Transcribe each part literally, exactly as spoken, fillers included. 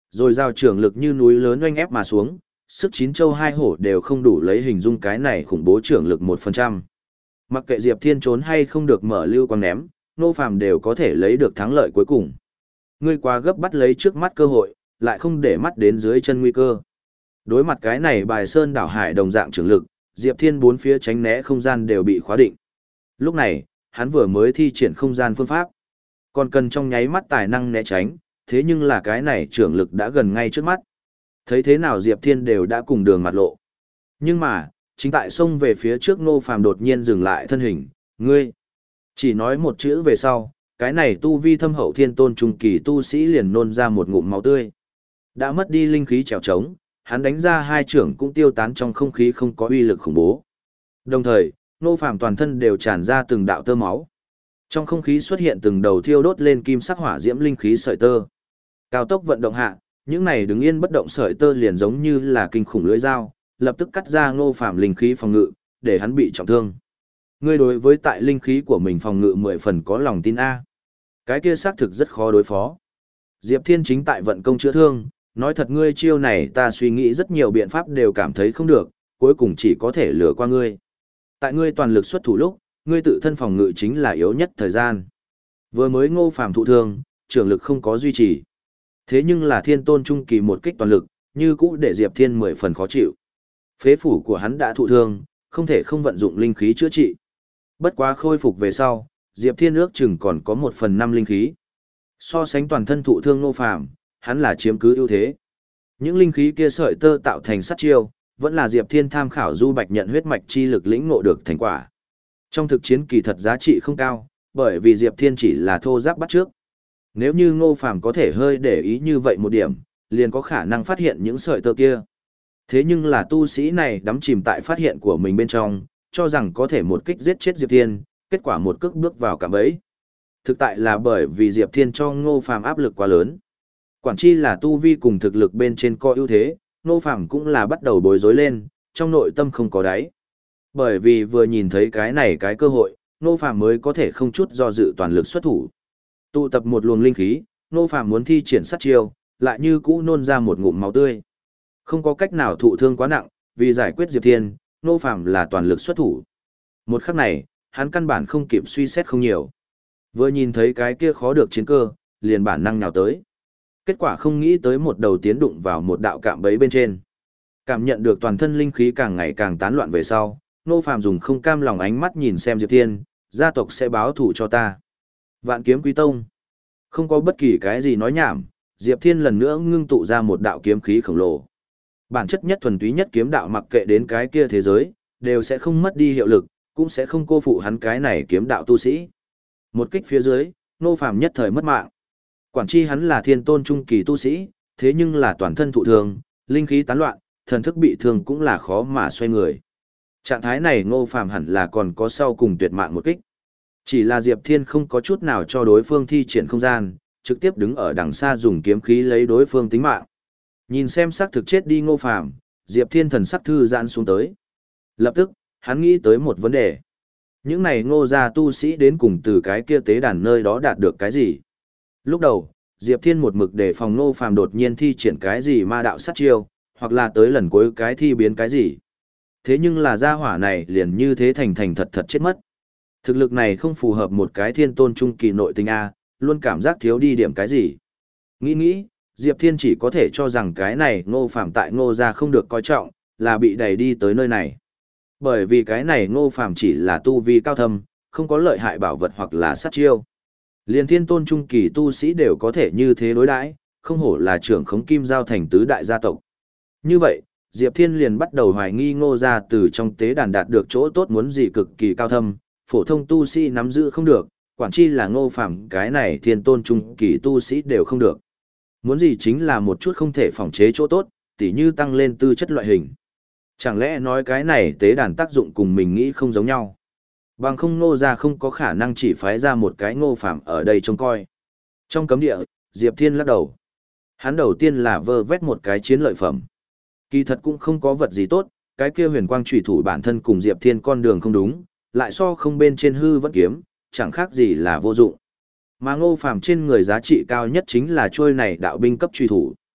Rồi giao trưởng lực như núi lớn oanh ép mà xuống, sức chín châu hai hổ đều không đủ lấy hình dung cái này khủng bố trưởng lực một phần trăm. Mặc kệ Diệp Thiên trốn hay không được mở lưu quang ném, Ngô Phàm đều có thể lấy được thắng lợi cuối cùng. Ngươi quá gấp bắt lấy trước mắt cơ hội, lại không để mắt đến dưới chân nguy cơ. Đối mặt cái này bài sơn đảo hải đồng dạng trưởng lực, Diệp Thiên bốn phía tránh né không gian đều bị khóa định. Lúc này, hắn vừa mới thi triển không gian phương pháp, còn cần trong nháy mắt tài năng né tránh, thế nhưng là cái này trưởng lực đã gần ngay trước mắt. Thấy thế nào Diệp Thiên đều đã cùng đường mặt lộ. Nhưng mà, chính tại xông về phía trước Ngô Phàm đột nhiên dừng lại thân hình, ngươi. Chỉ nói một chữ về sau, cái này tu vi thâm hậu thiên tôn trung kỳ tu sĩ liền nôn ra một ngụm máu tươi. Đã mất đi linh khí trèo trống, hắn đánh ra hai trưởng cũng tiêu tán trong không khí không có uy lực khủng bố. Đồng thời, Ngô Phàm toàn thân đều tràn ra từng đạo tơ máu. Trong không khí xuất hiện từng đầu thiêu đốt lên kim sắc hỏa diễm linh khí sợi tơ. Cao tốc vận động hạ, những này đứng yên bất động sợi tơ liền giống như là kinh khủng lưỡi dao, lập tức cắt ra Ngô Phàm linh khí phòng ngự, để hắn bị trọng thương. Ngươi đối với tại linh khí của mình phòng ngự mười phần có lòng tin a. Cái kia xác thực rất khó đối phó. Diệp Thiên chính tại vận công chữa thương, nói thật ngươi chiêu này ta suy nghĩ rất nhiều biện pháp đều cảm thấy không được, cuối cùng chỉ có thể lừa qua ngươi. Tại ngươi toàn lực xuất thủ lúc, ngươi tự thân phòng ngự chính là yếu nhất thời gian. Vừa mới Ngô Phàm thụ thương, trưởng lực không có duy trì. Thế nhưng là thiên tôn trung kỳ một kích toàn lực, như cũ để Diệp Thiên mười phần khó chịu. Phế phủ của hắn đã thụ thương, không thể không vận dụng linh khí chữa trị. Bất quá khôi phục về sau, Diệp Thiên ước chừng còn có một phần năm linh khí. So sánh toàn thân thụ thương Ngô Phàm, hắn là chiếm cứ ưu thế. Những linh khí kia sợi tơ tạo thành sát chiêu, vẫn là Diệp Thiên tham khảo Du Bạch nhận huyết mạch chi lực lĩnh ngộ được thành quả. Trong thực chiến kỳ thật giá trị không cao, bởi vì Diệp Thiên chỉ là thô giáp bắt trước. Nếu như Ngô Phàm có thể hơi để ý như vậy một điểm, liền có khả năng phát hiện những sợi tơ kia. Thế nhưng là tu sĩ này đắm chìm tại phát hiện của mình bên trong, cho rằng có thể một kích giết chết Diệp Thiên, kết quả một cước bước vào cạm bẫy. Thực tại là bởi vì Diệp Thiên cho Ngô Phàm áp lực quá lớn. Quản chi là tu vi cùng thực lực bên trên có ưu thế, Ngô Phàm cũng là bắt đầu bối rối lên, trong nội tâm không có đáy. Bởi vì vừa nhìn thấy cái này cái cơ hội, Ngô Phàm mới có thể không chút do dự toàn lực xuất thủ. Tụ tập một luồng linh khí, Ngô Phàm muốn thi triển sát chiêu, lại như cũ nôn ra một ngụm máu tươi. Không có cách nào thụ thương quá nặng, vì giải quyết Diệp Thiên, Ngô Phàm là toàn lực xuất thủ. Một khắc này, hắn căn bản không kịp suy xét không nhiều. Vừa nhìn thấy cái kia khó được chiến cơ, liền bản năng nhào tới. Kết quả không nghĩ tới một đầu tiến đụng vào một đạo cạm bẫy bên trên. Cảm nhận được toàn thân linh khí càng ngày càng tán loạn về sau, Ngô Phàm dùng không cam lòng ánh mắt nhìn xem Diệp Thiên, gia tộc sẽ báo thù cho ta. Vạn Kiếm Quý Tông. Không có bất kỳ cái gì nói nhảm, Diệp Thiên lần nữa ngưng tụ ra một đạo kiếm khí khổng lồ. Bản chất nhất thuần túy nhất kiếm đạo mặc kệ đến cái kia thế giới, đều sẽ không mất đi hiệu lực, cũng sẽ không cô phụ hắn cái này kiếm đạo tu sĩ. Một kích phía dưới, Ngô Phàm nhất thời mất mạng. Quản chi hắn là thiên tôn trung kỳ tu sĩ, thế nhưng là toàn thân thụ thương, linh khí tán loạn, thần thức bị thương cũng là khó mà xoay người. Trạng thái này Ngô Phàm hẳn là còn có sau cùng tuyệt mạng một kích. Chỉ là Diệp Thiên không có chút nào cho đối phương thi triển không gian, trực tiếp đứng ở đằng xa dùng kiếm khí lấy đối phương tính mạng. Nhìn xem xác thực chết đi Ngô Phàm, Diệp Thiên thần sắc thư giãn xuống tới. Lập tức, hắn nghĩ tới một vấn đề. Những này Ngô gia tu sĩ đến cùng từ cái kia tế đàn nơi đó đạt được cái gì? Lúc đầu, Diệp Thiên một mực để phòng Ngô Phàm đột nhiên thi triển cái gì ma đạo sát chiêu, hoặc là tới lần cuối cái thi biến cái gì. Thế nhưng là gia hỏa này liền như thế thành thành thật thật chết mất. Thực lực này không phù hợp một cái thiên tôn trung kỳ nội tình A, luôn cảm giác thiếu đi điểm cái gì. Nghĩ nghĩ, Diệp Thiên chỉ có thể cho rằng cái này Ngô Phàm tại Ngô gia không được coi trọng, là bị đẩy đi tới nơi này. Bởi vì cái này Ngô Phàm chỉ là tu vi cao thâm, không có lợi hại bảo vật hoặc là sát chiêu. Liên thiên tôn trung kỳ tu sĩ đều có thể như thế đối đãi, không hổ là trưởng khống kim giao thành tứ đại gia tộc. Như vậy, Diệp Thiên liền bắt đầu hoài nghi Ngô gia từ trong tế đàn đạt được chỗ tốt muốn gì cực kỳ cao thâm, phổ thông tu sĩ nắm giữ không được, quản chi là Ngô Phàm cái này thiên tôn trung kỳ tu sĩ đều không được. Muốn gì chính là một chút không thể phòng chế chỗ tốt, tỉ như tăng lên tư chất loại hình. Chẳng lẽ nói cái này tế đàn tác dụng cùng mình nghĩ không giống nhau? Bằng không Ngô gia không có khả năng chỉ phái ra một cái Ngô Phàm ở đây trông coi. Trong cấm địa, Diệp Thiên lắc đầu. Hắn đầu tiên là vơ vét một cái chiến lợi phẩm. Kỳ thật cũng không có vật gì tốt, cái kia huyền quang chủy thủ bản thân cùng Diệp Thiên con đường không đúng, lại so không bên trên hư vẫn kiếm, chẳng khác gì là vô dụng. Mà Ngô Phàm trên người giá trị cao nhất chính là chuôi này đạo binh cấp truy thủ.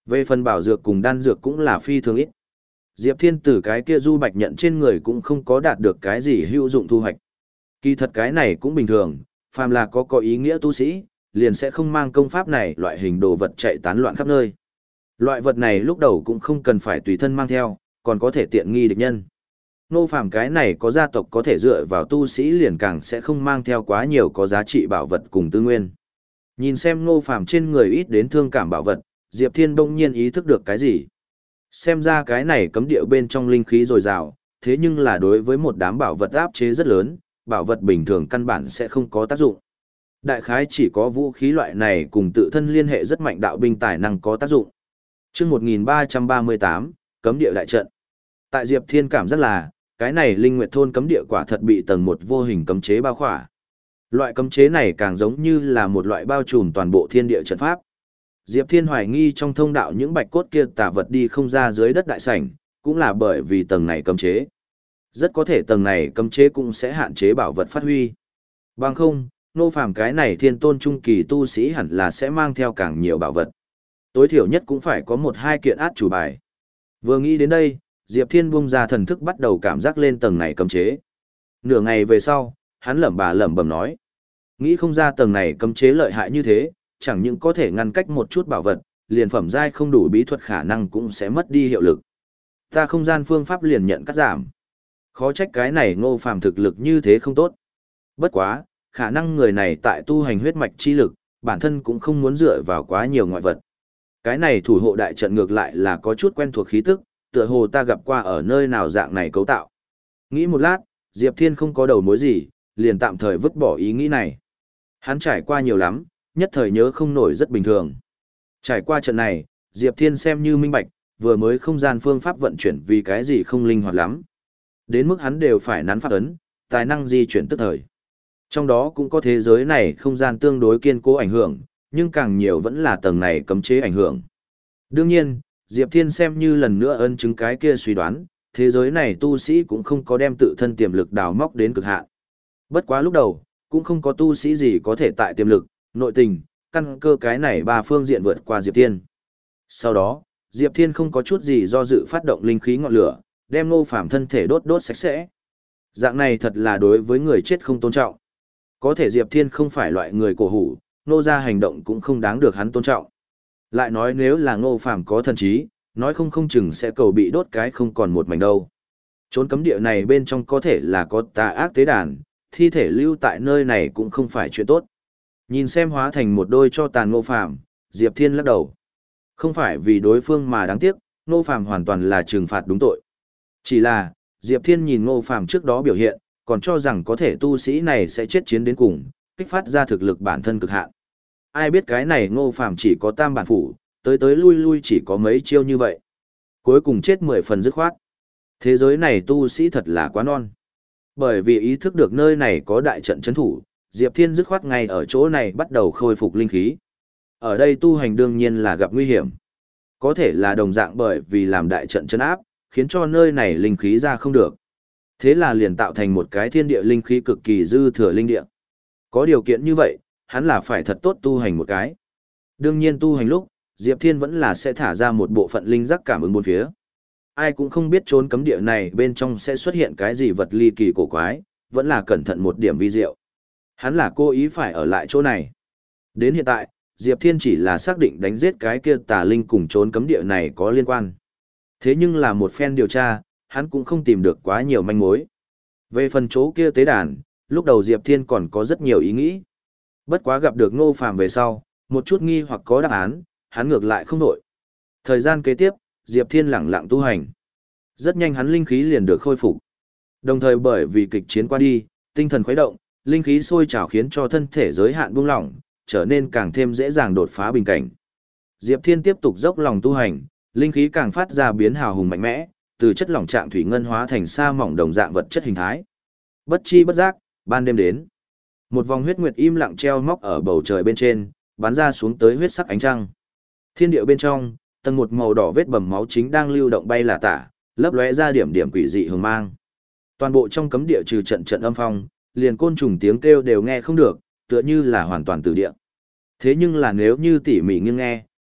Về phần bảo dược cùng đan dược cũng là phi thường ít. Diệp Thiên từ cái kia du bạch nhận trên người cũng không có đạt được cái gì hữu dụng thu hoạch. Kỳ thật cái này cũng bình thường, phàm là có có ý nghĩa tu sĩ, liền sẽ không mang công pháp này loại hình đồ vật chạy tán loạn khắp nơi. Loại vật này lúc đầu cũng không cần phải tùy thân mang theo, còn có thể tiện nghi địch nhân. Nô phàm cái này có gia tộc có thể dựa vào tu sĩ liền càng sẽ không mang theo quá nhiều có giá trị bảo vật cùng tư nguyên. Nhìn xem Nô phàm trên người ít đến thương cảm bảo vật, Diệp Thiên bỗng nhiên ý thức được cái gì. Xem ra cái này cấm địa bên trong linh khí dồi dào, thế nhưng là đối với một đám bảo vật áp chế rất lớn, bảo vật bình thường căn bản sẽ không có tác dụng. Đại khái chỉ có vũ khí loại này cùng tự thân liên hệ rất mạnh đạo binh tài năng có tác dụng. Chương một nghìn ba trăm ba mươi tám, cấm địa đại trận. Tại Diệp Thiên cảm rất là, cái này Linh Nguyệt thôn cấm địa quả thật bị tầng một vô hình cấm chế bao khỏa. Loại cấm chế này càng giống như là một loại bao trùm toàn bộ thiên địa trận pháp. Diệp Thiên hoài nghi trong thông đạo những bạch cốt kia tà vật đi không ra dưới đất đại sảnh, cũng là bởi vì tầng này cấm chế. Rất có thể tầng này cấm chế cũng sẽ hạn chế bảo vật phát huy. Bằng không, nô phàm cái này thiên tôn trung kỳ tu sĩ hẳn là sẽ mang theo càng nhiều bảo vật. Tối thiểu nhất cũng phải có một hai kiện át chủ bài. Vừa nghĩ đến đây, Diệp Thiên buông ra thần thức bắt đầu cảm giác lên tầng này cấm chế. Nửa ngày về sau, hắn lẩm bà lẩm bẩm nói. Nghĩ không ra tầng này cấm chế lợi hại như thế, chẳng những có thể ngăn cách một chút bảo vật, liền phẩm giai không đủ bí thuật khả năng cũng sẽ mất đi hiệu lực. Ta không gian phương pháp liền nhận cắt giảm. Khó trách cái này ngô phàm thực lực như thế không tốt. Bất quá, khả năng người này tại tu hành huyết mạch chi lực, bản thân cũng không muốn dựa vào quá nhiều ngoại vật. Cái này thủ hộ đại trận ngược lại là có chút quen thuộc khí tức, tựa hồ ta gặp qua ở nơi nào dạng này cấu tạo. Nghĩ một lát, Diệp Thiên không có đầu mối gì, liền tạm thời vứt bỏ ý nghĩ này. Hắn trải qua nhiều lắm, nhất thời nhớ không nổi rất bình thường. Trải qua trận này, Diệp Thiên xem như minh bạch, vừa mới không gian phương pháp vận chuyển vì cái gì không linh hoạt lắm. Đến mức hắn đều phải nắn pháp ấn, tài năng di chuyển tức thời. Trong đó cũng có thế giới này không gian tương đối kiên cố ảnh hưởng, nhưng càng nhiều vẫn là tầng này cấm chế ảnh hưởng. Đương nhiên, Diệp Thiên xem như lần nữa ân chứng cái kia suy đoán, thế giới này tu sĩ cũng không có đem tự thân tiềm lực đào móc đến cực hạn. Bất quá lúc đầu, cũng không có tu sĩ gì có thể tại tiềm lực, nội tình, căn cơ cái này ba phương diện vượt qua Diệp Thiên. Sau đó, Diệp Thiên không có chút gì do dự phát động linh khí ngọn lửa, đem Ngô Phàm thân thể đốt đốt sạch sẽ. Dạng này thật là đối với người chết không tôn trọng. Có thể Diệp Thiên không phải loại người cổ hủ, nô ra hành động cũng không đáng được hắn tôn trọng. Lại nói nếu là Ngô Phàm có thần trí, nói không không chừng sẽ cầu bị đốt cái không còn một mảnh đâu. Trốn cấm địa này bên trong có thể là có tà ác tế đàn, thi thể lưu tại nơi này cũng không phải chuyện tốt. Nhìn xem hóa thành một đôi cho tàn Ngô Phàm, Diệp Thiên lắc đầu. Không phải vì đối phương mà đáng tiếc, Ngô Phàm hoàn toàn là trừng phạt đúng tội. Chỉ là, Diệp Thiên nhìn Ngô Phàm trước đó biểu hiện, còn cho rằng có thể tu sĩ này sẽ chết chiến đến cùng, kích phát ra thực lực bản thân cực hạn. Ai biết cái này Ngô Phàm chỉ có tam bản phủ, tới tới lui lui chỉ có mấy chiêu như vậy. Cuối cùng chết mười phần dứt khoát. Thế giới này tu sĩ thật là quá non. Bởi vì ý thức được nơi này có đại trận chấn thủ, Diệp Thiên dứt khoát ngay ở chỗ này bắt đầu khôi phục linh khí. Ở đây tu hành đương nhiên là gặp nguy hiểm. Có thể là đồng dạng bởi vì làm đại trận chấn áp, khiến cho nơi này linh khí ra không được. Thế là liền tạo thành một cái thiên địa linh khí cực kỳ dư thừa linh địa. Có điều kiện như vậy, hắn là phải thật tốt tu hành một cái. Đương nhiên tu hành lúc, Diệp Thiên vẫn là sẽ thả ra một bộ phận linh giác cảm ứng bốn phía. Ai cũng không biết trốn cấm địa này bên trong sẽ xuất hiện cái gì vật ly kỳ cổ quái, vẫn là cẩn thận một điểm vi diệu. Hắn là cố ý phải ở lại chỗ này. Đến hiện tại, Diệp Thiên chỉ là xác định đánh giết cái kia tà linh cùng trốn cấm địa này có liên quan. Thế nhưng là một phen điều tra, hắn cũng không tìm được quá nhiều manh mối. Về phần chỗ kia tế đàn, lúc đầu Diệp Thiên còn có rất nhiều ý nghĩ. Bất quá gặp được Ngô Phàm về sau, một chút nghi hoặc có đáp án, hắn ngược lại không đổi. Thời gian kế tiếp, Diệp Thiên lẳng lặng tu hành. Rất nhanh hắn linh khí liền được khôi phục. Đồng thời bởi vì kịch chiến qua đi, tinh thần khuấy động, linh khí sôi trào khiến cho thân thể giới hạn buông lỏng, trở nên càng thêm dễ dàng đột phá bình cảnh. Diệp Thiên tiếp tục dốc lòng tu hành, linh khí càng phát ra biến hào hùng mạnh mẽ, từ chất lỏng trạng thủy ngân hóa thành sa mỏng đồng dạng vật chất hình thái. Bất chi bất giác, ban đêm đến. Một vòng huyết nguyệt im lặng treo móc ở bầu trời bên trên, bắn ra xuống tới huyết sắc ánh trăng. Thiên địa bên trong, tầng một màu đỏ vết bầm máu chính đang lưu động bay là tả, lấp lóe ra điểm điểm quỷ dị hường mang. Toàn bộ trong cấm địa trừ trận trận âm phong, liền côn trùng tiếng kêu đều nghe không được, tựa như là hoàn toàn từ địa. Thế nhưng là nếu như tỉ mỉ nghiêng nghe,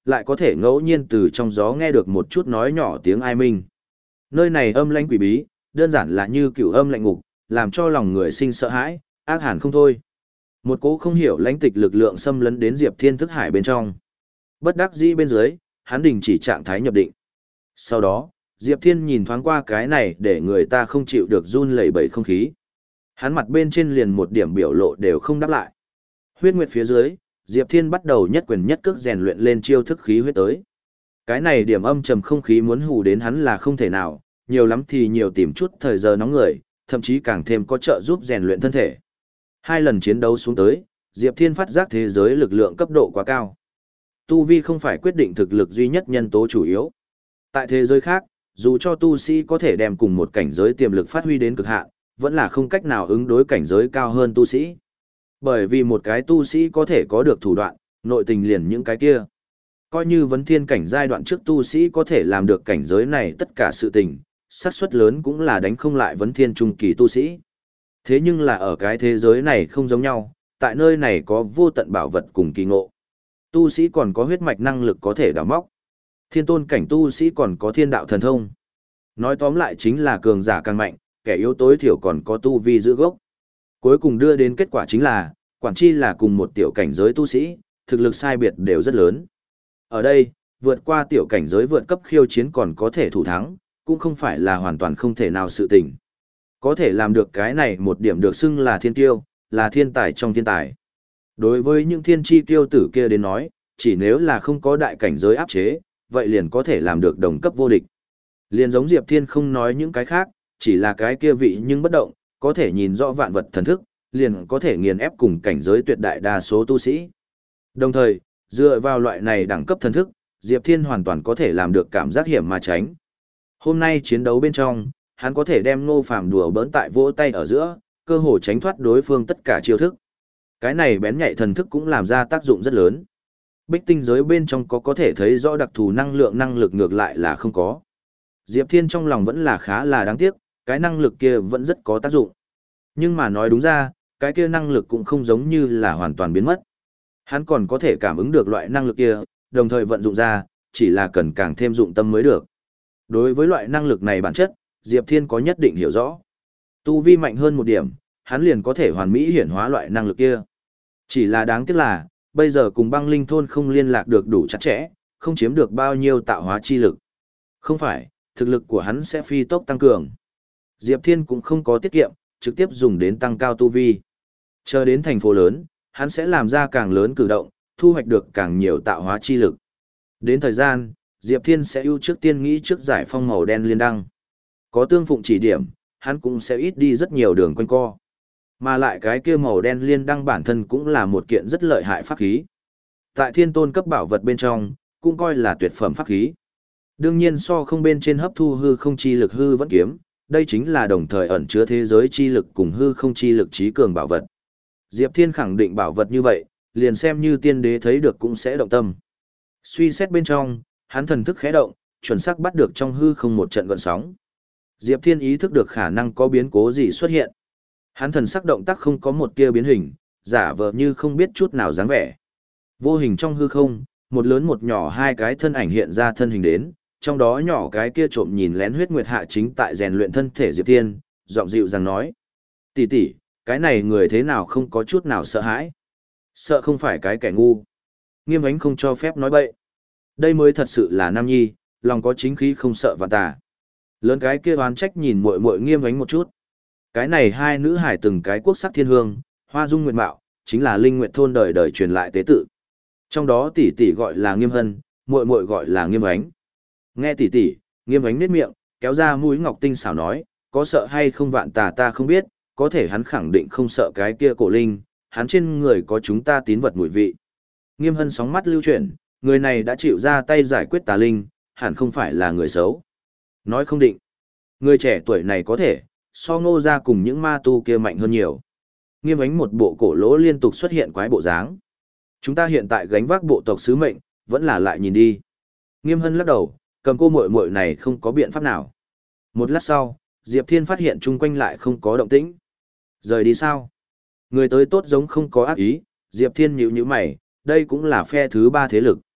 lại có thể ngẫu nhiên từ trong gió nghe được một chút nói nhỏ tiếng ai minh. Nơi này âm lãnh quỷ bí, đơn giản là như cựu âm lạnh ngục, làm cho lòng người sinh sợ hãi, ác hẳn không thôi. Một cỗ không hiểu lãnh tịch lực lượng xâm lấn đến Diệp Thiên thức hải bên trong. Bất đắc dĩ bên dưới, hắn đình chỉ trạng thái nhập định. Sau đó, Diệp Thiên nhìn thoáng qua cái này để người ta không chịu được run lẩy bẩy không khí. Hắn mặt bên trên liền một điểm biểu lộ đều không đáp lại. Huyết nguyệt phía dưới, Diệp Thiên bắt đầu nhất quyền nhất cước rèn luyện lên chiêu thức khí huyết tới. Cái này điểm âm trầm không khí muốn hù đến hắn là không thể nào, nhiều lắm thì nhiều tìm chút thời giờ nóng người, thậm chí càng thêm có trợ giúp rèn luyện thân thể. Hai lần chiến đấu xuống tới, Diệp Thiên phát giác thế giới lực lượng cấp độ quá cao. Tu vi không phải quyết định thực lực duy nhất nhân tố chủ yếu. Tại thế giới khác, dù cho tu sĩ có thể đem cùng một cảnh giới tiềm lực phát huy đến cực hạn, vẫn là không cách nào ứng đối cảnh giới cao hơn tu sĩ. Bởi vì một cái tu sĩ có thể có được thủ đoạn, nội tình liền những cái kia. Coi như vấn thiên cảnh giai đoạn trước tu sĩ có thể làm được cảnh giới này tất cả sự tình, xác suất lớn cũng là đánh không lại vấn thiên trung kỳ tu sĩ. Thế nhưng là ở cái thế giới này không giống nhau, tại nơi này có vô tận bảo vật cùng kỳ ngộ. Tu sĩ còn có huyết mạch năng lực có thể đào móc. Thiên tôn cảnh tu sĩ còn có thiên đạo thần thông. Nói tóm lại chính là cường giả càng mạnh, kẻ yếu tối thiểu còn có tu vi giữ gốc. Cuối cùng đưa đến kết quả chính là, quản chi là cùng một tiểu cảnh giới tu sĩ, thực lực sai biệt đều rất lớn. Ở đây, vượt qua tiểu cảnh giới vượt cấp khiêu chiến còn có thể thủ thắng, cũng không phải là hoàn toàn không thể nào sự tình. Có thể làm được cái này một điểm được xưng là thiên tiêu, là thiên tài trong thiên tài. Đối với những thiên chi tiêu tử kia đến nói, chỉ nếu là không có đại cảnh giới áp chế, vậy liền có thể làm được đồng cấp vô địch. Liền giống Diệp Thiên không nói những cái khác, chỉ là cái kia vị nhưng bất động, có thể nhìn rõ vạn vật thần thức, liền có thể nghiền ép cùng cảnh giới tuyệt đại đa số tu sĩ. Đồng thời, dựa vào loại này đẳng cấp thần thức, Diệp Thiên hoàn toàn có thể làm được cảm giác hiểm mà tránh. Hôm nay chiến đấu bên trong, hắn có thể đem Ngô Phàm đùa bỡn tại vỗ tay ở giữa, cơ hồ tránh thoát đối phương tất cả chiêu thức. Cái này bén nhạy thần thức cũng làm ra tác dụng rất lớn. Bích tinh giới bên trong có có thể thấy rõ đặc thù năng lượng năng lực ngược lại là không có. Diệp Thiên trong lòng vẫn là khá là đáng tiếc, cái năng lực kia vẫn rất có tác dụng. Nhưng mà nói đúng ra, cái kia năng lực cũng không giống như là hoàn toàn biến mất. Hắn còn có thể cảm ứng được loại năng lực kia, đồng thời vận dụng ra, chỉ là cần càng thêm dụng tâm mới được. Đối với loại năng lực này bản chất, Diệp Thiên có nhất định hiểu rõ. Tu vi mạnh hơn một điểm, hắn liền có thể hoàn mỹ hiển hóa loại năng lực kia. Chỉ là đáng tiếc là, bây giờ cùng băng linh thôn không liên lạc được đủ chặt chẽ, không chiếm được bao nhiêu tạo hóa chi lực. Không phải, thực lực của hắn sẽ phi tốc tăng cường. Diệp Thiên cũng không có tiết kiệm, trực tiếp dùng đến tăng cao tu vi. Chờ đến thành phố lớn, hắn sẽ làm ra càng lớn cử động, thu hoạch được càng nhiều tạo hóa chi lực. Đến thời gian, Diệp Thiên sẽ ưu trước tiên nghĩ trước giải phong màu đen liên đăng. Có tương phụng chỉ điểm, hắn cũng sẽ ít đi rất nhiều đường quanh co. Mà lại cái kia màu đen liên đăng bản thân cũng là một kiện rất lợi hại pháp khí. Tại thiên tôn cấp bảo vật bên trong, cũng coi là tuyệt phẩm pháp khí. Đương nhiên so không bên trên hấp thu hư không chi lực hư vẫn kiếm, đây chính là đồng thời ẩn chứa thế giới chi lực cùng hư không chi lực trí cường bảo vật. Diệp Thiên khẳng định bảo vật như vậy, liền xem như tiên đế thấy được cũng sẽ động tâm. Suy xét bên trong, hắn thần thức khẽ động, chuẩn xác bắt được trong hư không một trận gợn sóng. Diệp Thiên ý thức được khả năng có biến cố gì xuất hiện. Hắn thần sắc động tác không có một tia biến hình, giả vờ như không biết chút nào dáng vẻ. Vô hình trong hư không, một lớn một nhỏ hai cái thân ảnh hiện ra thân hình đến, trong đó nhỏ cái kia trộm nhìn lén huyết nguyệt hạ chính tại rèn luyện thân thể Diệp Thiên, giọng dịu dàng nói: "Tỷ tỷ, cái này người thế nào không có chút nào sợ hãi? Sợ không phải cái kẻ ngu." Nghiêm Ánh không cho phép nói bậy. Đây mới thật sự là nam nhi, lòng có chính khí không sợ vạn tà. Lớn cái kia oán trách nhìn muội muội Nghiêm Ánh một chút. Cái này hai nữ hải từng cái quốc sắc thiên hương, hoa dung nguyệt mạo, chính là linh nguyệt thôn đời đời truyền lại tế tự. Trong đó tỷ tỷ gọi là Nghiêm Hân, muội muội gọi là Nghiêm Ánh. Nghe tỷ tỷ, Nghiêm Ánh nhếch miệng, kéo ra mũi ngọc tinh xảo nói, có sợ hay không vạn tà ta không biết, có thể hắn khẳng định không sợ cái kia cổ linh, hắn trên người có chúng ta tín vật mùi vị. Nghiêm Hân sóng mắt lưu chuyển, người này đã chịu ra tay giải quyết tà linh, hẳn không phải là người xấu. Nói không định, người trẻ tuổi này có thể, so Ngô ra cùng những ma tu kia mạnh hơn nhiều. Nghiêm Ánh một bộ cổ lỗ liên tục xuất hiện quái bộ dáng. Chúng ta hiện tại gánh vác bộ tộc sứ mệnh, vẫn là lại nhìn đi. Nghiêm Hân lắc đầu, cầm cô muội muội này không có biện pháp nào. Một lát sau, Diệp Thiên phát hiện chung quanh lại không có động tĩnh. Rời đi sao? Người tới tốt giống không có ác ý, Diệp Thiên nhíu nhíu mày, đây cũng là phe thứ ba thế lực.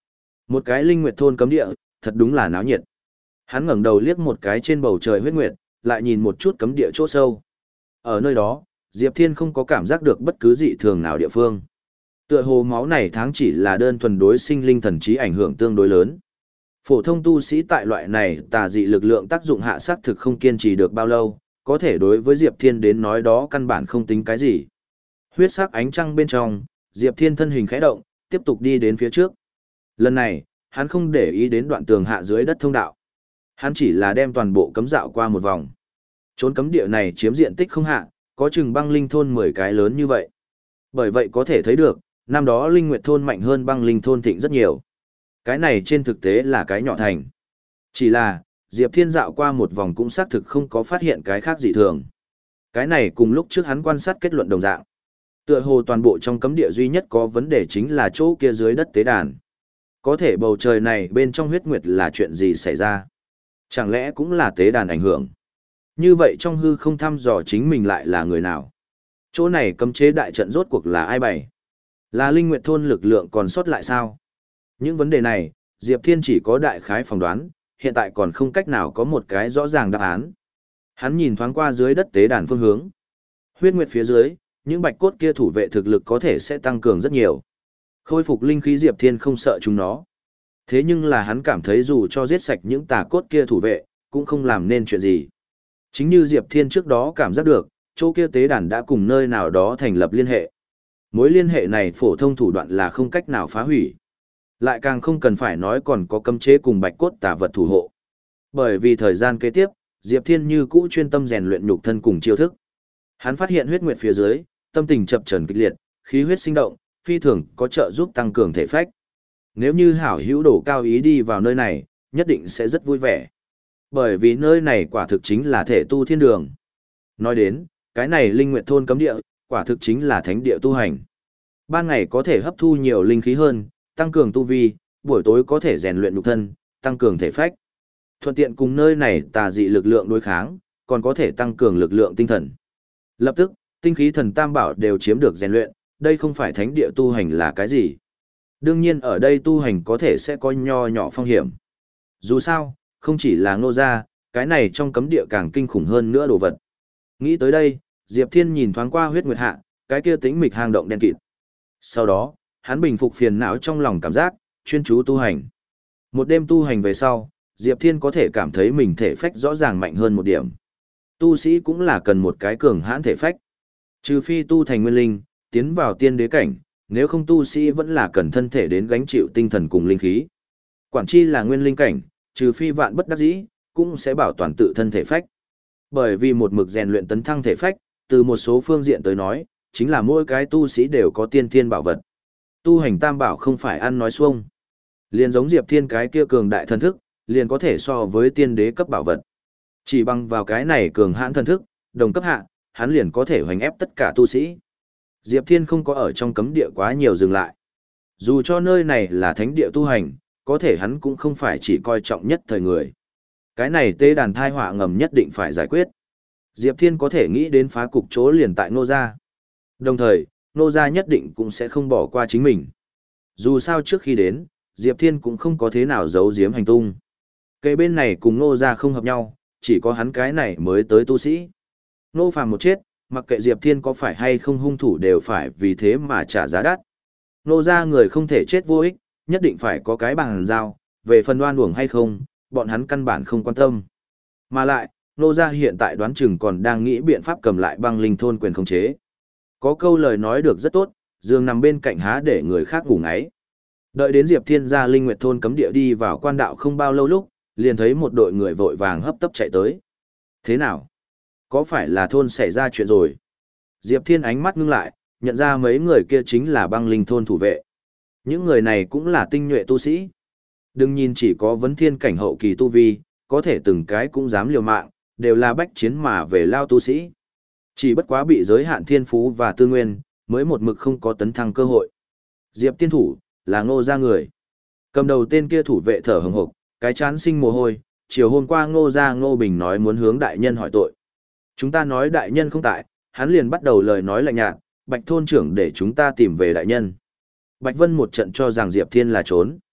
Một cái linh nguyệt thôn cấm địa, thật đúng là náo nhiệt. Hắn ngẩng đầu liếc một cái trên bầu trời huyết nguyệt, lại nhìn một chút cấm địa chỗ sâu. Ở nơi đó, Diệp Thiên không có cảm giác được bất cứ dị thường nào địa phương. Tựa hồ máu này tháng chỉ là đơn thuần đối sinh linh thần trí ảnh hưởng tương đối lớn. Phổ thông tu sĩ tại loại này tà dị lực lượng tác dụng hạ sát thực không kiên trì được bao lâu, có thể đối với Diệp Thiên đến nói đó căn bản không tính cái gì. Huyết sắc ánh trăng bên trong, Diệp Thiên thân hình khẽ động, tiếp tục đi đến phía trước. Lần này, hắn không để ý đến đoạn tường hạ dưới đất thông đạo. Hắn chỉ là đem toàn bộ cấm dạo qua một vòng. Trốn cấm địa này chiếm diện tích không hạ, có chừng băng linh thôn mười cái lớn như vậy. Bởi vậy có thể thấy được, năm đó linh nguyệt thôn mạnh hơn băng linh thôn thịnh rất nhiều. Cái này trên thực tế là cái nhỏ thành. Chỉ là, Diệp Thiên dạo qua một vòng cũng xác thực không có phát hiện cái khác dị thường. Cái này cùng lúc trước hắn quan sát kết luận đồng dạng. Tựa hồ toàn bộ trong cấm địa duy nhất có vấn đề chính là chỗ kia dưới đất tế đàn. Có thể bầu trời này bên trong huyết nguyệt là chuyện gì xảy ra? Chẳng lẽ cũng là tế đàn ảnh hưởng? Như vậy trong hư không thăm dò chính mình lại là người nào? Chỗ này cấm chế đại trận rốt cuộc là ai bày? Là linh nguyệt thôn lực lượng còn sót lại sao? Những vấn đề này, Diệp Thiên chỉ có đại khái phỏng đoán, hiện tại còn không cách nào có một cái rõ ràng đáp án. Hắn nhìn thoáng qua dưới đất tế đàn phương hướng. Huyết nguyệt phía dưới, những bạch cốt kia thủ vệ thực lực có thể sẽ tăng cường rất nhiều. Khôi phục linh khí Diệp Thiên không sợ chúng nó. Thế nhưng là hắn cảm thấy dù cho giết sạch những tà cốt kia thủ vệ, cũng không làm nên chuyện gì. Chính như Diệp Thiên trước đó cảm giác được, chỗ kia tế đàn đã cùng nơi nào đó thành lập liên hệ. Mối liên hệ này phổ thông thủ đoạn là không cách nào phá hủy. Lại càng không cần phải nói còn có cấm chế cùng bạch cốt tà vật thủ hộ. Bởi vì thời gian kế tiếp, Diệp Thiên như cũ chuyên tâm rèn luyện nhục thân cùng chiêu thức. Hắn phát hiện huyết nguyệt phía dưới, tâm tình chập chờn kịch liệt, khí huyết sinh động, phi thường có trợ giúp tăng cường thể phách. Nếu như hảo hữu đổ cao ý đi vào nơi này, nhất định sẽ rất vui vẻ. Bởi vì nơi này quả thực chính là thể tu thiên đường. Nói đến, cái này linh nguyệt thôn cấm địa, quả thực chính là thánh địa tu hành. Ban ngày có thể hấp thu nhiều linh khí hơn, tăng cường tu vi, buổi tối có thể rèn luyện nhục thân, tăng cường thể phách. Thuận tiện cùng nơi này tà dị lực lượng đối kháng, còn có thể tăng cường lực lượng tinh thần. Lập tức, tinh khí thần tam bảo đều chiếm được rèn luyện, đây không phải thánh địa tu hành là cái gì. Đương nhiên ở đây tu hành có thể sẽ có nho nhỏ phong hiểm. Dù sao, không chỉ là Ngô gia, cái này trong cấm địa càng kinh khủng hơn nữa đồ vật. Nghĩ tới đây, Diệp Thiên nhìn thoáng qua huyết nguyệt hạ, cái kia tĩnh mịch hang động đen kịt. Sau đó, hắn bình phục phiền não trong lòng cảm giác, chuyên chú tu hành. Một đêm tu hành về sau, Diệp Thiên có thể cảm thấy mình thể phách rõ ràng mạnh hơn một điểm. Tu sĩ cũng là cần một cái cường hãn thể phách. Trừ phi tu thành nguyên linh, tiến vào tiên đế cảnh, nếu không tu sĩ vẫn là cần thân thể đến gánh chịu tinh thần cùng linh khí. Quản chi là nguyên linh cảnh, trừ phi vạn bất đắc dĩ, cũng sẽ bảo toàn tự thân thể phách. Bởi vì một mực rèn luyện tấn thăng thể phách, từ một số phương diện tới nói, chính là mỗi cái tu sĩ đều có tiên thiên bảo vật. Tu hành tam bảo không phải ăn nói xuông. Liền giống Diệp Thiên cái kia cường đại thần thức, liền có thể so với tiên đế cấp bảo vật. Chỉ bằng vào cái này cường hãn thần thức, đồng cấp hạ, hắn liền có thể hoành ép tất cả tu sĩ. Diệp Thiên không có ở trong cấm địa quá nhiều dừng lại. Dù cho nơi này là thánh địa tu hành, có thể hắn cũng không phải chỉ coi trọng nhất thời người. Cái này tê đàn thai họa ngầm nhất định phải giải quyết. Diệp Thiên có thể nghĩ đến phá cục chỗ liền tại Ngô gia. Đồng thời, Ngô gia nhất định cũng sẽ không bỏ qua chính mình. Dù sao trước khi đến, Diệp Thiên cũng không có thế nào giấu giếm hành tung. Cây bên này cùng Ngô gia không hợp nhau, chỉ có hắn cái này mới tới tu sĩ. Ngô Phàm một chết, mặc kệ Diệp Thiên có phải hay không hung thủ đều phải vì thế mà trả giá đắt. Ngô gia người không thể chết vô ích, nhất định phải có cái bằng giao, về phần oan uổng hay không, bọn hắn căn bản không quan tâm. Mà lại, Ngô gia hiện tại đoán chừng còn đang nghĩ biện pháp cầm lại băng linh thôn quyền khống chế. Có câu lời nói được rất tốt, giường nằm bên cạnh há để người khác ngủ ngáy. Đợi đến Diệp Thiên ra linh nguyệt thôn cấm địa đi vào quan đạo không bao lâu lúc, liền thấy một đội người vội vàng hấp tấp chạy tới. Thế nào? Có phải là thôn xảy ra chuyện rồi? Diệp Thiên ánh mắt ngưng lại, nhận ra mấy người kia chính là băng linh thôn thủ vệ. Những người này cũng là tinh nhuệ tu sĩ. Đừng nhìn chỉ có vấn thiên cảnh hậu kỳ tu vi, có thể từng cái cũng dám liều mạng, đều là bách chiến mà về lao tu sĩ. Chỉ bất quá bị giới hạn thiên phú và tư nguyên, mới một mực không có tấn thăng cơ hội. Diệp Tiên thủ, là Ngô gia người. Cầm đầu tên kia thủ vệ thở hừng hực, cái chán sinh mồ hôi, chiều hôm qua Ngô gia Ngô Bình nói muốn hướng đại nhân hỏi tội. Chúng ta nói đại nhân không tại, hắn liền bắt đầu lời nói lạnh nhạt, Bạch thôn trưởng để chúng ta tìm về đại nhân. Bạch Vân một trận cho rằng Diệp Thiên là trốn.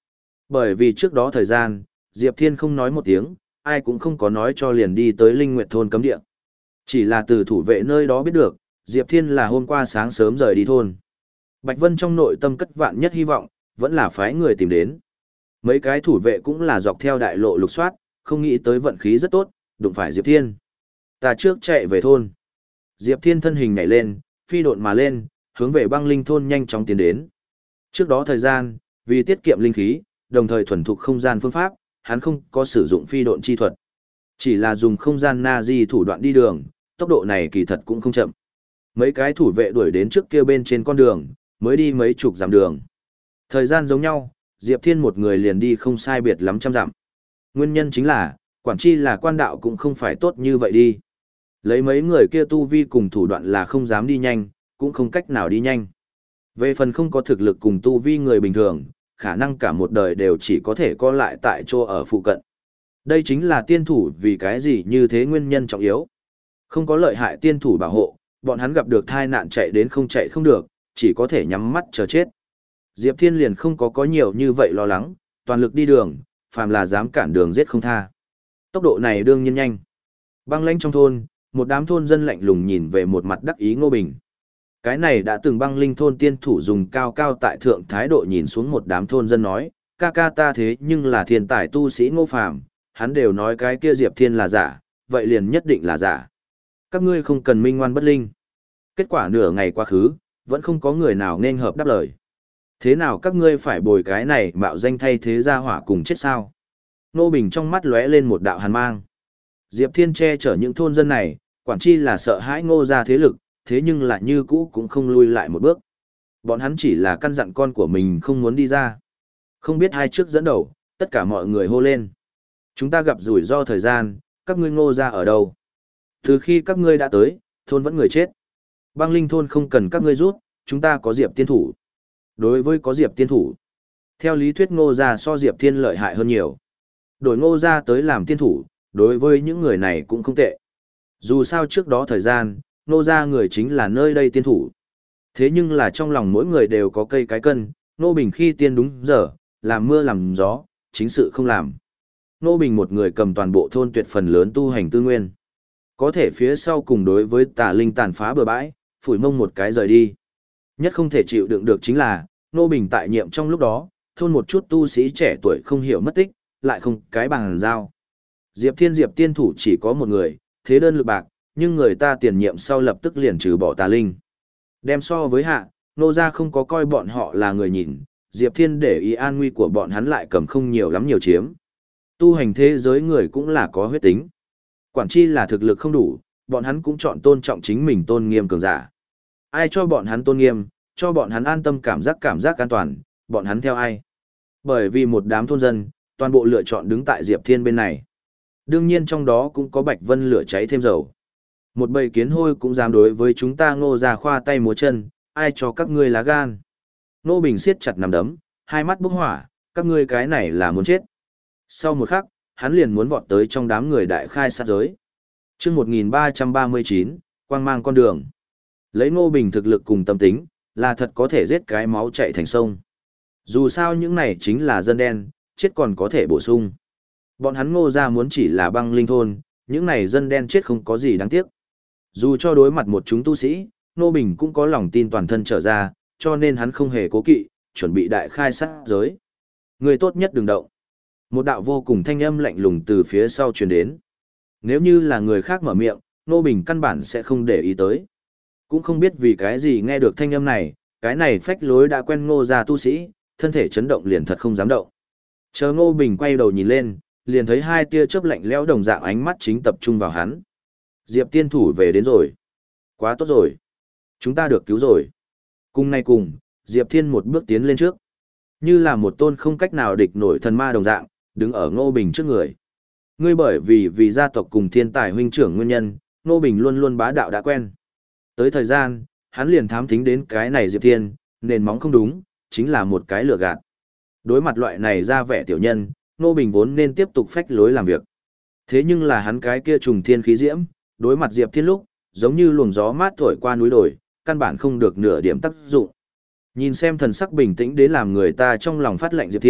Bởi vì trước đó thời gian, Diệp Thiên không nói một tiếng, ai cũng không có nói cho liền đi tới Linh Nguyệt thôn cấm địa. Chỉ là từ thủ vệ nơi đó biết được, Diệp Thiên là hôm qua sáng sớm rời đi thôn. Bạch Vân trong nội tâm cất vạn nhất hy vọng, vẫn là phái người tìm đến. Mấy cái thủ vệ cũng là dọc theo đại lộ lục soát, không nghĩ tới vận khí rất tốt, đụng phải Diệp Thiên. Ta trước chạy về thôn. Diệp Thiên thân hình nhảy lên, phi độn mà lên, hướng về băng linh thôn nhanh chóng tiến đến. Trước đó thời gian, vì tiết kiệm linh khí, đồng thời thuần thục không gian phương pháp, hắn không có sử dụng phi độn chi thuật. Chỉ là dùng không gian na di thủ đoạn đi đường, tốc độ này kỳ thật cũng không chậm. Mấy cái thủ vệ đuổi đến trước kia bên trên con đường, mới đi mấy chục dặm đường. Thời gian giống nhau, Diệp Thiên một người liền đi không sai biệt lắm trăm dặm. Nguyên nhân chính là, quản chi là quan đạo cũng không phải tốt như vậy đi. Lấy mấy người kia tu vi cùng thủ đoạn là không dám đi nhanh, cũng không cách nào đi nhanh. Về phần không có thực lực cùng tu vi người bình thường, khả năng cả một đời đều chỉ có thể co lại tại chỗ ở phụ cận. Đây chính là tiên thủ vì cái gì như thế nguyên nhân trọng yếu. Không có lợi hại tiên thủ bảo hộ, bọn hắn gặp được tai nạn chạy đến không chạy không được, chỉ có thể nhắm mắt chờ chết. Diệp Thiên liền không có có nhiều như vậy lo lắng, toàn lực đi đường, phàm là dám cản đường giết không tha. Tốc độ này đương nhiên nhanh. Băng lãnh trong thôn, một đám thôn dân lạnh lùng nhìn về một mặt đắc ý Ngô Bình. Cái này đã từng băng linh thôn tiên thủ dùng cao cao tại thượng thái độ nhìn xuống một đám thôn dân nói, ca ca ta thế nhưng là thiên tài tu sĩ Ngô Phàm, hắn đều nói cái kia Diệp Thiên là giả, vậy liền nhất định là giả. Các ngươi không cần minh ngoan bất linh. Kết quả nửa ngày quá khứ, vẫn không có người nào nên hợp đáp lời. Thế nào các ngươi phải bồi cái này mạo danh thay thế gia hỏa cùng chết sao? Ngô Bình trong mắt lóe lên một đạo hàn mang. Diệp Thiên che chở những thôn dân này, quản chi là sợ hãi Ngô gia thế lực, thế nhưng lại như cũ cũng không lui lại một bước. Bọn hắn chỉ là căn dặn con của mình không muốn đi ra. Không biết hai trước dẫn đầu, tất cả mọi người hô lên. Chúng ta gặp rủi ro thời gian, các ngươi Ngô gia ở đâu? Từ khi các ngươi đã tới, thôn vẫn người chết. Băng linh thôn không cần các ngươi rút, chúng ta có Diệp tiên thủ. Đối với có Diệp tiên thủ, theo lý thuyết Ngô gia so Diệp Thiên lợi hại hơn nhiều. Đổi Ngô gia tới làm tiên thủ, đối với những người này cũng không tệ. Dù sao trước đó thời gian, Ngô gia người chính là nơi đây tiên thủ. Thế nhưng là trong lòng mỗi người đều có cây cái cân, Ngô Bình khi tiên đúng giờ, làm mưa làm gió, chính sự không làm. Ngô Bình một người cầm toàn bộ thôn tuyệt phần lớn tu hành tư nguyên. Có thể phía sau cùng đối với tà linh tàn phá bừa bãi, phủi mông một cái rời đi. Nhất không thể chịu đựng được chính là, Ngô Bình tại nhiệm trong lúc đó, thôn một chút tu sĩ trẻ tuổi không hiểu mất tích, lại không cái bằng giao. Diệp Thiên Diệp tiên thủ chỉ có một người, thế đơn lực bạc, nhưng người ta tiền nhiệm sau lập tức liền trừ bỏ tà linh. Đem so với hạ, Ngô gia không có coi bọn họ là người nhìn, Diệp Thiên để ý an nguy của bọn hắn lại cầm không nhiều lắm nhiều chiếm. Tu hành thế giới người cũng là có huyết tính. Quản chi là thực lực không đủ, bọn hắn cũng chọn tôn trọng chính mình tôn nghiêm cường giả. Ai cho bọn hắn tôn nghiêm, cho bọn hắn an tâm cảm giác cảm giác an toàn, bọn hắn theo ai. Bởi vì một đám thôn dân, toàn bộ lựa chọn đứng tại Diệp Thiên bên này. Đương nhiên trong đó cũng có Bạch Vân lửa cháy thêm dầu. Một bầy kiến hôi cũng dám đối với chúng ta Ngô gia khoa tay múa chân, ai cho các ngươi lá gan. Ngô Bình siết chặt nắm đấm, hai mắt bốc hỏa, các ngươi cái này là muốn chết. Sau một khắc, hắn liền muốn vọt tới trong đám người đại khai sát giới. Chương một nghìn ba trăm ba mươi chín, quang mang con đường. Lấy Ngô Bình thực lực cùng tâm tính, là thật có thể giết cái máu chạy thành sông. Dù sao những này chính là dân đen, chết còn có thể bổ sung. Bọn hắn Ngô gia muốn chỉ là băng linh thôn, những này dân đen chết không có gì đáng tiếc. Dù cho đối mặt một chúng tu sĩ, Ngô Bình cũng có lòng tin toàn thân trở ra, cho nên hắn không hề cố kỵ, chuẩn bị đại khai sát giới. Người tốt nhất đừng động. Một đạo vô cùng thanh âm lạnh lùng từ phía sau truyền đến. Nếu như là người khác mở miệng, Ngô Bình căn bản sẽ không để ý tới. Cũng không biết vì cái gì nghe được thanh âm này, cái này phách lối đã quen Ngô gia tu sĩ, thân thể chấn động liền thật không dám động. Chờ Ngô Bình quay đầu nhìn lên, liền thấy hai tia chớp lạnh lẽo đồng dạng ánh mắt chính tập trung vào hắn. Diệp tiên thủ về đến rồi. Quá tốt rồi. Chúng ta được cứu rồi. Cùng nay cùng, Diệp Thiên một bước tiến lên trước. Như là một tôn không cách nào địch nổi thần ma đồng dạng, đứng ở Ngô Bình trước người. Ngươi bởi vì vì gia tộc cùng thiên tài huynh trưởng nguyên nhân, Ngô Bình luôn luôn bá đạo đã quen. Tới thời gian, hắn liền thám thính đến cái này Diệp Thiên, nền móng không đúng, chính là một cái lừa gạt. Đối mặt loại này ra vẻ tiểu nhân, Ngô Bình vốn nên tiếp tục phách lối làm việc. Thế nhưng là hắn cái kia trùng thiên khí diễm, đối mặt Diệp Thiên lúc, giống như luồng gió mát thổi qua núi đồi, căn bản không được nửa điểm tác dụng. Nhìn xem thần sắc bình tĩnh đến làm người ta trong lòng phát lạnh Diệp Thiên,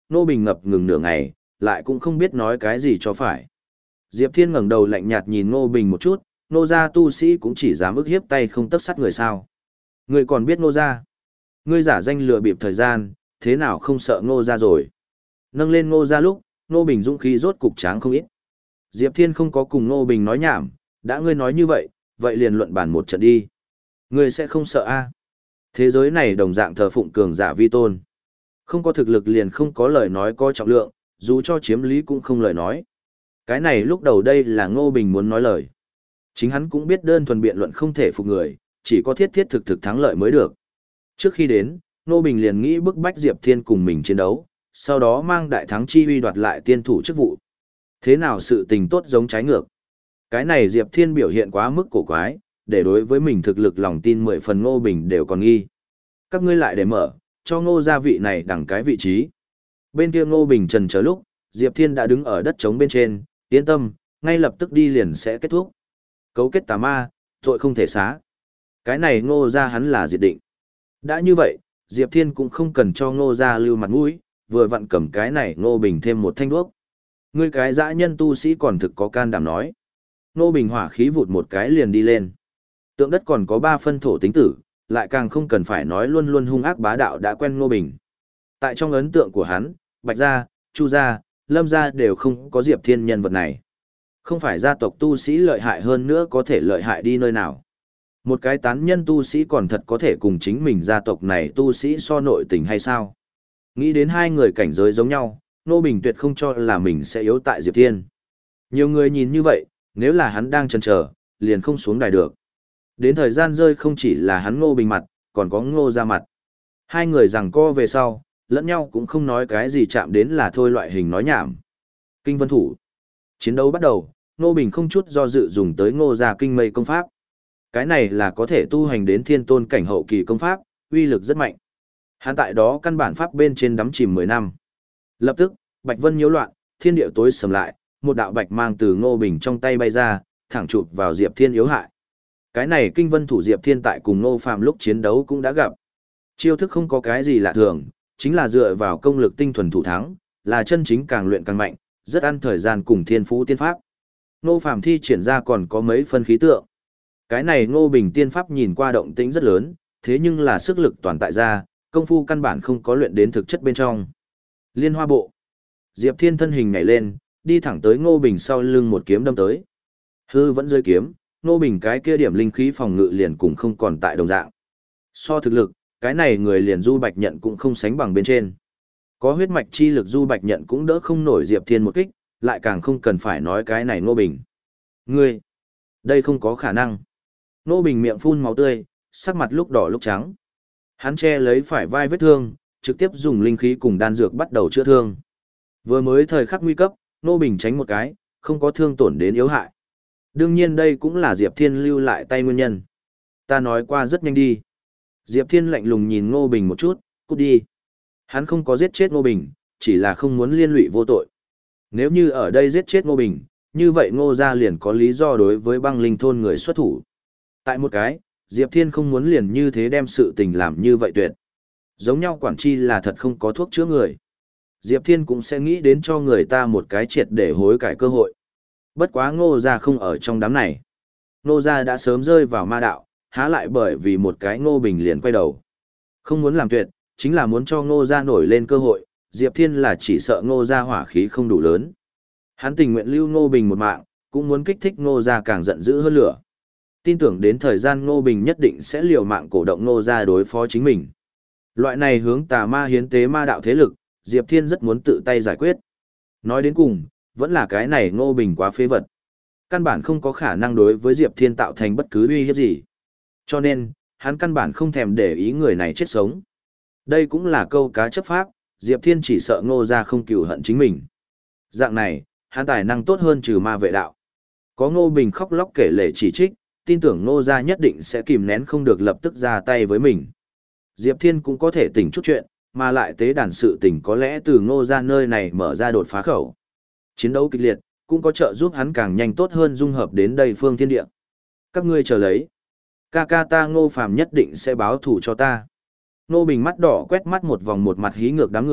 Ngô Bình ngập ngừng nửa ngày, lại cũng không biết nói cái gì cho phải. Diệp Thiên ngẩng đầu lạnh nhạt nhìn Ngô Bình một chút, Ngô gia tu sĩ cũng chỉ dám ức hiếp tay không tấc sắt người sao. Ngươi còn biết Ngô gia? Ngươi giả danh lừa bịp thời gian, thế nào không sợ Ngô gia rồi? Nâng lên Ngô gia lúc, Ngô Bình dũng khí rốt cục tráng không ít. Diệp Thiên không có cùng Ngô Bình nói nhảm, đã ngươi nói như vậy, vậy liền luận bàn một trận đi. Ngươi sẽ không sợ a? Thế giới này đồng dạng thờ phụng cường giả vi tôn. Không có thực lực liền không có lời nói có trọng lượng, dù cho chiếm lý cũng không lời nói. Cái này lúc đầu đây là Ngô Bình muốn nói lời. Chính hắn cũng biết đơn thuần biện luận không thể phục người, chỉ có thiết thiết thực thực thắng lợi mới được. Trước khi đến, Ngô Bình liền nghĩ bức bách Diệp Thiên cùng mình chiến đấu, sau đó mang đại thắng chi uy đoạt lại tiên thủ chức vụ. Thế nào sự tình tốt giống trái ngược. Cái này Diệp Thiên biểu hiện quá mức cổ quái, để đối với mình thực lực lòng tin mười phần Ngô Bình đều còn nghi. Các ngươi lại để mở, cho Ngô gia vị này đẳng cái vị trí. Bên kia Ngô Bình trần chờ lúc, Diệp Thiên đã đứng ở đất trống bên trên, yên tâm, ngay lập tức đi liền sẽ kết thúc. Cấu kết tà ma, tội không thể xá. Cái này Ngô gia hắn là diệt định. Đã như vậy, Diệp Thiên cũng không cần cho Ngô gia lưu mặt mũi, vừa vặn cầm cái này Ngô Bình thêm một thanh đuốc. Ngươi cái dã nhân tu sĩ còn thực có can đảm nói. Ngô Bình hỏa khí vụt một cái liền đi lên. Tượng đất còn có ba phân thổ tính tử, lại càng không cần phải nói luôn luôn hung ác bá đạo đã quen Ngô Bình. Tại trong ấn tượng của hắn, Bạch gia, Chu gia, Lâm gia đều không có Diệp Thiên nhân vật này. Không phải gia tộc tu sĩ lợi hại hơn nữa có thể lợi hại đi nơi nào. Một cái tán nhân tu sĩ còn thật có thể cùng chính mình gia tộc này tu sĩ so nội tình hay sao? Nghĩ đến hai người cảnh giới giống nhau, Ngô Bình tuyệt không cho là mình sẽ yếu tại Diệp Thiên. Nhiều người nhìn như vậy, nếu là hắn đang chần chờ, liền không xuống đài được. Đến thời gian rơi không chỉ là hắn Ngô Bình mặt, còn có Ngô gia mặt. Hai người giằng co về sau, lẫn nhau cũng không nói cái gì chạm đến là thôi loại hình nói nhảm. Kinh vân thủ. Chiến đấu bắt đầu, Ngô Bình không chút do dự dùng tới Ngô gia kinh mây công pháp. Cái này là có thể tu hành đến thiên tôn cảnh hậu kỳ công pháp, uy lực rất mạnh. Hắn tại đó căn bản pháp bên trên đắm chìm mười năm. Lập tức, bạch vân nhiễu loạn, thiên địa tối sầm lại, một đạo bạch mang từ Ngô Bình trong tay bay ra, thẳng chụp vào Diệp Thiên yếu hại. Cái này kinh vân thủ Diệp Thiên tại cùng Ngô Phàm lúc chiến đấu cũng đã gặp. Chiêu thức không có cái gì lạ thường, chính là dựa vào công lực tinh thuần thủ thắng, là chân chính càng luyện càng mạnh, rất ăn thời gian cùng thiên phú tiên pháp. Ngô Phàm thi triển ra còn có mấy phân khí tượng. Cái này Ngô Bình tiên pháp nhìn qua động tĩnh rất lớn, thế nhưng là sức lực toàn tại ra, công phu căn bản không có luyện đến thực chất bên trong. Liên hoa bộ. Diệp Thiên thân hình nhảy lên, đi thẳng tới Ngô Bình sau lưng một kiếm đâm tới. Hư vẫn rơi kiếm, Ngô Bình cái kia điểm linh khí phòng ngự liền cùng không còn tại đồng dạng. So thực lực, cái này người liền Du Bạch Nhận cũng không sánh bằng bên trên. Có huyết mạch chi lực Du Bạch Nhận cũng đỡ không nổi Diệp Thiên một kích, lại càng không cần phải nói cái này Ngô Bình. Ngươi, đây không có khả năng. Ngô Bình miệng phun máu tươi, sắc mặt lúc đỏ lúc trắng. Hắn che lấy phải vai vết thương, trực tiếp dùng linh khí cùng đan dược bắt đầu chữa thương. Vừa mới thời khắc nguy cấp, Ngô Bình tránh một cái, không có thương tổn đến yếu hại. Đương nhiên đây cũng là Diệp Thiên lưu lại tay nguyên nhân. Ta nói qua rất nhanh đi. Diệp Thiên lạnh lùng nhìn Ngô Bình một chút, cút đi. Hắn không có giết chết Ngô Bình, chỉ là không muốn liên lụy vô tội. Nếu như ở đây giết chết Ngô Bình, như vậy Ngô gia liền có lý do đối với băng linh thôn người xuất thủ. Tại một cái, Diệp Thiên không muốn liền như thế đem sự tình làm như vậy tuyệt. Giống nhau quản chi là thật không có thuốc chữa người. Diệp Thiên cũng sẽ nghĩ đến cho người ta một cái triệt để hối cải cơ hội. Bất quá Ngô gia không ở trong đám này. Ngô gia đã sớm rơi vào ma đạo, há lại bởi vì một cái Ngô Bình liền quay đầu. Không muốn làm tuyệt, chính là muốn cho Ngô gia nổi lên cơ hội, Diệp Thiên là chỉ sợ Ngô gia hỏa khí không đủ lớn. Hắn tình nguyện lưu Ngô Bình một mạng, cũng muốn kích thích Ngô gia càng giận dữ hơn lửa. Tin tưởng đến thời gian Ngô Bình nhất định sẽ liều mạng cổ động Ngô gia đối phó chính mình. Loại này hướng tà ma hiến tế ma đạo thế lực, Diệp Thiên rất muốn tự tay giải quyết. Nói đến cùng, vẫn là cái này Ngô Bình quá phế vật. Căn bản không có khả năng đối với Diệp Thiên tạo thành bất cứ uy hiếp gì. Cho nên, hắn căn bản không thèm để ý người này chết sống. Đây cũng là câu cá chấp pháp, Diệp Thiên chỉ sợ Ngô gia không cừu hận chính mình. Dạng này, hắn tài năng tốt hơn trừ ma vệ đạo. Có Ngô Bình khóc lóc kể lể chỉ trích, tin tưởng Ngô gia nhất định sẽ kìm nén không được lập tức ra tay với mình. Diệp Thiên cũng có thể tỉnh chút chuyện, mà lại tế đàn sự tỉnh có lẽ từ Ngô gia nơi này mở ra đột phá khẩu. Chiến đấu kịch liệt, cũng có trợ giúp hắn càng nhanh tốt hơn dung hợp đến đây phương thiên địa. Các ngươi chờ lấy. Ca ca ta Ngô Phàm nhất định sẽ báo thù cho ta. Ngô Bình mắt đỏ quét mắt một vòng một mặt hí ngược đám người,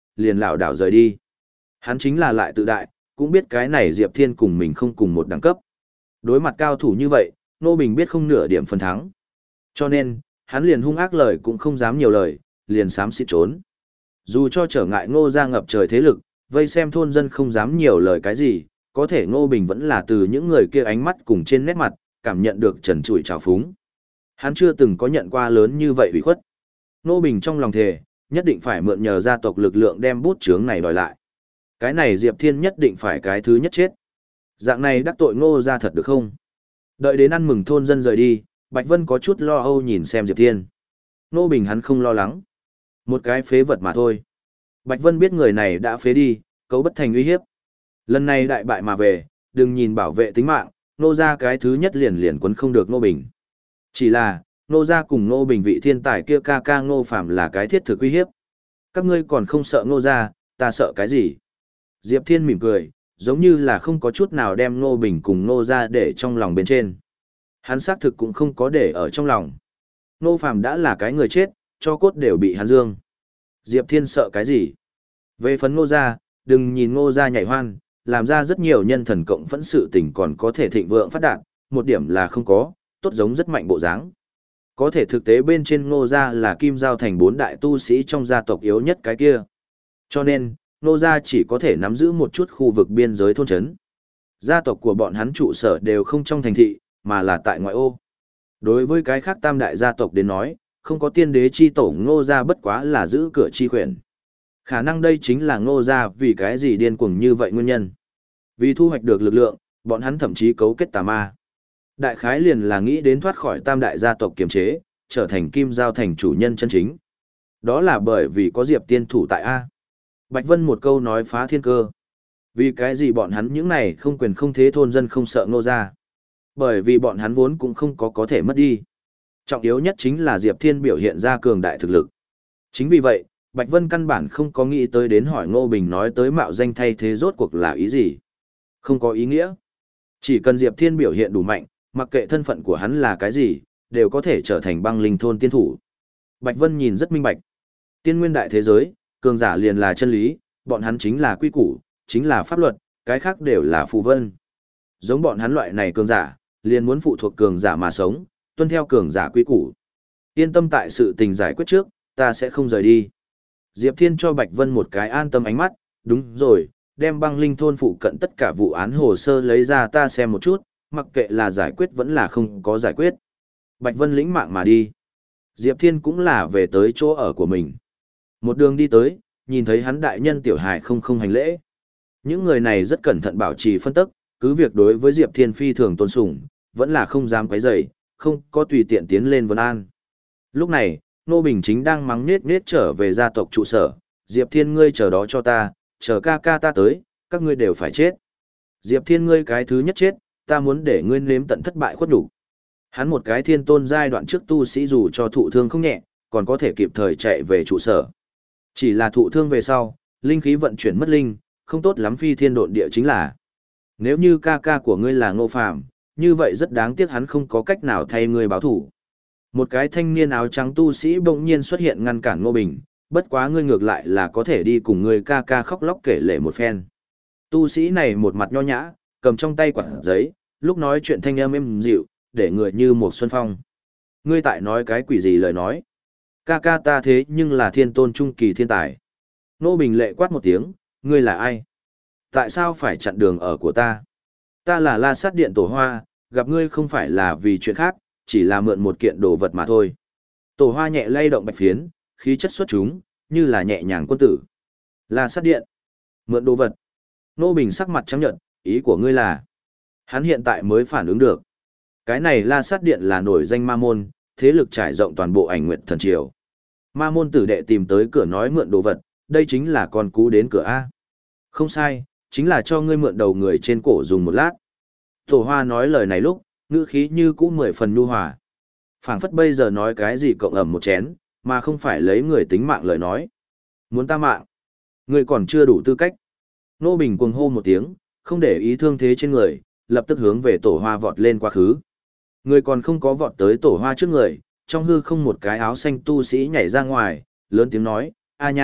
liền lảo đảo rời đi. Hắn chính là lại tự đại, cũng biết cái này Diệp Thiên cùng mình không cùng một đẳng cấp. Đối mặt cao thủ như vậy, Ngô Bình biết không nửa điểm phần thắng. Cho nên, hắn liền hung ác lời cũng không dám nhiều lời, liền xám xịt trốn. Dù cho trở ngại Ngô gia ngập trời thế lực, vây xem thôn dân không dám nhiều lời cái gì, có thể Ngô Bình vẫn là từ những người kia ánh mắt cùng trên nét mặt, cảm nhận được trần trụi trào phúng. Hắn chưa từng có nhận qua lớn như vậy ủy khuất. Ngô Bình trong lòng thề, nhất định phải mượn nhờ gia tộc lực lượng đem bút chướng này đòi lại. Cái này Diệp Thiên nhất định phải cái thứ nhất chết. Dạng này đắc tội Ngô gia thật được không? Đợi đến ăn mừng thôn dân rời đi, Bạch Vân có chút lo âu nhìn xem Diệp Thiên. Ngô Bình hắn không lo lắng. Một cái phế vật mà thôi. Bạch Vân biết người này đã phế đi, cấu bất thành uy hiếp. Lần này đại bại mà về, đừng nhìn bảo vệ tính mạng, Ngô gia cái thứ nhất liền liền quấn không được Ngô Bình. Chỉ là, Ngô gia cùng Ngô Bình vị thiên tài kia ca ca Ngô Phàm là cái thiết thực uy hiếp. Các ngươi còn không sợ Ngô gia, ta sợ cái gì? Diệp Thiên mỉm cười, giống như là không có chút nào đem Ngô Bình cùng Ngô gia để trong lòng bên trên. Hắn xác thực cũng không có để ở trong lòng. Ngô Phàm đã là cái người chết, cho cốt đều bị hắn dương. Diệp Thiên sợ cái gì? Về phấn Ngô gia, đừng nhìn Ngô gia nhảy hoan, làm ra rất nhiều nhân thần cộng phẫn sự tình còn có thể thịnh vượng phát đạt, một điểm là không có, tốt giống rất mạnh bộ dáng. Có thể thực tế bên trên Ngô gia là kim giao thành bốn đại tu sĩ trong gia tộc yếu nhất cái kia. Cho nên, Ngô gia chỉ có thể nắm giữ một chút khu vực biên giới thôn trấn. Gia tộc của bọn hắn trụ sở đều không trong thành thị, mà là tại ngoại ô. Đối với cái khác tam đại gia tộc đến nói, không có tiên đế chi tổ Ngô gia bất quá là giữ cửa chi khuyển. Khả năng đây chính là Ngô gia vì cái gì điên cuồng như vậy nguyên nhân. Vì thu hoạch được lực lượng, bọn hắn thậm chí cấu kết tà ma. Đại khái liền là nghĩ đến thoát khỏi tam đại gia tộc kiềm chế, trở thành kim giao thành chủ nhân chân chính. Đó là bởi vì có Diệp Tiên thủ tại A. Bạch Vân một câu nói phá thiên cơ. Vì cái gì bọn hắn những này không quyền không thế thôn dân không sợ Ngô gia? Bởi vì bọn hắn vốn cũng không có có thể mất đi. Trọng yếu nhất chính là Diệp Thiên biểu hiện ra cường đại thực lực. Chính vì vậy, Bạch Vân căn bản không có nghĩ tới đến hỏi Ngô Bình nói tới mạo danh thay thế rốt cuộc là ý gì. Không có ý nghĩa. Chỉ cần Diệp Thiên biểu hiện đủ mạnh, mặc kệ thân phận của hắn là cái gì, đều có thể trở thành băng linh thôn tiên thủ. Bạch Vân nhìn rất minh bạch. Tiên nguyên đại thế giới, cường giả liền là chân lý, bọn hắn chính là quy củ, chính là pháp luật, cái khác đều là phù vân. Giống bọn hắn loại này cường giả, liền muốn phụ thuộc cường giả mà sống, tuân theo cường giả quy củ. Yên tâm tại sự tình giải quyết trước, ta sẽ không rời đi. Diệp Thiên cho Bạch Vân một cái an tâm ánh mắt, đúng rồi, đem băng linh thôn phụ cận tất cả vụ án hồ sơ lấy ra ta xem một chút, mặc kệ là giải quyết vẫn là không có giải quyết. Bạch Vân lĩnh mạng mà đi. Diệp Thiên cũng là về tới chỗ ở của mình. Một đường đi tới, nhìn thấy hắn đại nhân tiểu hài không không hành lễ. Những người này rất cẩn thận bảo trì phân tức, cứ việc đối với Diệp Thiên phi thường tôn sùng, vẫn là không dám quấy rầy, không có tùy tiện tiến lên vấn an. Lúc này, Nô Bình chính đang mắng nết nết trở về gia tộc trụ sở, Diệp Thiên ngươi chờ đó cho ta, chờ ca ca ta tới, các ngươi đều phải chết. Diệp Thiên ngươi cái thứ nhất chết, ta muốn để ngươi nếm tận thất bại khuất nhục. Hắn một cái thiên tôn giai đoạn trước tu sĩ dù cho thụ thương không nhẹ, còn có thể kịp thời chạy về trụ sở. Chỉ là thụ thương về sau, linh khí vận chuyển mất linh, không tốt lắm phi thiên độn địa chính là. Nếu như ca ca của ngươi là Ngô Phàm, như vậy rất đáng tiếc hắn không có cách nào thay ngươi báo thủ. Một cái thanh niên áo trắng tu sĩ bỗng nhiên xuất hiện ngăn cản Ngô Bình, bất quá ngươi ngược lại là có thể đi cùng ngươi ca ca khóc lóc kể lể một phen. Tu sĩ này một mặt nho nhã, cầm trong tay quạt giấy, lúc nói chuyện thanh âm êm dịu, để người như một xuân phong. Ngươi tại nói cái quỷ gì lời nói? Ca ca ta thế nhưng là thiên tôn trung kỳ thiên tài. Ngô Bình lệ quát một tiếng, ngươi là ai? Tại sao phải chặn đường ở của ta? Ta là La Sát Điện Tổ Hoa, gặp ngươi không phải là vì chuyện khác, chỉ là mượn một kiện đồ vật mà thôi. Tổ Hoa nhẹ lay động bạch phiến, khí chất xuất chúng, như là nhẹ nhàng quân tử. La Sát Điện. Mượn đồ vật. Ngô Bình sắc mặt trắng nhợt, ý của ngươi là? Hắn hiện tại mới phản ứng được. Cái này La Sát Điện là nổi danh ma môn, thế lực trải rộng toàn bộ Ảnh Nguyệt Thần Triều. Ma môn tử đệ tìm tới cửa nói mượn đồ vật, đây chính là con cú đến cửa A. Không sai, chính là cho ngươi mượn đầu người trên cổ dùng một lát. Tổ Hoa nói lời này lúc, ngữ khí như cũ mười phần nhu hòa. Phảng phất bây giờ nói cái gì cộng ẩm một chén, mà không phải lấy người tính mạng lời nói. Muốn ta mạng, ngươi còn chưa đủ tư cách. Nô Bình cuồng hô một tiếng, không để ý thương thế trên người, lập tức hướng về Tổ Hoa vọt lên quá khứ. Người còn không có vọt tới Tổ Hoa trước người, trong hư không một cái áo xanh tu sĩ nhảy ra ngoài, lớn tiếng nói, a nha,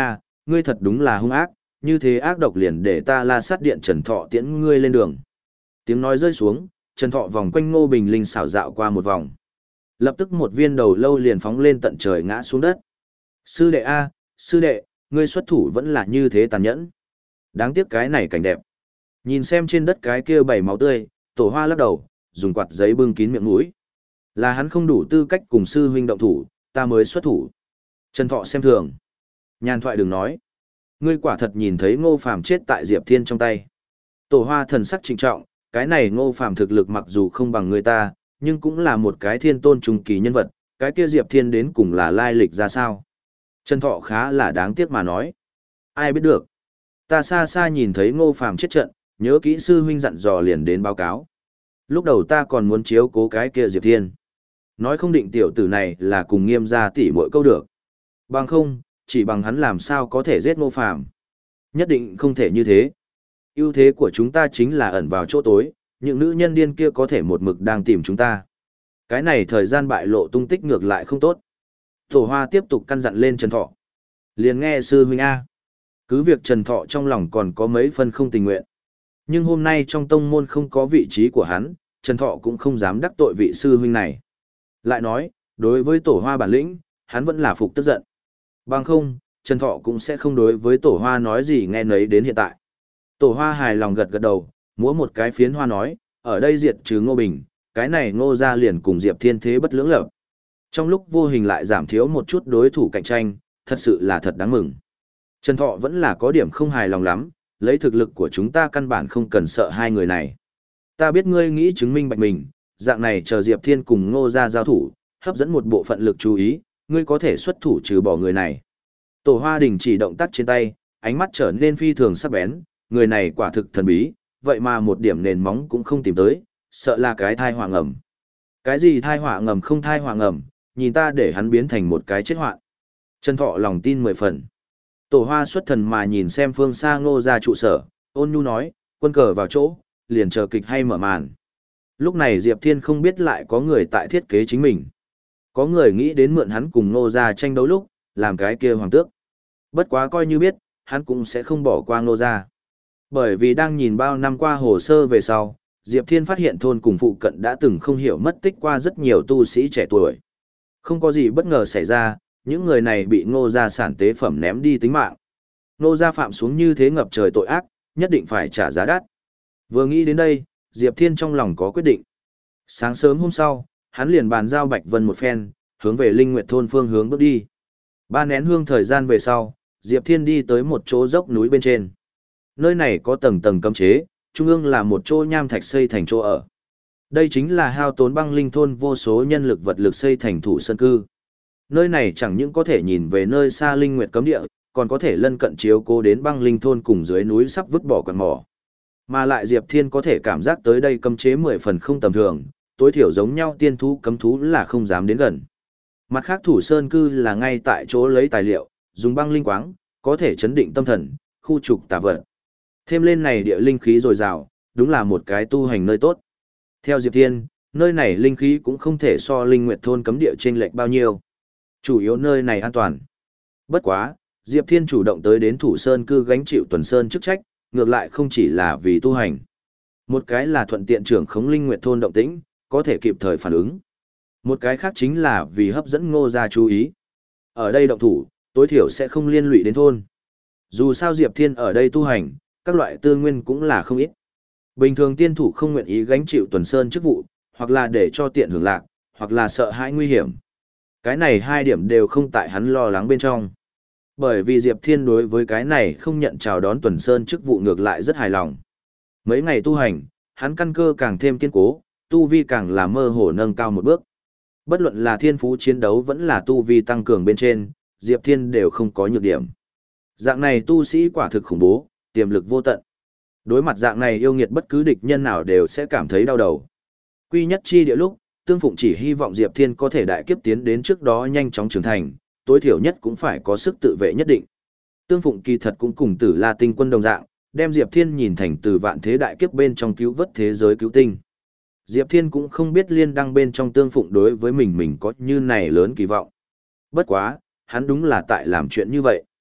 ngươi thật đúng là hung ác, như thế ác độc liền để ta La Sát Điện Trần Thọ tiễn ngươi lên đường. Tiếng nói rơi xuống, Trần Thọ vòng quanh Ngô Bình Linh xảo dạo qua một vòng. Lập tức một viên đầu lâu liền phóng lên tận trời ngã xuống đất. Sư đệ A, sư đệ, ngươi xuất thủ vẫn là như thế tàn nhẫn. Đáng tiếc cái này cảnh đẹp. Nhìn xem trên đất cái kia bảy máu tươi, Tổ Hoa lắc đầu, dùng quạt giấy bưng kín miệng mũi. Là hắn không đủ tư cách cùng sư huynh động thủ, ta mới xuất thủ. Trần Thọ xem thường. Nhàn thoại đừng nói. Ngươi quả thật nhìn thấy Ngô Phàm chết tại Diệp Thiên trong tay. Tổ Hoa thần sắc trịnh trọng, cái này Ngô Phàm thực lực mặc dù không bằng người ta, nhưng cũng là một cái thiên tôn trung kỳ nhân vật, cái kia Diệp Thiên đến cùng là lai lịch ra sao. Trần Thọ khá là đáng tiếc mà nói. Ai biết được. Ta xa xa nhìn thấy Ngô Phàm chết trận, nhớ kỹ sư huynh dặn dò liền đến báo cáo. Lúc đầu ta còn muốn chiếu cố cái kia Diệp Thiên. Nói không định tiểu tử này là cùng Nghiêm gia tỷ muội câu được. Bằng không, chỉ bằng hắn làm sao có thể giết Ngô Phàm. Nhất định không thể như thế. Ưu thế của chúng ta chính là ẩn vào chỗ tối, những nữ nhân điên kia có thể một mực đang tìm chúng ta. Cái này thời gian bại lộ tung tích ngược lại không tốt. Tổ Hoa tiếp tục căn dặn lên Trần Thọ. Liền nghe sư huynh A. Cứ việc Trần Thọ trong lòng còn có mấy phân không tình nguyện. Nhưng hôm nay trong tông môn không có vị trí của hắn, Trần Thọ cũng không dám đắc tội vị sư huynh này. Lại nói, đối với Tổ Hoa bản lĩnh, hắn vẫn là phục tức giận. Bằng không, Trần Thọ cũng sẽ không đối với Tổ Hoa nói gì nghe nấy đến hiện tại. Tổ Hoa hài lòng gật gật đầu, múa một cái phiến hoa nói, ở đây diệt trừ Ngô Bình, cái này Ngô gia liền cùng Diệp Thiên thế bất lưỡng lập. Trong lúc vô hình lại giảm thiếu một chút đối thủ cạnh tranh, thật sự là thật đáng mừng. Trần Thọ vẫn là có điểm không hài lòng lắm, lấy thực lực của chúng ta căn bản không cần sợ hai người này. Ta biết ngươi nghĩ chứng minh bạch mình, dạng này chờ Diệp Thiên cùng Ngô gia giao thủ, hấp dẫn một bộ phận lực chú ý, ngươi có thể xuất thủ trừ bỏ người này. Tổ Hoa đình chỉ động tác trên tay, ánh mắt trở nên phi thường sắc bén, người này quả thực thần bí, vậy mà một điểm nền móng cũng không tìm tới, sợ là cái thai họa ngầm. Cái gì thai họa ngầm không thai họa ngầm, nhìn ta để hắn biến thành một cái chết hoạn. Trần Thọ lòng tin mười phần. Tổ Hoa xuất thần mà nhìn xem phương xa Ngô gia trụ sở, ôn nhu nói, quân cờ vào chỗ, liền chờ kịch hay mở màn. Lúc này Diệp Thiên không biết lại có người tại thiết kế chính mình. Có người nghĩ đến mượn hắn cùng Ngô gia tranh đấu lúc, làm cái kia hoàng tước. Bất quá coi như biết, hắn cũng sẽ không bỏ qua Ngô gia. Bởi vì đang nhìn bao năm qua hồ sơ về sau, Diệp Thiên phát hiện thôn cùng phụ cận đã từng không hiểu mất tích qua rất nhiều tu sĩ trẻ tuổi. Không có gì bất ngờ xảy ra, những người này bị Ngô gia sản tế phẩm ném đi tính mạng. Ngô gia phạm xuống như thế ngập trời tội ác, nhất định phải trả giá đắt. Vừa nghĩ đến đây, Diệp Thiên trong lòng có quyết định. Sáng sớm hôm sau, hắn liền bàn giao Bạch Vân một phen, hướng về Linh Nguyệt thôn phương hướng bước đi. Ba nén hương thời gian về sau, Diệp Thiên đi tới một chỗ dốc núi bên trên. Nơi này có tầng tầng cấm chế, trung ương là một chỗ nham thạch xây thành chỗ ở. Đây chính là hao tốn băng linh thôn vô số nhân lực vật lực xây thành thủ sơn cư. Nơi này chẳng những có thể nhìn về nơi xa Linh Nguyệt cấm địa, còn có thể lân cận chiếu cố đến băng linh thôn cùng dưới núi sắp vứt bỏ quặng mỏ. Mà lại Diệp Thiên có thể cảm giác tới đây cấm chế mười phần không tầm thường, tối thiểu giống nhau tiên thú cấm thú là không dám đến gần. Mặt khác thủ sơn cư là ngay tại chỗ lấy tài liệu, dùng băng linh quáng, có thể chấn định tâm thần, khu trục tà vật. Thêm lên này địa linh khí dồi dào, đúng là một cái tu hành nơi tốt. Theo Diệp Thiên, nơi này linh khí cũng không thể so Linh Nguyệt thôn cấm địa chênh lệch bao nhiêu. Chủ yếu nơi này an toàn. Bất quá, Diệp Thiên chủ động tới đến thủ sơn cư gánh chịu tuần sơn chức trách, ngược lại không chỉ là vì tu hành. Một cái là thuận tiện trưởng khống Linh Nguyệt thôn động tĩnh, có thể kịp thời phản ứng. Một cái khác chính là vì hấp dẫn Ngô gia chú ý. Ở đây động thủ, tối thiểu sẽ không liên lụy đến thôn. Dù sao Diệp Thiên ở đây tu hành, các loại tư nguyên cũng là không ít. Bình thường tiên thủ không nguyện ý gánh chịu tuần sơn chức vụ, hoặc là để cho tiện hưởng lạc, hoặc là sợ hãi nguy hiểm. Cái này hai điểm đều không tại hắn lo lắng bên trong. Bởi vì Diệp Thiên đối với cái này không nhận chào đón tuần sơn chức vụ ngược lại rất hài lòng. Mấy ngày tu hành, hắn căn cơ càng thêm kiên cố, tu vi càng là mơ hồ nâng cao một bước. Bất luận là thiên phú chiến đấu vẫn là tu vi tăng cường bên trên, Diệp Thiên đều không có nhược điểm. Dạng này tu sĩ quả thực khủng bố, tiềm lực vô tận. Đối mặt dạng này yêu nghiệt bất cứ địch nhân nào đều sẽ cảm thấy đau đầu. Quy nhất chi địa lúc, Tương Phụng chỉ hy vọng Diệp Thiên có thể đại kiếp tiến đến trước đó nhanh chóng trưởng thành, tối thiểu nhất cũng phải có sức tự vệ nhất định. Tương Phụng kỳ thật cũng cùng Tử La Tinh quân đồng dạng, đem Diệp Thiên nhìn thành từ vạn thế đại kiếp bên trong cứu vớt thế giới cứu tinh. Diệp Thiên cũng không biết liên đăng bên trong Tương Phụng đối với mình mình có như này lớn kỳ vọng. Bất quá, hắn đúng là tại làm chuyện như vậy.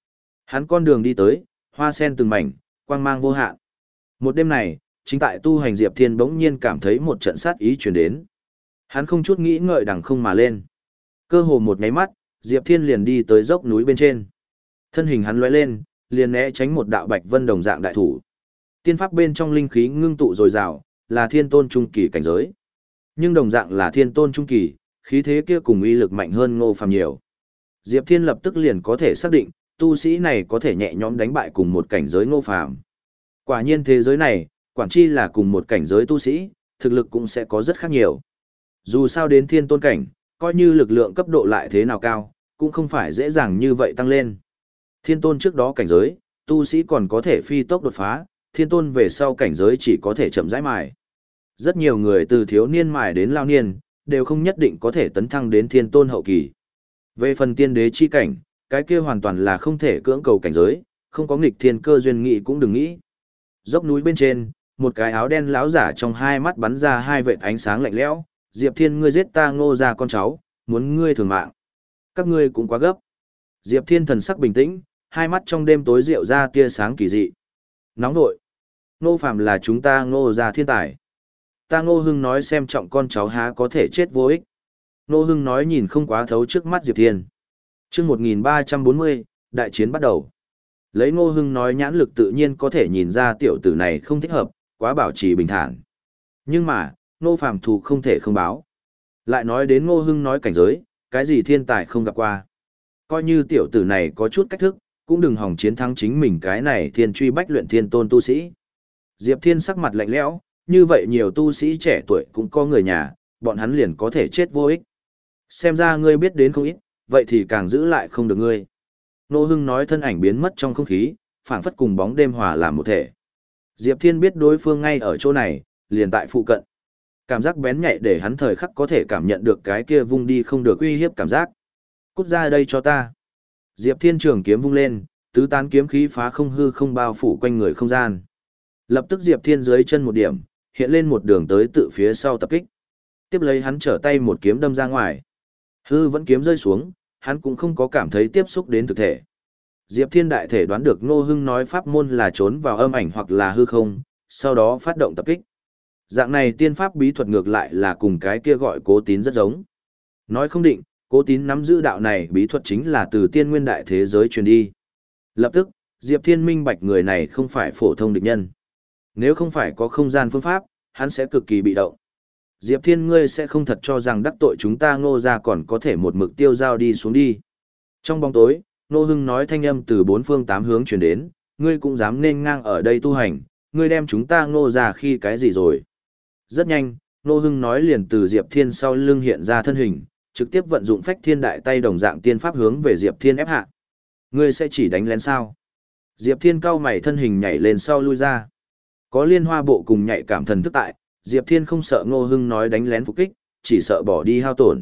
Hắn con đường đi tới, hoa sen từng mảnh, quang mang vô hạn. Một đêm này, chính tại tu hành Diệp Thiên bỗng nhiên cảm thấy một trận sát ý truyền đến. Hắn không chút nghĩ ngợi đằng không mà lên. Cơ hồ một nháy mắt, Diệp Thiên liền đi tới dốc núi bên trên. Thân hình hắn lóe lên, liền né tránh một đạo bạch vân đồng dạng đại thủ. Tiên pháp bên trong linh khí ngưng tụ dồi dào, là thiên tôn trung kỳ cảnh giới. Nhưng đồng dạng là thiên tôn trung kỳ, khí thế kia cùng uy lực mạnh hơn Ngô Phàm nhiều. Diệp Thiên lập tức liền có thể xác định, tu sĩ này có thể nhẹ nhõm đánh bại cùng một cảnh giới Ngô Phàm. Quả nhiên thế giới này, quản chi là cùng một cảnh giới tu sĩ, thực lực cũng sẽ có rất khác nhiều. Dù sao đến thiên tôn cảnh, coi như lực lượng cấp độ lại thế nào cao, cũng không phải dễ dàng như vậy tăng lên. Thiên tôn trước đó cảnh giới, tu sĩ còn có thể phi tốc đột phá, thiên tôn về sau cảnh giới chỉ có thể chậm rãi mài. Rất nhiều người từ thiếu niên mài đến lao niên, đều không nhất định có thể tấn thăng đến thiên tôn hậu kỳ. Về phần tiên đế chi cảnh, cái kia hoàn toàn là không thể cưỡng cầu cảnh giới, không có nghịch thiên cơ duyên nghị cũng đừng nghĩ. Dốc núi bên trên, một cái áo đen lão giả trong hai mắt bắn ra hai vệt ánh sáng lạnh lẽo, Diệp Thiên ngươi giết ta Ngô gia con cháu, muốn ngươi thường mạng. Các ngươi cũng quá gấp. Diệp Thiên thần sắc bình tĩnh, hai mắt trong đêm tối rượu ra tia sáng kỳ dị. Nóng nội. Ngô Phàm là chúng ta Ngô gia thiên tài. Ta Ngô Hưng nói xem trọng con cháu há có thể chết vô ích. Ngô Hưng nói nhìn không quá thấu trước mắt Diệp Thiên. Chương một nghìn ba trăm bốn mươi, đại chiến bắt đầu. Lấy Ngô Hưng nói nhãn lực tự nhiên có thể nhìn ra tiểu tử này không thích hợp, quá bảo trì bình thản. Nhưng mà, Ngô Phàm thù không thể không báo. Lại nói đến Ngô Hưng nói cảnh giới, cái gì thiên tài không gặp qua. Coi như tiểu tử này có chút cách thức, cũng đừng hòng chiến thắng chính mình cái này thiên truy bách luyện thiên tôn tu sĩ. Diệp Thiên sắc mặt lạnh lẽo, như vậy nhiều tu sĩ trẻ tuổi cũng có người nhà, bọn hắn liền có thể chết vô ích. Xem ra ngươi biết đến không ít, vậy thì càng giữ lại không được ngươi. Ngô Hưng nói thân ảnh biến mất trong không khí, phảng phất cùng bóng đêm hòa làm một thể. Diệp Thiên biết đối phương ngay ở chỗ này, liền tại phụ cận. Cảm giác bén nhạy để hắn thời khắc có thể cảm nhận được cái kia vung đi không được uy hiếp cảm giác. Cút ra đây cho ta. Diệp Thiên trường kiếm vung lên, tứ tán kiếm khí phá không hư không bao phủ quanh người không gian. Lập tức Diệp Thiên dưới chân một điểm, hiện lên một đường tới tự phía sau tập kích. Tiếp lấy hắn trở tay một kiếm đâm ra ngoài. Hư vẫn kiếm rơi xuống, hắn cũng không có cảm thấy tiếp xúc đến thực thể. Diệp Thiên đại thể đoán được Ngô Hưng nói pháp môn là trốn vào âm ảnh hoặc là hư không, sau đó phát động tập kích. Dạng này tiên pháp bí thuật ngược lại là cùng cái kia gọi Cố Tín rất giống. Nói không định, Cố Tín nắm giữ đạo này bí thuật chính là từ tiên nguyên đại thế giới truyền đi. Lập tức, Diệp Thiên minh bạch người này không phải phổ thông địch nhân. Nếu không phải có không gian phương pháp, hắn sẽ cực kỳ bị động. Diệp Thiên ngươi sẽ không thật cho rằng đắc tội chúng ta Ngô gia còn có thể một mực tiêu giao đi xuống đi. Trong bóng tối, Ngô Hưng nói thanh âm từ bốn phương tám hướng truyền đến, ngươi cũng dám nên ngang ở đây tu hành, ngươi đem chúng ta Ngô gia khi cái gì rồi. Rất nhanh, Ngô Hưng nói liền từ Diệp Thiên sau lưng hiện ra thân hình, trực tiếp vận dụng phách thiên đại tay đồng dạng tiên pháp hướng về Diệp Thiên ép hạ. Ngươi sẽ chỉ đánh lén sao? Diệp Thiên cao mày thân hình nhảy lên sau lui ra. Có liên hoa bộ cùng nhạy cảm thần thức tại, Diệp Thiên không sợ Ngô Hưng nói đánh lén phục kích, chỉ sợ bỏ đi hao tổn.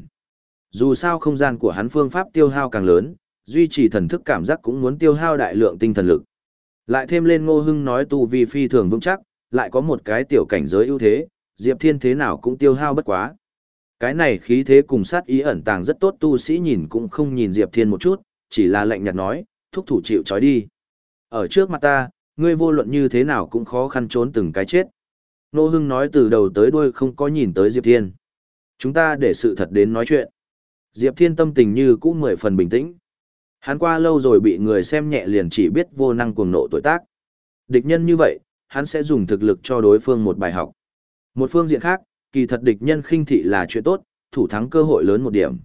Dù sao không gian của hắn phương pháp tiêu hao càng lớn, duy trì thần thức cảm giác cũng muốn tiêu hao đại lượng tinh thần lực. Lại thêm lên Ngô Hưng nói tu vi phi thường vững chắc, lại có một cái tiểu cảnh giới ưu thế, Diệp Thiên thế nào cũng tiêu hao bất quá. Cái này khí thế cùng sát ý ẩn tàng rất tốt, tu sĩ nhìn cũng không nhìn Diệp Thiên một chút, chỉ là lạnh nhạt nói, thúc thủ chịu trói đi. Ở trước mặt ta, ngươi vô luận như thế nào cũng khó khăn trốn từng cái chết. Ngô Hưng nói từ đầu tới đuôi không có nhìn tới Diệp Thiên. Chúng ta để sự thật đến nói chuyện. Diệp Thiên tâm tình như cũ mười phần bình tĩnh. Hắn qua lâu rồi bị người xem nhẹ liền chỉ biết vô năng cuồng nộ tuổi tác. Địch nhân như vậy, hắn sẽ dùng thực lực cho đối phương một bài học. Một phương diện khác, kỳ thật địch nhân khinh thị là chuyện tốt, thủ thắng cơ hội lớn một điểm.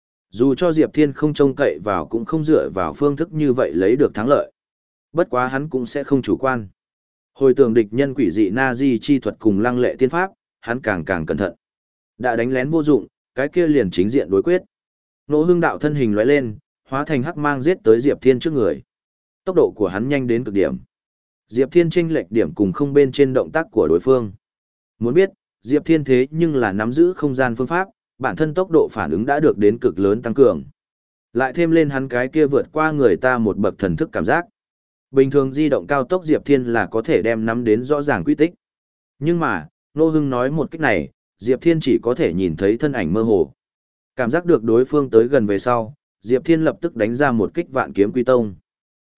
Dù cho Diệp Thiên không trông cậy vào cũng không dựa vào phương thức như vậy lấy được thắng lợi. Bất quá hắn cũng sẽ không chủ quan. Hồi tưởng địch nhân quỷ dị na di chi thuật cùng lăng lệ tiên pháp, hắn càng càng cẩn thận. Đã đánh lén vô dụng, cái kia liền chính diện đối quyết. Ngô Hưng đạo thân hình lóe lên, hóa thành hắc mang giết tới Diệp Thiên trước người. Tốc độ của hắn nhanh đến cực điểm. Diệp Thiên chênh lệch điểm cùng không bên trên động tác của đối phương. Muốn biết, Diệp Thiên thế nhưng là nắm giữ không gian phương pháp, bản thân tốc độ phản ứng đã được đến cực lớn tăng cường. Lại thêm lên hắn cái kia vượt qua người ta một bậc thần thức cảm giác. Bình thường di động cao tốc Diệp Thiên là có thể đem nắm đến rõ ràng quy tích. Nhưng mà, Ngô Hưng nói một cách này, Diệp Thiên chỉ có thể nhìn thấy thân ảnh mơ hồ. Cảm giác được đối phương tới gần về sau, Diệp Thiên lập tức đánh ra một kích vạn kiếm quy tông.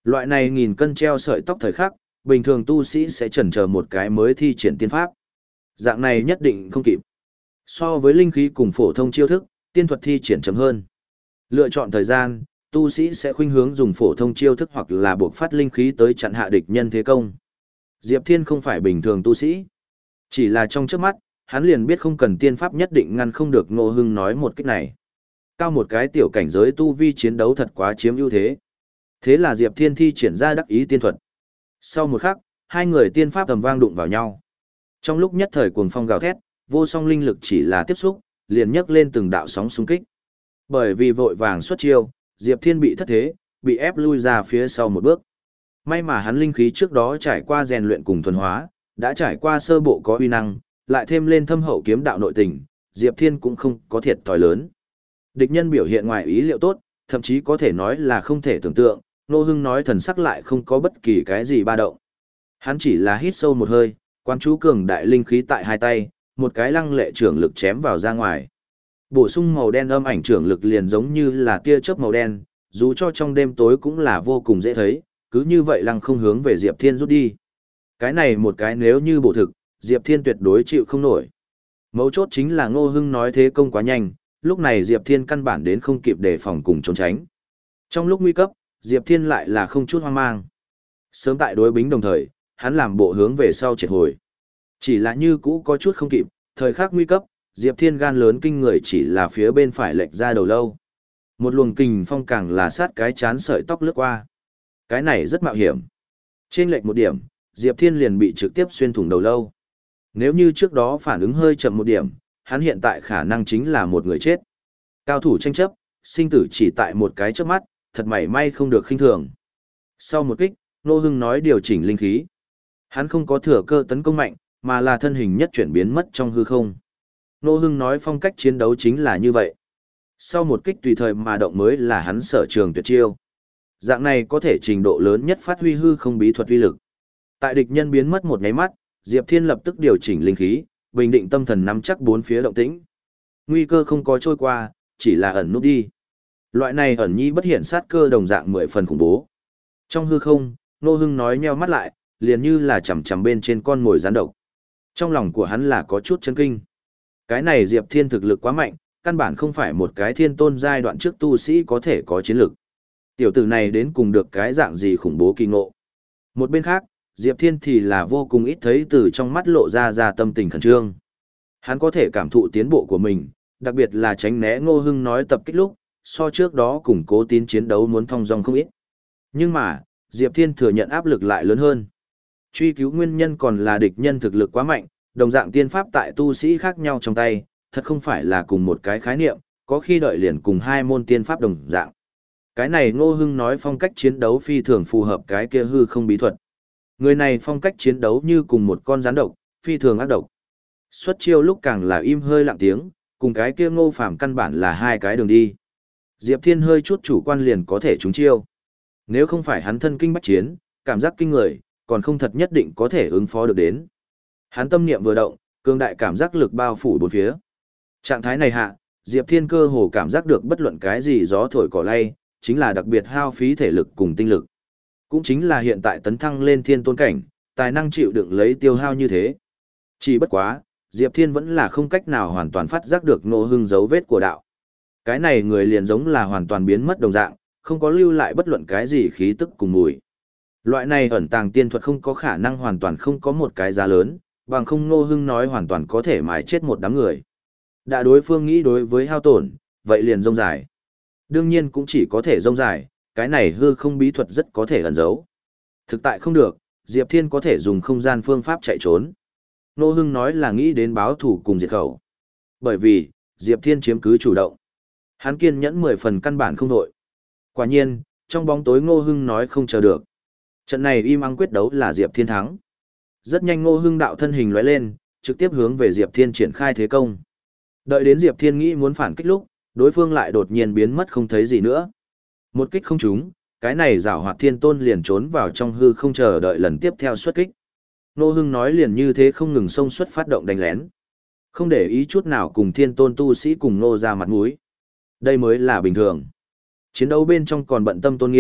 Loại này nghìn cân treo sợi tóc thời khắc, bình thường tu sĩ sẽ chần chờ một cái mới thi triển tiên pháp. Dạng này nhất định không kịp. So với linh khí cùng phổ thông chiêu thức, tiên thuật thi triển chậm hơn. Lựa chọn thời gian, tu sĩ sẽ khuynh hướng dùng phổ thông chiêu thức hoặc là buộc phát linh khí tới chặn hạ địch nhân thế công. Diệp Thiên không phải bình thường tu sĩ. Chỉ là trong trước mắt, hắn liền biết không cần tiên pháp nhất định ngăn không được Ngô Hưng nói một cách này. Cao một cái tiểu cảnh giới tu vi chiến đấu thật quá chiếm ưu thế. Thế là Diệp Thiên thi triển ra đắc ý tiên thuật. Sau một khắc, hai người tiên pháp tầm vang đụng vào nhau. Trong lúc nhất thời cuồng phong gào thét, vô song linh lực chỉ là tiếp xúc, liền nhấc lên từng đạo sóng xung kích. Bởi vì vội vàng xuất chiêu, Diệp Thiên bị thất thế, bị ép lui ra phía sau một bước. May mà hắn linh khí trước đó trải qua rèn luyện cùng thuần hóa, đã trải qua sơ bộ có uy năng, lại thêm lên thâm hậu kiếm đạo nội tình, Diệp Thiên cũng không có thiệt thòi lớn. Địch nhân biểu hiện ngoài ý liệu tốt, thậm chí có thể nói là không thể tưởng tượng, Ngô Hưng nói thần sắc lại không có bất kỳ cái gì ba động. Hắn chỉ là hít sâu một hơi, quan chú cường đại linh khí tại hai tay, một cái lăng lệ trưởng lực chém vào ra ngoài. Bổ sung màu đen âm ảnh trưởng lực liền giống như là tia chớp màu đen, dù cho trong đêm tối cũng là vô cùng dễ thấy, cứ như vậy lăng không hướng về Diệp Thiên rút đi. Cái này một cái nếu như bổ thực, Diệp Thiên tuyệt đối chịu không nổi. Mấu chốt chính là Ngô Hưng nói thế công quá nhanh, lúc này Diệp Thiên căn bản đến không kịp đề phòng cùng trốn tránh. Trong lúc nguy cấp, Diệp Thiên lại là không chút hoang mang. Sớm tại đối bính đồng thời, hắn làm bộ hướng về sau triệt hồi. Chỉ là như cũ có chút không kịp, thời khắc nguy cấp, Diệp Thiên gan lớn kinh người chỉ là phía bên phải lệch ra đầu lâu. Một luồng kình phong càng là sát cái chán sợi tóc lướt qua. Cái này rất mạo hiểm. Trên lệch một điểm, Diệp Thiên liền bị trực tiếp xuyên thủng đầu lâu. Nếu như trước đó phản ứng hơi chậm một điểm, hắn hiện tại khả năng chính là một người chết. Cao thủ tranh chấp, sinh tử chỉ tại một cái chớp mắt, thật mảy may không được khinh thường. Sau một kích, Ngô Hưng nói điều chỉnh linh khí. Hắn không có thừa cơ tấn công mạnh, mà là thân hình nhất chuyển biến mất trong hư không. Ngô Hưng nói phong cách chiến đấu chính là như vậy. Sau một kích tùy thời mà động mới là hắn sở trường tuyệt chiêu. Dạng này có thể trình độ lớn nhất phát huy hư không bí thuật uy lực. Tại địch nhân biến mất một nháy mắt, Diệp Thiên lập tức điều chỉnh linh khí, bình định tâm thần nắm chắc bốn phía động tĩnh. Nguy cơ không có trôi qua, chỉ là ẩn núp đi. Loại này ẩn nhi bất hiện sát cơ đồng dạng mười phần khủng bố. Trong hư không, Ngô Hưng nói nheo mắt lại, liền như là chằm chằm bên trên con mồi rắn độc. Trong lòng của hắn là có chút chấn kinh. Cái này Diệp Thiên thực lực quá mạnh, căn bản không phải một cái thiên tôn giai đoạn trước tu sĩ có thể có chiến lực. Tiểu tử này đến cùng được cái dạng gì khủng bố kỳ ngộ. Một bên khác, Diệp Thiên thì là vô cùng ít thấy từ trong mắt lộ ra ra tâm tình khẩn trương. Hắn có thể cảm thụ tiến bộ của mình, đặc biệt là tránh né Ngô Hưng nói tập kích lúc, so trước đó cùng Cố Tín chiến đấu muốn thong dong không ít. Nhưng mà, Diệp Thiên thừa nhận áp lực lại lớn hơn. Truy cứu nguyên nhân còn là địch nhân thực lực quá mạnh, đồng dạng tiên pháp tại tu sĩ khác nhau trong tay, thật không phải là cùng một cái khái niệm, có khi đợi liền cùng hai môn tiên pháp đồng dạng. Cái này Ngô Hưng nói phong cách chiến đấu phi thường phù hợp cái kia hư không bí thuật. Người này phong cách chiến đấu như cùng một con rắn độc, phi thường ác độc. Xuất chiêu lúc càng là im hơi lặng tiếng, cùng cái kia Ngô Phàm căn bản là hai cái đường đi. Diệp Thiên hơi chút chủ quan liền có thể trúng chiêu. Nếu không phải hắn thân kinh bách chiến, cảm giác kinh người, còn không thật nhất định có thể ứng phó được đến. Hắn tâm niệm vừa động, cường đại cảm giác lực bao phủ bốn phía. Trạng thái này hạ, Diệp Thiên cơ hồ cảm giác được bất luận cái gì gió thổi cỏ lay, chính là đặc biệt hao phí thể lực cùng tinh lực. Cũng chính là hiện tại tấn thăng lên thiên tôn cảnh, tài năng chịu đựng lấy tiêu hao như thế. Chỉ bất quá, Diệp Thiên vẫn là không cách nào hoàn toàn phát giác được Ngô Hưng dấu vết của đạo. Cái này người liền giống là hoàn toàn biến mất đồng dạng, không có lưu lại bất luận cái gì khí tức cùng mùi. Loại này ẩn tàng tiên thuật không có khả năng hoàn toàn không có một cái giá lớn, bằng không Ngô Hưng nói hoàn toàn có thể mài chết một đám người. Đã đối phương nghĩ đối với hao tổn, vậy liền rông dài. Đương nhiên cũng chỉ có thể rông dài, cái này hư không bí thuật rất có thể ẩn giấu. Thực tại không được, Diệp Thiên có thể dùng không gian phương pháp chạy trốn. Ngô Hưng nói là nghĩ đến báo thủ cùng diệt khẩu. Bởi vì, Diệp Thiên chiếm cứ chủ động. Hắn kiên nhẫn mười phần căn bản không đội. Quả nhiên, trong bóng tối Ngô Hưng nói không chờ được. Trận này im ắng quyết đấu là Diệp Thiên thắng. Rất nhanh Ngô Hưng đạo thân hình lóe lên, trực tiếp hướng về Diệp Thiên triển khai thế công. Đợi đến Diệp Thiên nghĩ muốn phản kích lúc, đối phương lại đột nhiên biến mất không thấy gì nữa. Một kích không trúng, cái này giảo hoạt thiên tôn liền trốn vào trong hư không chờ đợi lần tiếp theo xuất kích. Ngô Hưng nói liền như thế không ngừng xông xuất phát động đánh lén. Không để ý chút nào cùng thiên tôn tu sĩ cùng Ngô ra mặt mũi. Đây mới là bình thường. Chiến đấu bên trong còn bận tâm tôn nghiêm,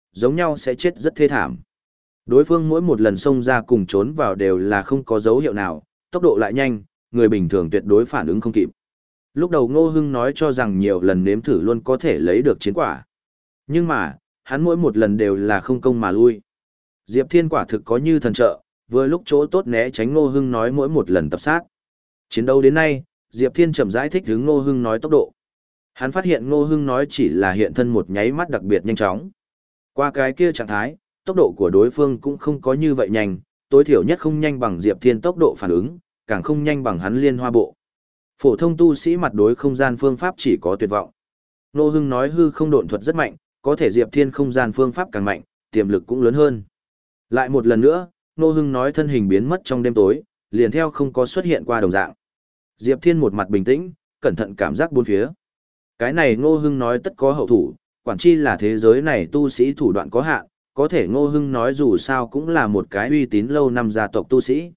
giống nhau sẽ chết rất thê thảm. Đối phương mỗi một lần xông ra cùng trốn vào đều là không có dấu hiệu nào, tốc độ lại nhanh, người bình thường tuyệt đối phản ứng không kịp. Lúc đầu Ngô Hưng nói cho rằng nhiều lần nếm thử luôn có thể lấy được chiến quả. Nhưng mà, hắn mỗi một lần đều là không công mà lui. Diệp Thiên quả thực có như thần trợ, vừa lúc chỗ tốt né tránh Ngô Hưng nói mỗi một lần tập sát. Chiến đấu đến nay, Diệp Thiên chậm rãi thích hướng Ngô Hưng nói tốc độ. Hắn phát hiện Ngô Hưng nói chỉ là hiện thân một nháy mắt đặc biệt nhanh chóng. Qua cái kia trạng thái, tốc độ của đối phương cũng không có như vậy nhanh, tối thiểu nhất không nhanh bằng Diệp Thiên tốc độ phản ứng, càng không nhanh bằng hắn liên hoa bộ. Phổ thông tu sĩ mặt đối không gian phương pháp chỉ có tuyệt vọng. Ngô Hưng nói hư không độn thuật rất mạnh, có thể Diệp Thiên không gian phương pháp càng mạnh, tiềm lực cũng lớn hơn. Lại một lần nữa, Ngô Hưng nói thân hình biến mất trong đêm tối, liền theo không có xuất hiện qua đồng dạng. Diệp Thiên một mặt bình tĩnh, cẩn thận cảm giác bốn phía. Cái này Ngô Hưng nói tất có hậu thủ, quản chi là thế giới này tu sĩ thủ đoạn có hạn, có thể Ngô Hưng nói dù sao cũng là một cái uy tín lâu năm gia tộc tu sĩ.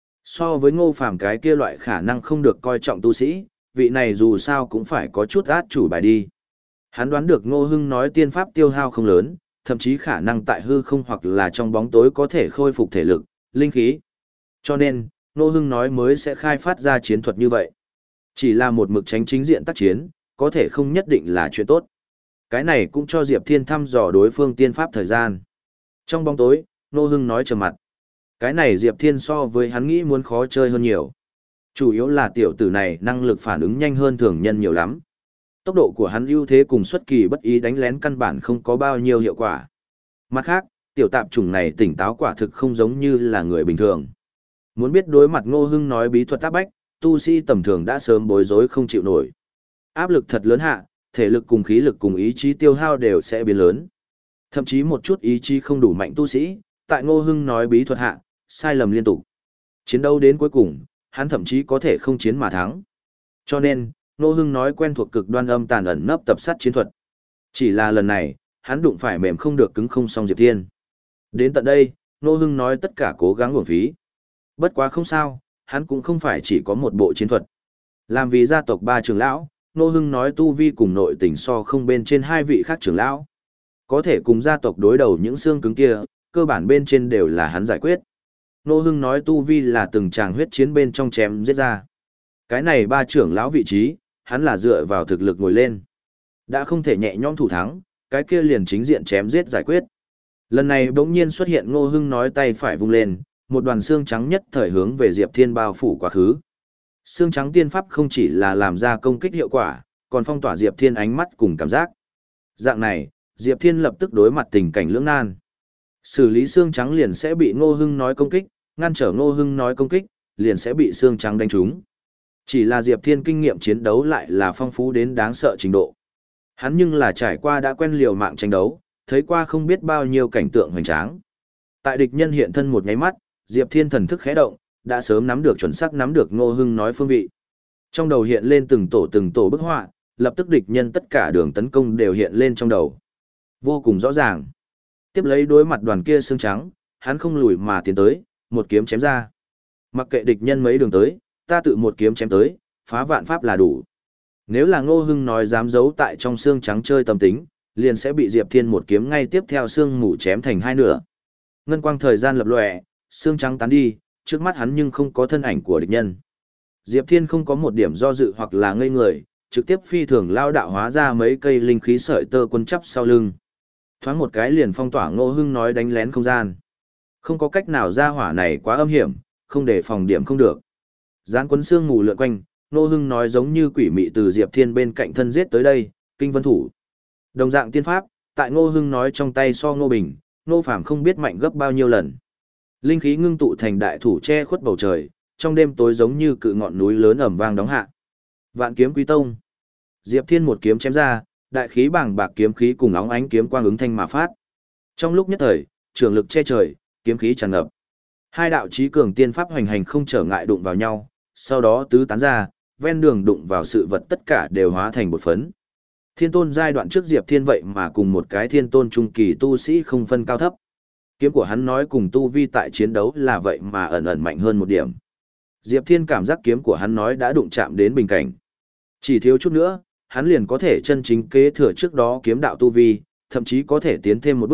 So với Ngô Phàm cái kia loại khả năng không được coi trọng tu sĩ, vị này dù sao cũng phải có chút át chủ bài đi. Hắn đoán được Ngô Hưng nói tiên pháp tiêu hao không lớn, thậm chí khả năng tại hư không hoặc là trong bóng tối có thể khôi phục thể lực, linh khí. Cho nên, Ngô Hưng nói mới sẽ khai phát ra chiến thuật như vậy. Chỉ là một mực tránh chính diện tác chiến, có thể không nhất định là chuyện tốt. Cái này cũng cho Diệp Thiên thăm dò đối phương tiên pháp thời gian. Trong bóng tối, Ngô Hưng nói trầm mặt. Cái này Diệp Thiên so với hắn nghĩ muốn khó chơi hơn nhiều. Chủ yếu là tiểu tử này năng lực phản ứng nhanh hơn thường nhân nhiều lắm. Tốc độ của hắn ưu thế cùng xuất kỳ bất ý đánh lén căn bản không có bao nhiêu hiệu quả. Mặt khác, tiểu tạp chủng này tỉnh táo quả thực không giống như là người bình thường. Muốn biết đối mặt Ngô Hưng nói bí thuật áp bách, tu sĩ tầm thường đã sớm bối rối không chịu nổi. Áp lực thật lớn hạ, thể lực cùng khí lực cùng ý chí tiêu hao đều sẽ biến lớn. Thậm chí một chút ý chí không đủ mạnh tu sĩ, tại Ngô Hưng nói bí thuật hạ, sai lầm liên tục. Chiến đấu đến cuối cùng, hắn thậm chí có thể không chiến mà thắng. Cho nên, Ngô Hưng nói quen thuộc cực đoan âm tàn ẩn nấp tập sát chiến thuật. Chỉ là lần này, hắn đụng phải mềm không được cứng không xong Diệp Thiên. Đến tận đây, Ngô Hưng nói tất cả cố gắng uổng phí. Bất quá không sao, hắn cũng không phải chỉ có một bộ chiến thuật. Làm vì gia tộc ba trưởng lão, Ngô Hưng nói tu vi cùng nội tình so không bên trên hai vị khác trưởng lão. Có thể cùng gia tộc đối đầu những xương cứng kia, cơ bản bên trên đều là hắn giải quyết. Ngô Hưng nói tu vi là từng tràng huyết chiến bên trong chém giết ra. Cái này ba trưởng lão vị trí, hắn là dựa vào thực lực ngồi lên. Đã không thể nhẹ nhõm thủ thắng, cái kia liền chính diện chém giết giải quyết. Lần này bỗng nhiên xuất hiện Ngô Hưng nói tay phải vung lên, một đoàn xương trắng nhất thời hướng về Diệp Thiên bao phủ quá khứ. Xương trắng tiên pháp không chỉ là làm ra công kích hiệu quả, còn phong tỏa Diệp Thiên ánh mắt cùng cảm giác. Dạng này, Diệp Thiên lập tức đối mặt tình cảnh lưỡng nan. Xử lý xương trắng liền sẽ bị Ngô Hưng nói công kích, ngăn trở Ngô Hưng nói công kích, liền sẽ bị xương trắng đánh trúng. Chỉ là Diệp Thiên kinh nghiệm chiến đấu lại là phong phú đến đáng sợ trình độ. Hắn nhưng là trải qua đã quen liều mạng tranh đấu, thấy qua không biết bao nhiêu cảnh tượng hoành tráng. Tại địch nhân hiện thân một nháy mắt, Diệp Thiên thần thức khẽ động, đã sớm nắm được chuẩn xác nắm được Ngô Hưng nói phương vị. Trong đầu hiện lên từng tổ từng tổ bức họa, lập tức địch nhân tất cả đường tấn công đều hiện lên trong đầu. Vô cùng rõ ràng. Tiếp lấy đối mặt đoàn kia xương trắng, hắn không lùi mà tiến tới, một kiếm chém ra. Mặc kệ địch nhân mấy đường tới, ta tự một kiếm chém tới, phá vạn pháp là đủ. Nếu là Ngô Hưng nói dám giấu tại trong xương trắng chơi tâm tính, liền sẽ bị Diệp Thiên một kiếm ngay tiếp theo xương mù chém thành hai nửa. Ngân quang thời gian lập lòe, xương trắng tán đi, trước mắt hắn nhưng không có thân ảnh của địch nhân. Diệp Thiên không có một điểm do dự hoặc là ngây người, trực tiếp phi thường lao đạo hóa ra mấy cây linh khí sợi tơ quân chắp sau lưng. Thoáng một cái liền phong tỏa Ngô Hưng nói đánh lén không gian. Không có cách nào ra hỏa này quá âm hiểm, không để phòng điểm không được. Gián quấn xương mù lượn quanh, Ngô Hưng nói giống như quỷ mị từ Diệp Thiên bên cạnh thân giết tới đây, kinh vân thủ. Đồng dạng tiên pháp, tại Ngô Hưng nói trong tay so Ngô Bình, Ngô Phàm không biết mạnh gấp bao nhiêu lần. Linh khí ngưng tụ thành đại thủ che khuất bầu trời, trong đêm tối giống như cự ngọn núi lớn ầm vang đóng hạ. Vạn kiếm quý tông. Diệp Thiên một kiếm chém ra, đại khí bàng bạc kiếm khí cùng óng ánh kiếm quang ứng thanh mà phát. Trong lúc nhất thời, trường lực che trời, kiếm khí tràn ngập. Hai đạo chí cường tiên pháp hoành hành không trở ngại đụng vào nhau, sau đó tứ tán ra, ven đường đụng vào sự vật tất cả đều hóa thành bột phấn. Thiên tôn giai đoạn trước Diệp Thiên vậy mà cùng một cái thiên tôn trung kỳ tu sĩ không phân cao thấp. Kiếm của hắn nói cùng tu vi tại chiến đấu là vậy mà ẩn ẩn mạnh hơn một điểm. Diệp Thiên cảm giác kiếm của hắn nói đã đụng chạm đến bình cảnh. Chỉ thiếu chút nữa, hắn liền có thể chân chính kế thừa trước đó kiếm đạo tu vi, thậm chí có thể tiến thêm một bước,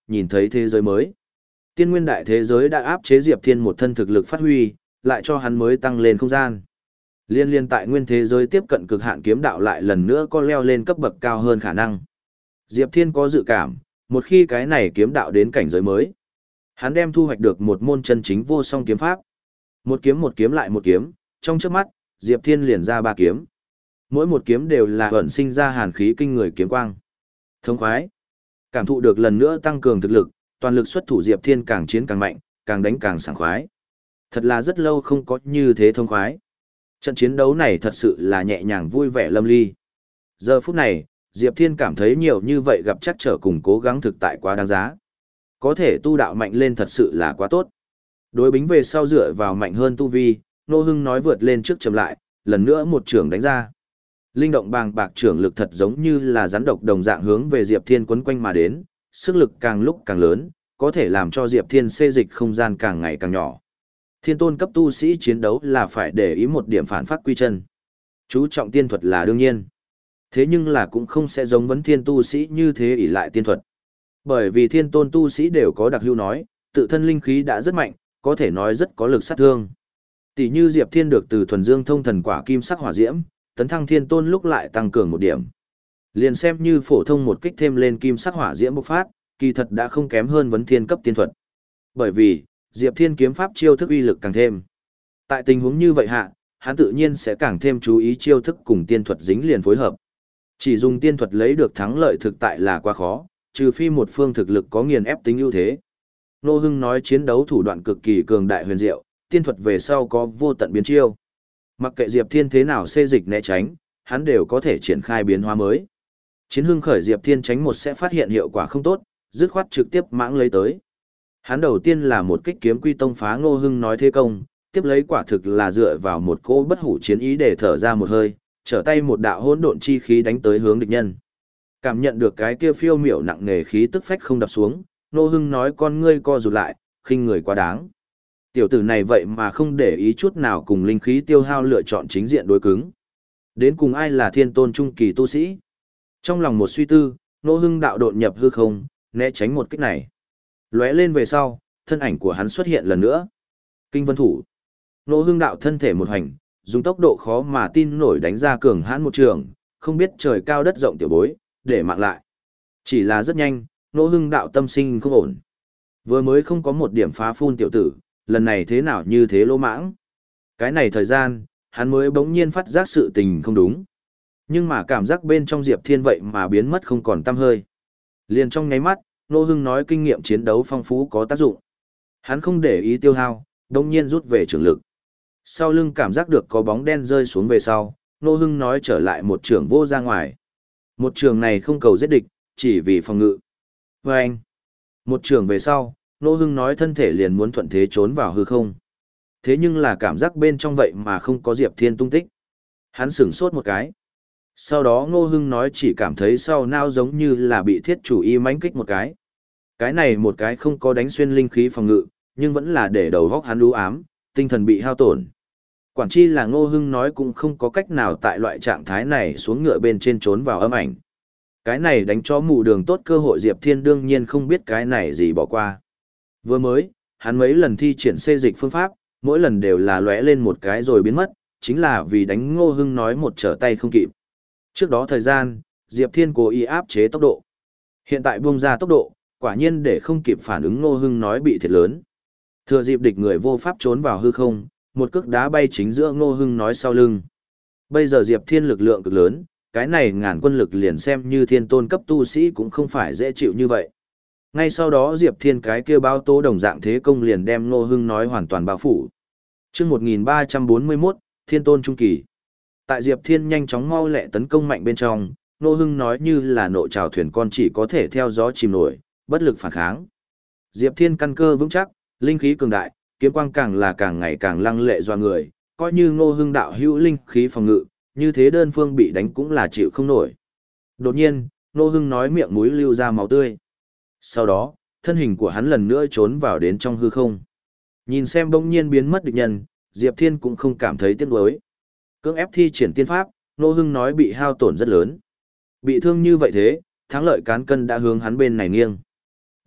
nhìn thấy thế giới mới. Tiên nguyên đại thế giới đã áp chế Diệp Thiên một thân thực lực phát huy, lại cho hắn mới tăng lên không gian. Liên liên tại nguyên thế giới tiếp cận cực hạn kiếm đạo lại lần nữa có leo lên cấp bậc cao hơn khả năng. Diệp Thiên có dự cảm, một khi cái này kiếm đạo đến cảnh giới mới, hắn đem thu hoạch được một môn chân chính vô song kiếm pháp. Một kiếm một kiếm lại một kiếm, trong chớp mắt, Diệp Thiên liền ra ba kiếm. Mỗi một kiếm đều là ẩn sinh ra hàn khí kinh người kiếm quang. Thông khoái. Cảm thụ được lần nữa tăng cường thực lực, toàn lực xuất thủ Diệp Thiên càng chiến càng mạnh, càng đánh càng sảng khoái. Thật là rất lâu không có như thế thông khoái. Trận chiến đấu này thật sự là nhẹ nhàng vui vẻ lâm ly. Giờ phút này, Diệp Thiên cảm thấy nhiều như vậy gặp chắc trở cùng cố gắng thực tại quá đáng giá. Có thể tu đạo mạnh lên thật sự là quá tốt. Đối bính về sau dựa vào mạnh hơn tu vi, Nô Hưng nói vượt lên trước chậm lại, lần nữa một trường đánh ra. Linh động bàng bạc trưởng lực thật giống như là rắn độc đồng dạng hướng về Diệp Thiên quấn quanh mà đến, sức lực càng lúc càng lớn, có thể làm cho Diệp Thiên xê dịch không gian càng ngày càng nhỏ. Thiên tôn cấp tu sĩ chiến đấu là phải để ý một điểm phản phát quy chân. Chú trọng tiên thuật là đương nhiên. Thế nhưng là cũng không sẽ giống vấn thiên tu sĩ như thế ỷ lại tiên thuật. Bởi vì thiên tôn tu sĩ đều có đặc hữu nói, tự thân linh khí đã rất mạnh, có thể nói rất có lực sát thương. Tỷ như Diệp Thiên được từ thuần dương thông thần quả kim sắc hỏa diễm, tấn thăng thiên tôn lúc lại tăng cường một điểm. Liền xem như phổ thông một kích thêm lên kim sắc hỏa diễm bộc phát, kỳ thật đã không kém hơn vấn thiên cấp tiên thuật. Bởi vì, Diệp Thiên kiếm pháp chiêu thức uy lực càng thêm. Tại tình huống như vậy hạ, hắn tự nhiên sẽ càng thêm chú ý chiêu thức cùng tiên thuật dính liền phối hợp. Chỉ dùng tiên thuật lấy được thắng lợi thực tại là quá khó, trừ phi một phương thực lực có nghiền ép tính ưu thế. Nô Hưng nói chiến đấu thủ đoạn cực kỳ cường đại huyền diệu, tiên thuật về sau có vô tận biến chiêu. Mặc kệ Diệp Thiên thế nào xê dịch né tránh, hắn đều có thể triển khai biến hóa mới. Chiến hưng khởi Diệp Thiên tránh một sẽ phát hiện hiệu quả không tốt, dứt khoát trực tiếp mãng lấy tới. Hắn đầu tiên là một kích kiếm quy tông phá Ngô Hưng nói thế công, tiếp lấy quả thực là dựa vào một cỗ bất hủ chiến ý để thở ra một hơi, trở tay một đạo hỗn độn chi khí đánh tới hướng địch nhân. Cảm nhận được cái kia phiêu miểu nặng nề khí tức phách không đập xuống, Ngô Hưng nói con ngươi co rụt lại, khinh người quá đáng. Tiểu tử này vậy mà không để ý chút nào cùng linh khí tiêu hao lựa chọn chính diện đối cứng. Đến cùng ai là thiên tôn trung kỳ tu sĩ? Trong lòng một suy tư, Ngô Hưng đạo độn nhập hư không, né tránh một kích này. Lóe lên về sau, thân ảnh của hắn xuất hiện lần nữa. Kinh vân thủ. Ngô Hưng đạo thân thể một hành, dùng tốc độ khó mà tin nổi đánh ra cường hãn một trường, không biết trời cao đất rộng tiểu bối, để mạng lại. Chỉ là rất nhanh, Ngô Hưng đạo tâm sinh không ổn. Vừa mới không có một điểm phá phun tiểu tử, lần này thế nào như thế lỗ mãng. Cái này thời gian, hắn mới bỗng nhiên phát giác sự tình không đúng. Nhưng mà cảm giác bên trong Diệp Thiên vậy mà biến mất không còn tăm hơi. Liền trong nháy mắt, Ngô Hưng nói kinh nghiệm chiến đấu phong phú có tác dụng. Hắn không để ý tiêu hao, đồng nhiên rút về trường lực. Sau lưng cảm giác được có bóng đen rơi xuống về sau, Ngô Hưng nói trở lại một trường vô ra ngoài. Một trường này không cầu giết địch, chỉ vì phòng ngự. Và anh, một trường về sau, Ngô Hưng nói thân thể liền muốn thuận thế trốn vào hư không. Thế nhưng là cảm giác bên trong vậy mà không có Diệp Thiên tung tích. Hắn sửng sốt một cái. Sau đó Ngô Hưng nói chỉ cảm thấy sau nao giống như là bị thiết chủ y mãnh kích một cái. Cái này một cái không có đánh xuyên linh khí phòng ngự, nhưng vẫn là để đầu góc hắn lú ám, tinh thần bị hao tổn. Quản chi là Ngô Hưng nói cũng không có cách nào tại loại trạng thái này xuống ngựa bên trên trốn vào âm ảnh. Cái này đánh cho mù đường tốt cơ hội Diệp Thiên đương nhiên không biết cái này gì bỏ qua. Vừa mới, hắn mấy lần thi triển xê dịch phương pháp, mỗi lần đều là lóe lên một cái rồi biến mất, chính là vì đánh Ngô Hưng nói một trở tay không kịp. Trước đó thời gian, Diệp Thiên cố ý áp chế tốc độ. Hiện tại buông ra tốc độ, quả nhiên để không kịp phản ứng Ngô Hưng nói bị thiệt lớn. Thừa dịp địch người vô pháp trốn vào hư không, một cước đá bay chính giữa Ngô Hưng nói sau lưng. Bây giờ Diệp Thiên lực lượng cực lớn, cái này ngàn quân lực liền xem như thiên tôn cấp tu sĩ cũng không phải dễ chịu như vậy. Ngay sau đó Diệp Thiên cái kia bao tố đồng dạng thế công liền đem Ngô Hưng nói hoàn toàn bao phủ. Chương một nghìn ba trăm bốn mươi mốt, Thiên Tôn Trung Kỳ. Tại Diệp Thiên nhanh chóng mau lẹ tấn công mạnh bên trong, Ngô Hưng nói như là nộ trào thuyền con chỉ có thể theo gió chìm nổi, bất lực phản kháng. Diệp Thiên căn cơ vững chắc, linh khí cường đại, kiếm quang càng là càng ngày càng lăng lệ doa người, coi như Ngô Hưng đạo hữu linh khí phòng ngự, như thế đơn phương bị đánh cũng là chịu không nổi. Đột nhiên, Ngô Hưng nói miệng mũi lưu ra máu tươi. Sau đó, thân hình của hắn lần nữa trốn vào đến trong hư không. Nhìn xem bỗng nhiên biến mất địch nhân, Diệp Thiên cũng không cảm thấy tiếc nuối. Cưỡng ép thi triển tiên pháp, Ngô Hưng nói bị hao tổn rất lớn. Bị thương như vậy thế, thắng lợi cán cân đã hướng hắn bên này nghiêng.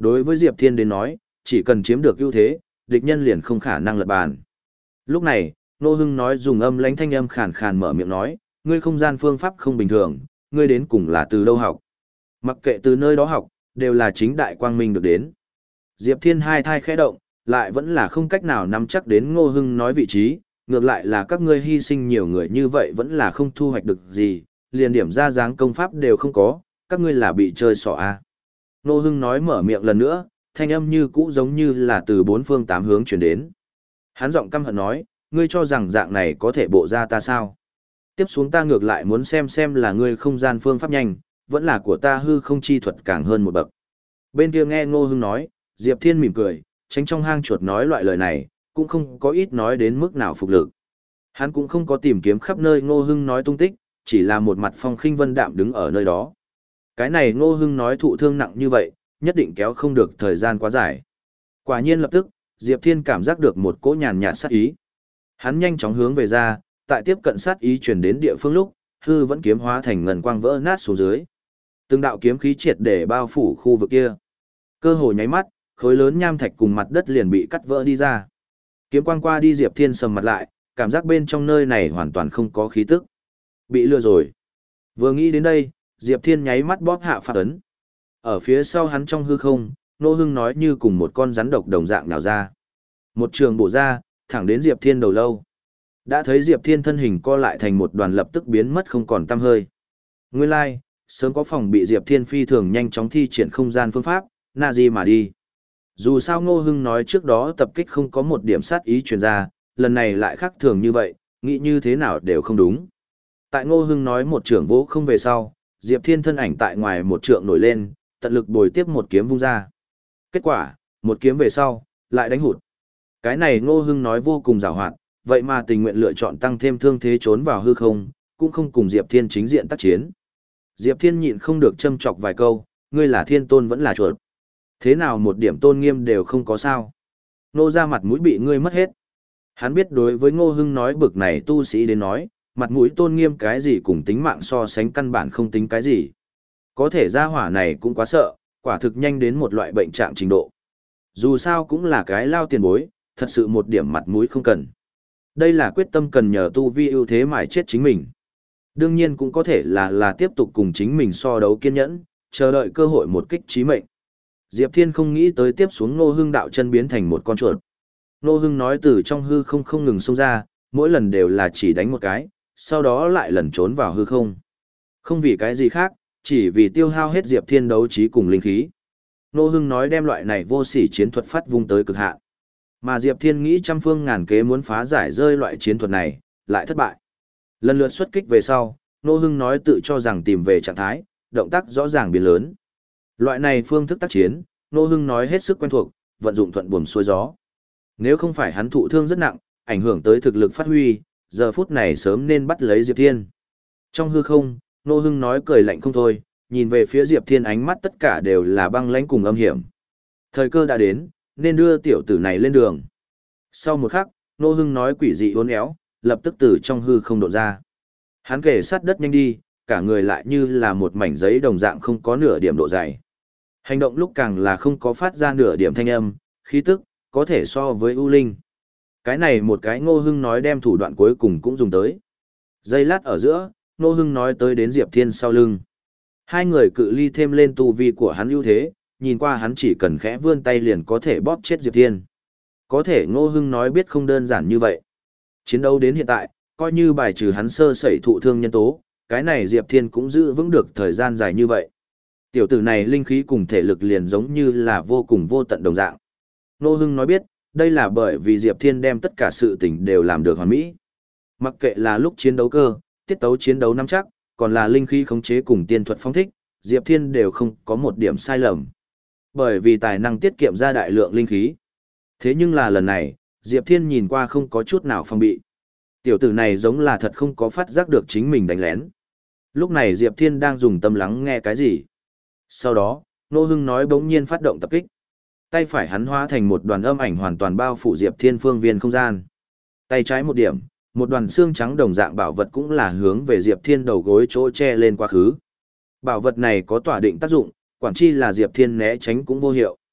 Đối với Diệp Thiên đến nói, chỉ cần chiếm được ưu thế, địch nhân liền không khả năng lật bàn. Lúc này, Ngô Hưng nói dùng âm lãnh thanh âm khàn khàn mở miệng nói, ngươi không gian phương pháp không bình thường, ngươi đến cùng là từ đâu học. Mặc kệ từ nơi đó học, đều là chính đại quang minh được đến. Diệp Thiên hai thai khẽ động, lại vẫn là không cách nào nắm chắc đến Ngô Hưng nói vị trí, ngược lại là các ngươi hy sinh nhiều người như vậy vẫn là không thu hoạch được gì, liền điểm ra dáng công pháp đều không có, các ngươi là bị chơi xỏ à. Ngô Hưng nói mở miệng lần nữa, thanh âm như cũ giống như là từ bốn phương tám hướng chuyển đến. Hắn giọng căm hận nói, ngươi cho rằng dạng này có thể bộ ra ta sao? Tiếp xuống ta ngược lại muốn xem xem là ngươi không gian phương pháp nhanh, vẫn là của ta hư không chi thuật càng hơn một bậc. Bên kia nghe Ngô Hưng nói, Diệp Thiên mỉm cười, tránh trong hang chuột nói loại lời này, cũng không có ít nói đến mức nào phục lực. Hắn cũng không có tìm kiếm khắp nơi Ngô Hưng nói tung tích, chỉ là một mặt phong khinh vân đạm đứng ở nơi đó. Cái này Ngô Hưng nói thụ thương nặng như vậy, nhất định kéo không được thời gian quá dài. Quả nhiên lập tức, Diệp Thiên cảm giác được một cỗ nhàn nhạt sát ý. Hắn nhanh chóng hướng về ra, tại tiếp cận sát ý chuyển đến địa phương lúc, hư vẫn kiếm hóa thành ngần quang vỡ nát xuống dưới. Từng đạo kiếm khí triệt để bao phủ khu vực kia. Cơ hồ nháy mắt, khối lớn nham thạch cùng mặt đất liền bị cắt vỡ đi ra. Kiếm quang qua đi Diệp Thiên sầm mặt lại, cảm giác bên trong nơi này hoàn toàn không có khí tức. Bị lừa rồi. Vừa nghĩ đến đây, Diệp Thiên nháy mắt bóp hạ pháp ấn. Ở phía sau hắn trong hư không, Ngô Hưng nói như cùng một con rắn độc đồng dạng nhào ra. Một trường bổ ra, thẳng đến Diệp Thiên đầu lâu. Đã thấy Diệp Thiên thân hình co lại thành một đoàn lập tức biến mất không còn tăm hơi. Nguyên lai, like, sớm có phòng bị Diệp Thiên phi thường nhanh chóng thi triển không gian phương pháp, na di mà đi. Dù sao Ngô Hưng nói trước đó tập kích không có một điểm sát ý truyền ra, lần này lại khác thường như vậy, nghĩ như thế nào đều không đúng. Tại Ngô Hưng nói một trưởng vỗ không về sau, Diệp Thiên thân ảnh tại ngoài một trượng nổi lên, tận lực bồi tiếp một kiếm vung ra. Kết quả, một kiếm về sau, lại đánh hụt. Cái này Ngô Hưng nói vô cùng giàu hoạt, vậy mà tình nguyện lựa chọn tăng thêm thương thế trốn vào hư không, cũng không cùng Diệp Thiên chính diện tác chiến. Diệp Thiên nhịn không được châm chọc vài câu, ngươi là thiên tôn vẫn là chuột. Thế nào một điểm tôn nghiêm đều không có sao. Nô ra mặt mũi bị ngươi mất hết. Hắn biết đối với Ngô Hưng nói bực này tu sĩ đến nói, mặt mũi tôn nghiêm cái gì cùng tính mạng so sánh căn bản không tính cái gì. Có thể ra hỏa này cũng quá sợ, quả thực nhanh đến một loại bệnh trạng trình độ. Dù sao cũng là cái lao tiền bối, thật sự một điểm mặt mũi không cần. Đây là quyết tâm cần nhờ tu vi ưu thế mài chết chính mình. Đương nhiên cũng có thể là là tiếp tục cùng chính mình so đấu kiên nhẫn, chờ đợi cơ hội một kích chí mệnh. Diệp Thiên không nghĩ tới tiếp xuống Ngô Hưng đạo chân biến thành một con chuột. Ngô Hưng nói từ trong hư không không ngừng xông ra, mỗi lần đều là chỉ đánh một cái, sau đó lại lần trốn vào hư không. Không vì cái gì khác, chỉ vì tiêu hao hết Diệp Thiên đấu trí cùng linh khí. Ngô Hưng nói đem loại này vô sỉ chiến thuật phát vung tới cực hạn. Mà Diệp Thiên nghĩ trăm phương ngàn kế muốn phá giải rơi loại chiến thuật này, lại thất bại. Lần lượt xuất kích về sau, Ngô Hưng nói tự cho rằng tìm về trạng thái, động tác rõ ràng biến lớn. Loại này phương thức tác chiến, Ngô Hưng nói hết sức quen thuộc, vận dụng thuận buồm xuôi gió. Nếu không phải hắn thụ thương rất nặng, ảnh hưởng tới thực lực phát huy, giờ phút này sớm nên bắt lấy Diệp Thiên. Trong hư không, Ngô Hưng nói cười lạnh không thôi, nhìn về phía Diệp Thiên ánh mắt tất cả đều là băng lãnh cùng âm hiểm. Thời cơ đã đến, nên đưa tiểu tử này lên đường. Sau một khắc, Ngô Hưng nói quỷ dị uốn éo, lập tức từ trong hư không độn ra. Hắn kề sát đất nhanh đi, cả người lại như là một mảnh giấy đồng dạng không có nửa điểm độ dày. Hành động lúc càng là không có phát ra nửa điểm thanh âm, khí tức, có thể so với ưu linh. Cái này một cái Ngô Hưng nói đem thủ đoạn cuối cùng cũng dùng tới. Giây lát ở giữa, Ngô Hưng nói tới đến Diệp Thiên sau lưng. Hai người cự ly thêm lên tu vi của hắn ưu thế, nhìn qua hắn chỉ cần khẽ vươn tay liền có thể bóp chết Diệp Thiên. Có thể Ngô Hưng nói biết không đơn giản như vậy. Chiến đấu đến hiện tại, coi như bài trừ hắn sơ sẩy thụ thương nhân tố, cái này Diệp Thiên cũng giữ vững được thời gian dài như vậy. Tiểu tử này linh khí cùng thể lực liền giống như là vô cùng vô tận đồng dạng. Ngô Hưng nói biết, đây là bởi vì Diệp Thiên đem tất cả sự tình đều làm được hoàn mỹ. Mặc kệ là lúc chiến đấu cơ, tiết tấu chiến đấu nắm chắc, còn là linh khí khống chế cùng tiên thuật phong thích, Diệp Thiên đều không có một điểm sai lầm. Bởi vì tài năng tiết kiệm ra đại lượng linh khí. Thế nhưng là lần này, Diệp Thiên nhìn qua không có chút nào phong bị. Tiểu tử này giống là thật không có phát giác được chính mình đánh lén. Lúc này Diệp Thiên đang dùng tâm lắng nghe cái gì. Sau đó, Ngô Hưng nói bỗng nhiên phát động tập kích. Tay phải hắn hóa thành một đoàn âm ảnh hoàn toàn bao phủ Diệp Thiên phương viên không gian. Tay trái một điểm, một đoàn xương trắng đồng dạng bảo vật cũng là hướng về Diệp Thiên đầu gối chỗ che lên quá khứ. Bảo vật này có tỏa định tác dụng, quản chi là Diệp Thiên né tránh cũng vô hiệu.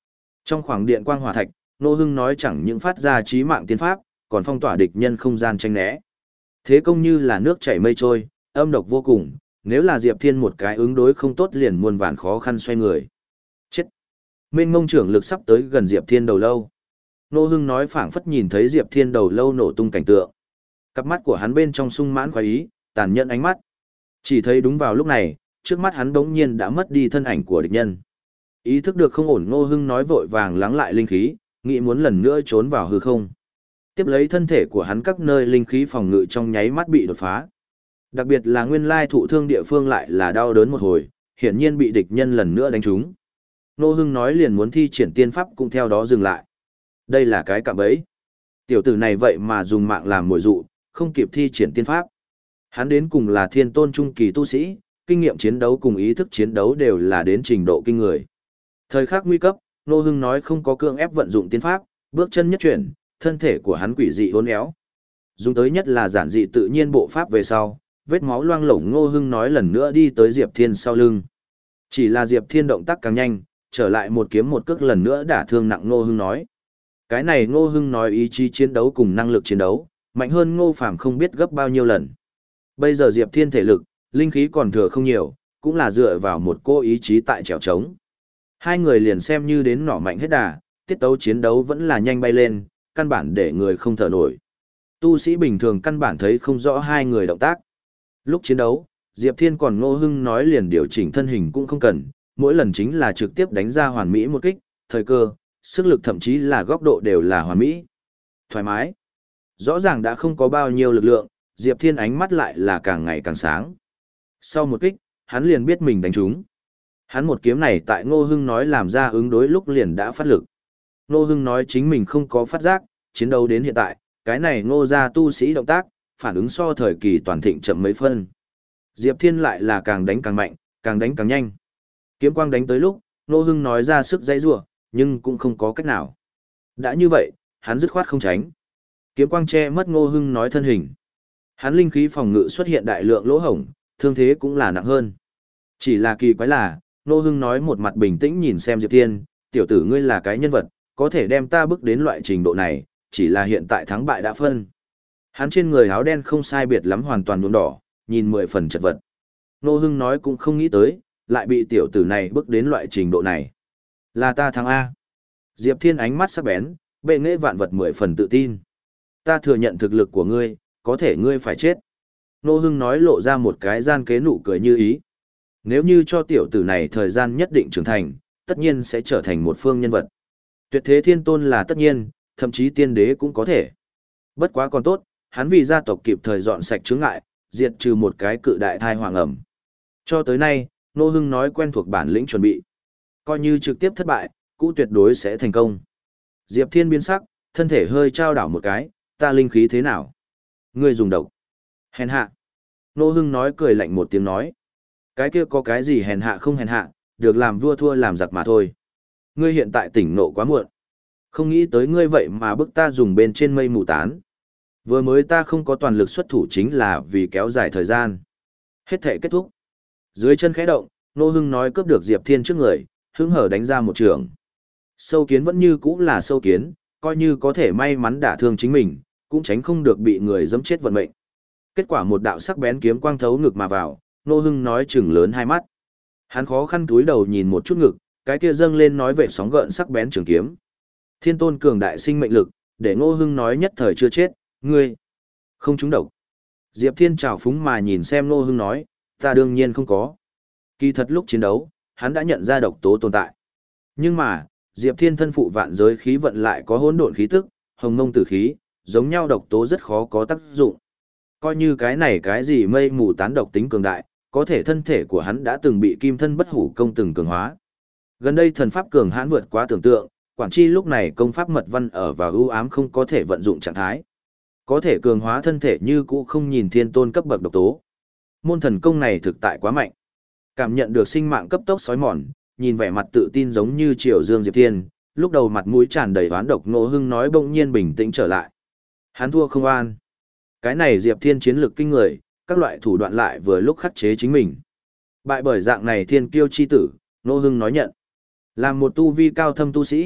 Trong khoảng điện quang hỏa thạch, Ngô Hưng nói chẳng những phát ra chí mạng tiên pháp, còn phong tỏa địch nhân không gian tranh né. Thế công như là nước chảy mây trôi, âm độc vô cùng, nếu là Diệp Thiên một cái ứng đối không tốt liền muôn vàn khó khăn xoay người. Chết! Mênh mông trưởng lực sắp tới gần Diệp Thiên đầu lâu. Ngô Hưng nói phảng phất nhìn thấy Diệp Thiên đầu lâu nổ tung cảnh tượng. Cặp mắt của hắn bên trong sung mãn khoái ý, tàn nhẫn ánh mắt. Chỉ thấy đúng vào lúc này, trước mắt hắn bỗng nhiên đã mất đi thân ảnh của địch nhân. Ý thức được không ổn, Ngô Hưng nói vội vàng lắng lại linh khí, nghĩ muốn lần nữa trốn vào hư không. Tiếp lấy thân thể của hắn các nơi linh khí phòng ngự trong nháy mắt bị đột phá. Đặc biệt là nguyên lai thụ thương địa phương lại là đau đớn một hồi, hiển nhiên bị địch nhân lần nữa đánh trúng. Ngô Hưng nói liền muốn thi triển tiên pháp cũng theo đó dừng lại. Đây là cái cạm bẫy. Tiểu tử này vậy mà dùng mạng làm mồi dụ, không kịp thi triển tiên pháp. Hắn đến cùng là thiên tôn trung kỳ tu sĩ, kinh nghiệm chiến đấu cùng ý thức chiến đấu đều là đến trình độ kinh người. Thời khắc nguy cấp, Ngô Hưng nói không có cưỡng ép vận dụng tiên pháp, bước chân nhất chuyển, thân thể của hắn quỷ dị uốn éo. Dùng tới nhất là giản dị tự nhiên bộ pháp về sau, vết máu loang lổ, Ngô Hưng nói lần nữa đi tới Diệp Thiên sau lưng. Chỉ là Diệp Thiên động tác càng nhanh, trở lại một kiếm một cước lần nữa đả thương nặng Ngô Hưng nói. Cái này Ngô Hưng nói ý chí chiến đấu cùng năng lực chiến đấu, mạnh hơn Ngô Phàm không biết gấp bao nhiêu lần. Bây giờ Diệp Thiên thể lực, linh khí còn thừa không nhiều, cũng là dựa vào một cô ý chí tại trèo trống. Hai người liền xem như đến nỏ mạnh hết đà, tiết tấu chiến đấu vẫn là nhanh bay lên, căn bản để người không thở nổi. Tu sĩ bình thường căn bản thấy không rõ hai người động tác. Lúc chiến đấu, Diệp Thiên còn Ngô Hưng nói liền điều chỉnh thân hình cũng không cần, mỗi lần chính là trực tiếp đánh ra hoàn mỹ một kích, thời cơ, sức lực thậm chí là góc độ đều là hoàn mỹ. Thoải mái. Rõ ràng đã không có bao nhiêu lực lượng, Diệp Thiên ánh mắt lại là càng ngày càng sáng. Sau một kích, hắn liền biết mình đánh trúng. Hắn một kiếm này tại Ngô Hưng nói làm ra ứng đối lúc liền đã phát lực. Ngô Hưng nói chính mình không có phát giác, chiến đấu đến hiện tại, cái này Ngô gia tu sĩ động tác, phản ứng so thời kỳ toàn thịnh chậm mấy phân. Diệp Thiên lại là càng đánh càng mạnh, càng đánh càng nhanh. Kiếm quang đánh tới lúc, Ngô Hưng nói ra sức dãy rủa, nhưng cũng không có cách nào. Đã như vậy, hắn dứt khoát không tránh. Kiếm quang che mất Ngô Hưng nói thân hình. Hắn linh khí phòng ngự xuất hiện đại lượng lỗ hổng, thương thế cũng là nặng hơn. Chỉ là kỳ quái là, Ngô Hưng nói một mặt bình tĩnh nhìn xem Diệp Thiên, tiểu tử ngươi là cái nhân vật, có thể đem ta bước đến loại trình độ này, chỉ là hiện tại thắng bại đã phân. Hắn trên người áo đen không sai biệt lắm hoàn toàn nhuộm đỏ, nhìn mười phần chật vật. Ngô Hưng nói cũng không nghĩ tới, lại bị tiểu tử này bước đến loại trình độ này. Là ta thắng A. Diệp Thiên ánh mắt sắc bén, bệ nghệ vạn vật mười phần tự tin. Ta thừa nhận thực lực của ngươi, có thể ngươi phải chết. Ngô Hưng nói lộ ra một cái gian kế nụ cười như ý. Nếu như cho tiểu tử này thời gian nhất định trưởng thành, tất nhiên sẽ trở thành một phương nhân vật. Tuyệt thế thiên tôn là tất nhiên, thậm chí tiên đế cũng có thể. Bất quá còn tốt, hắn vì gia tộc kịp thời dọn sạch chướng ngại, diệt trừ một cái cự đại thai hoàng ẩm. Cho tới nay, Ngô Hưng nói quen thuộc bản lĩnh chuẩn bị. Coi như trực tiếp thất bại, cũng tuyệt đối sẽ thành công. Diệp Thiên biến sắc, thân thể hơi trao đảo một cái, ta linh khí thế nào? Ngươi dùng độc. Hèn hạ. Ngô Hưng nói cười lạnh một tiếng nói. Cái kia có cái gì hèn hạ không hèn hạ, được làm vua thua làm giặc mà thôi. Ngươi hiện tại tỉnh nộ quá muộn. Không nghĩ tới ngươi vậy mà bức ta dùng bên trên mây mù tán. Vừa mới ta không có toàn lực xuất thủ chính là vì kéo dài thời gian. Hết thể kết thúc. Dưới chân khẽ động, Ngô Hưng nói cướp được Diệp Thiên trước người, hứng hở đánh ra một trường. Sâu kiến vẫn như cũ là sâu kiến, coi như có thể may mắn đả thương chính mình, cũng tránh không được bị người giẫm chết vận mệnh. Kết quả một đạo sắc bén kiếm quang thấu ngực mà vào, Ngô Hưng nói chừng lớn hai mắt. Hắn khó khăn túi đầu nhìn một chút ngực, cái kia dâng lên nói về sóng gợn sắc bén trường kiếm. Thiên tôn cường đại sinh mệnh lực, để Ngô Hưng nói nhất thời chưa chết, ngươi không trúng độc. Diệp Thiên trào phúng mà nhìn xem Ngô Hưng nói, ta đương nhiên không có. Kỳ thật lúc chiến đấu, hắn đã nhận ra độc tố tồn tại. Nhưng mà, Diệp Thiên thân phụ vạn giới khí vận lại có hỗn độn khí tức, hồng mông tử khí, giống nhau độc tố rất khó có tác dụng. Coi như cái này cái gì mây mù tán độc tính cường đại, có thể thân thể của hắn đã từng bị kim thân bất hủ công từng cường hóa. Gần đây thần pháp cường hãn vượt quá tưởng tượng, quản chi lúc này công pháp mật văn ở vào ưu ám không có thể vận dụng trạng thái. Có thể cường hóa thân thể như cũ không nhìn thiên tôn cấp bậc độc tố. Môn thần công này thực tại quá mạnh. Cảm nhận được sinh mạng cấp tốc sói mòn, nhìn vẻ mặt tự tin giống như Triều Dương Diệp Thiên, lúc đầu mặt mũi tràn đầy oán độc Ngô Hưng nói bỗng nhiên bình tĩnh trở lại. Hắn thua không an. Cái này Diệp Thiên chiến lược kinh người, các loại thủ đoạn lại vừa lúc khắc chế chính mình. Bại bởi dạng này thiên kiêu chi tử, Ngô Hưng nói nhận. Làm một tu vi cao thâm tu sĩ,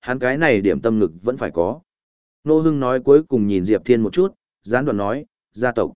Hắn cái này điểm tâm ngực vẫn phải có. Nô Hưng nói cuối cùng nhìn Diệp Thiên một chút, gián đoạn nói, gia tộc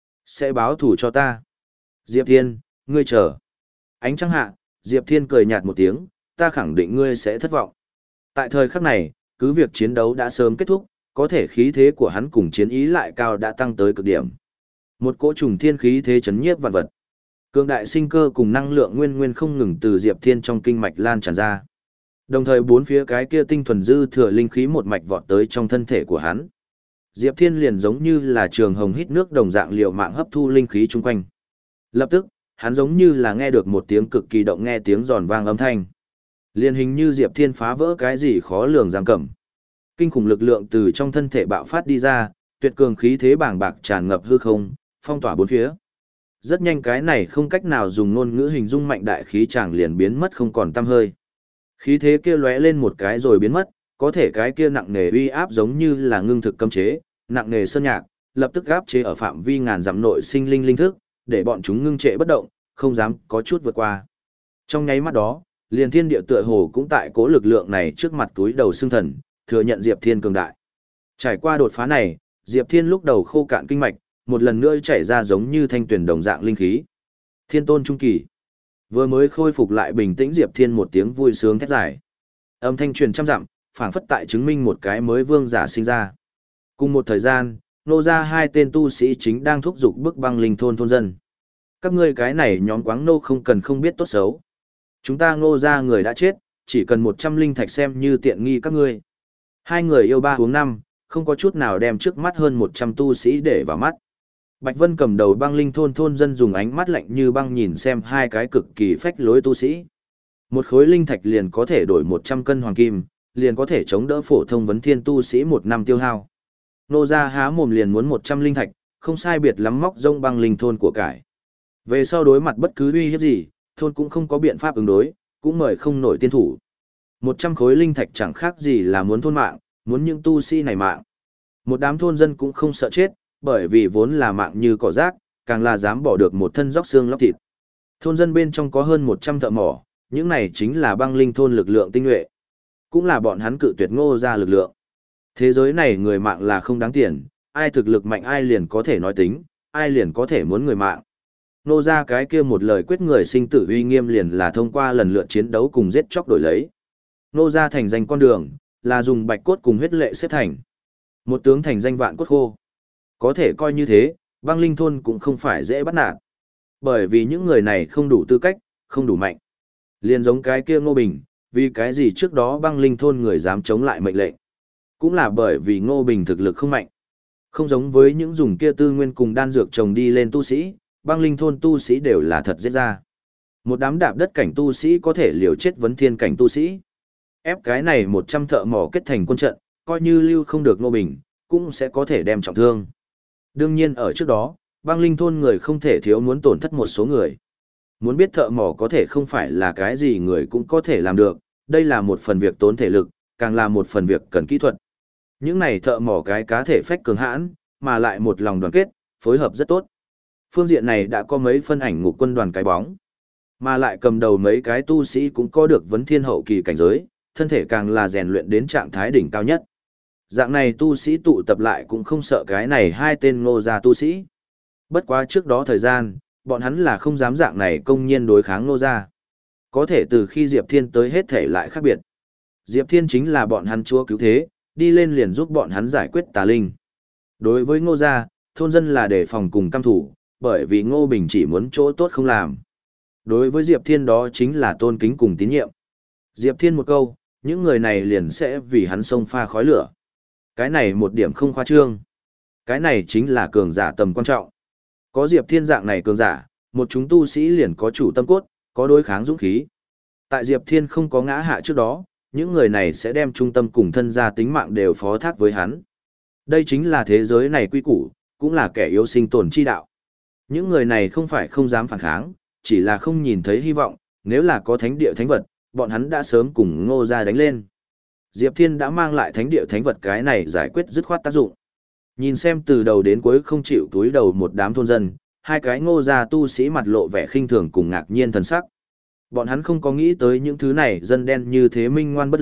sẽ báo thù cho ta. Diệp Thiên, ngươi chờ. Ánh trăng hạ, Diệp Thiên cười nhạt một tiếng, ta khẳng định ngươi sẽ thất vọng. Tại thời khắc này, cứ việc chiến đấu đã sớm kết thúc, có thể khí thế của hắn cùng chiến ý lại cao đã tăng tới cực điểm. Một cỗ trùng thiên khí thế chấn nhiếp vạn vật. Cường đại sinh cơ cùng năng lượng nguyên nguyên không ngừng từ Diệp Thiên trong kinh mạch lan tràn ra. Đồng thời bốn phía cái kia tinh thuần dư thừa linh khí một mạch vọt tới trong thân thể của hắn. Diệp Thiên liền giống như là trường hồng hít nước đồng dạng liều mạng hấp thu linh khí chung quanh. Lập tức, hắn giống như là nghe được một tiếng cực kỳ động nghe tiếng giòn vang âm thanh. Liền hình như Diệp Thiên phá vỡ cái gì khó lường giam cầm. Kinh khủng lực lượng từ trong thân thể bạo phát đi ra, tuyệt cường khí thế bàng bạc tràn ngập hư không, phong tỏa bốn phía. Rất nhanh cái này không cách nào dùng ngôn ngữ hình dung mạnh đại khí chàng liền biến mất không còn tăm hơi. Khí thế kia lóe lên một cái rồi biến mất, có thể cái kia nặng nề uy áp giống như là ngưng thực cấm chế, nặng nề sơn nhạc, lập tức áp chế ở phạm vi ngàn dặm nội sinh linh linh thức, để bọn chúng ngưng trệ bất động, không dám có chút vượt qua. Trong nháy mắt đó, liền thiên địa tựa hồ cũng tại cố lực lượng này trước mặt túi đầu xương thần, thừa nhận Diệp Thiên cường đại. Trải qua đột phá này, Diệp Thiên lúc đầu khô cạn kinh mạch, một lần nữa chảy ra giống như thanh tuyển đồng dạng linh khí. Thiên tôn trung kỳ. Vừa mới khôi phục lại bình tĩnh Diệp Thiên một tiếng vui sướng thét giải. Âm thanh truyền trăm dặm, phảng phất tại chứng minh một cái mới vương giả sinh ra. Cùng một thời gian, nô ra hai tên tu sĩ chính đang thúc giục bức băng linh thôn thôn dân. Các ngươi cái này nhóm quáng nô không cần không biết tốt xấu. Chúng ta ngô ra người đã chết, chỉ cần một trăm linh thạch xem như tiện nghi các ngươi. Hai người yêu ba uống năm, không có chút nào đem trước mắt hơn một trăm tu sĩ để vào mắt. Bạch Vân cầm đầu băng linh thôn thôn dân dùng ánh mắt lạnh như băng nhìn xem hai cái cực kỳ phách lối tu sĩ. Một khối linh thạch liền có thể đổi một trăm cân hoàng kim, liền có thể chống đỡ phổ thông vấn thiên tu sĩ một năm tiêu hao. Nô ra há mồm liền muốn một trăm linh thạch, không sai biệt lắm móc rông băng linh thôn của cải. Về sau đối mặt bất cứ uy hiếp gì, thôn cũng không có biện pháp ứng đối, cũng mời không nổi tiên thủ. Một trăm khối linh thạch chẳng khác gì là muốn thôn mạng, muốn những tu sĩ này mạng. Một đám thôn dân cũng không sợ chết, bởi vì vốn là mạng như cỏ rác, càng là dám bỏ được một thân róc xương lóc thịt. Thôn dân bên trong có hơn một trăm thợ mỏ, những này chính là băng linh thôn lực lượng tinh nhuệ. Cũng là bọn hắn cự tuyệt ngô ra lực lượng. Thế giới này người mạng là không đáng tiền, ai thực lực mạnh ai liền có thể nói tính, ai liền có thể muốn người mạng. Nô ra cái kia một lời quyết người sinh tử uy nghiêm liền là thông qua lần lượt chiến đấu cùng giết chóc đổi lấy. Nô ra thành danh con đường, là dùng bạch cốt cùng huyết lệ xếp thành. Một tướng thành danh vạn cốt khô. Có thể coi như thế, băng linh thôn cũng không phải dễ bắt nạt. Bởi vì những người này không đủ tư cách, không đủ mạnh. Liền giống cái kia Ngô Bình, vì cái gì trước đó băng linh thôn người dám chống lại mệnh lệnh. Cũng là bởi vì Ngô Bình thực lực không mạnh. Không giống với những dùng kia tư nguyên cùng đan dược trồng đi lên tu sĩ, băng linh thôn tu sĩ đều là thật giết ra. Một đám đạp đất cảnh tu sĩ có thể liều chết vấn thiên cảnh tu sĩ. Ép cái này một trăm thợ mỏ kết thành quân trận, coi như lưu không được Ngô Bình, cũng sẽ có thể đem trọng thương. Đương nhiên ở trước đó, băng linh thôn người không thể thiếu muốn tổn thất một số người. Muốn biết thợ mỏ có thể không phải là cái gì người cũng có thể làm được, đây là một phần việc tốn thể lực, càng là một phần việc cần kỹ thuật. Những này thợ mỏ cái cá thể phách cường hãn, mà lại một lòng đoàn kết, phối hợp rất tốt. Phương diện này đã có mấy phân ảnh ngục quân đoàn cái bóng, mà lại cầm đầu mấy cái tu sĩ cũng có được vấn thiên hậu kỳ cảnh giới, thân thể càng là rèn luyện đến trạng thái đỉnh cao nhất. Dạng này tu sĩ tụ tập lại cũng không sợ cái này hai tên Ngô gia tu sĩ. Bất quá trước đó thời gian, bọn hắn là không dám dạng này công nhiên đối kháng Ngô gia. Có thể từ khi Diệp Thiên tới hết thể lại khác biệt. Diệp Thiên chính là bọn hắn chúa cứu thế, đi lên liền giúp bọn hắn giải quyết tà linh. Đối với Ngô gia, thôn dân là đề phòng cùng căm thủ, bởi vì Ngô Bình chỉ muốn chỗ tốt không làm. Đối với Diệp Thiên đó chính là tôn kính cùng tín nhiệm. Diệp Thiên một câu, những người này liền sẽ vì hắn xông pha khói lửa. Cái này một điểm không khoa trương. Cái này chính là cường giả tầm quan trọng. Có Diệp Thiên dạng này cường giả, một chúng tu sĩ liền có chủ tâm cốt, có đối kháng dũng khí. Tại Diệp Thiên không có ngã hạ trước đó, những người này sẽ đem trung tâm cùng thân gia tính mạng đều phó thác với hắn. Đây chính là thế giới này quy củ, cũng là kẻ yếu sinh tồn chi đạo. Những người này không phải không dám phản kháng, chỉ là không nhìn thấy hy vọng, nếu là có thánh địa thánh vật, bọn hắn đã sớm cùng Ngô gia đánh lên. Diệp Thiên đã mang lại thánh địa thánh vật cái này giải quyết dứt khoát tác dụng. Nhìn xem từ đầu đến cuối không chịu túi đầu một đám thôn dân, hai cái Ngô gia tu sĩ mặt lộ vẻ khinh thường cùng ngạc nhiên thần sắc. Bọn hắn không có nghĩ tới những thứ này dân đen như thế minh ngoan bất linh,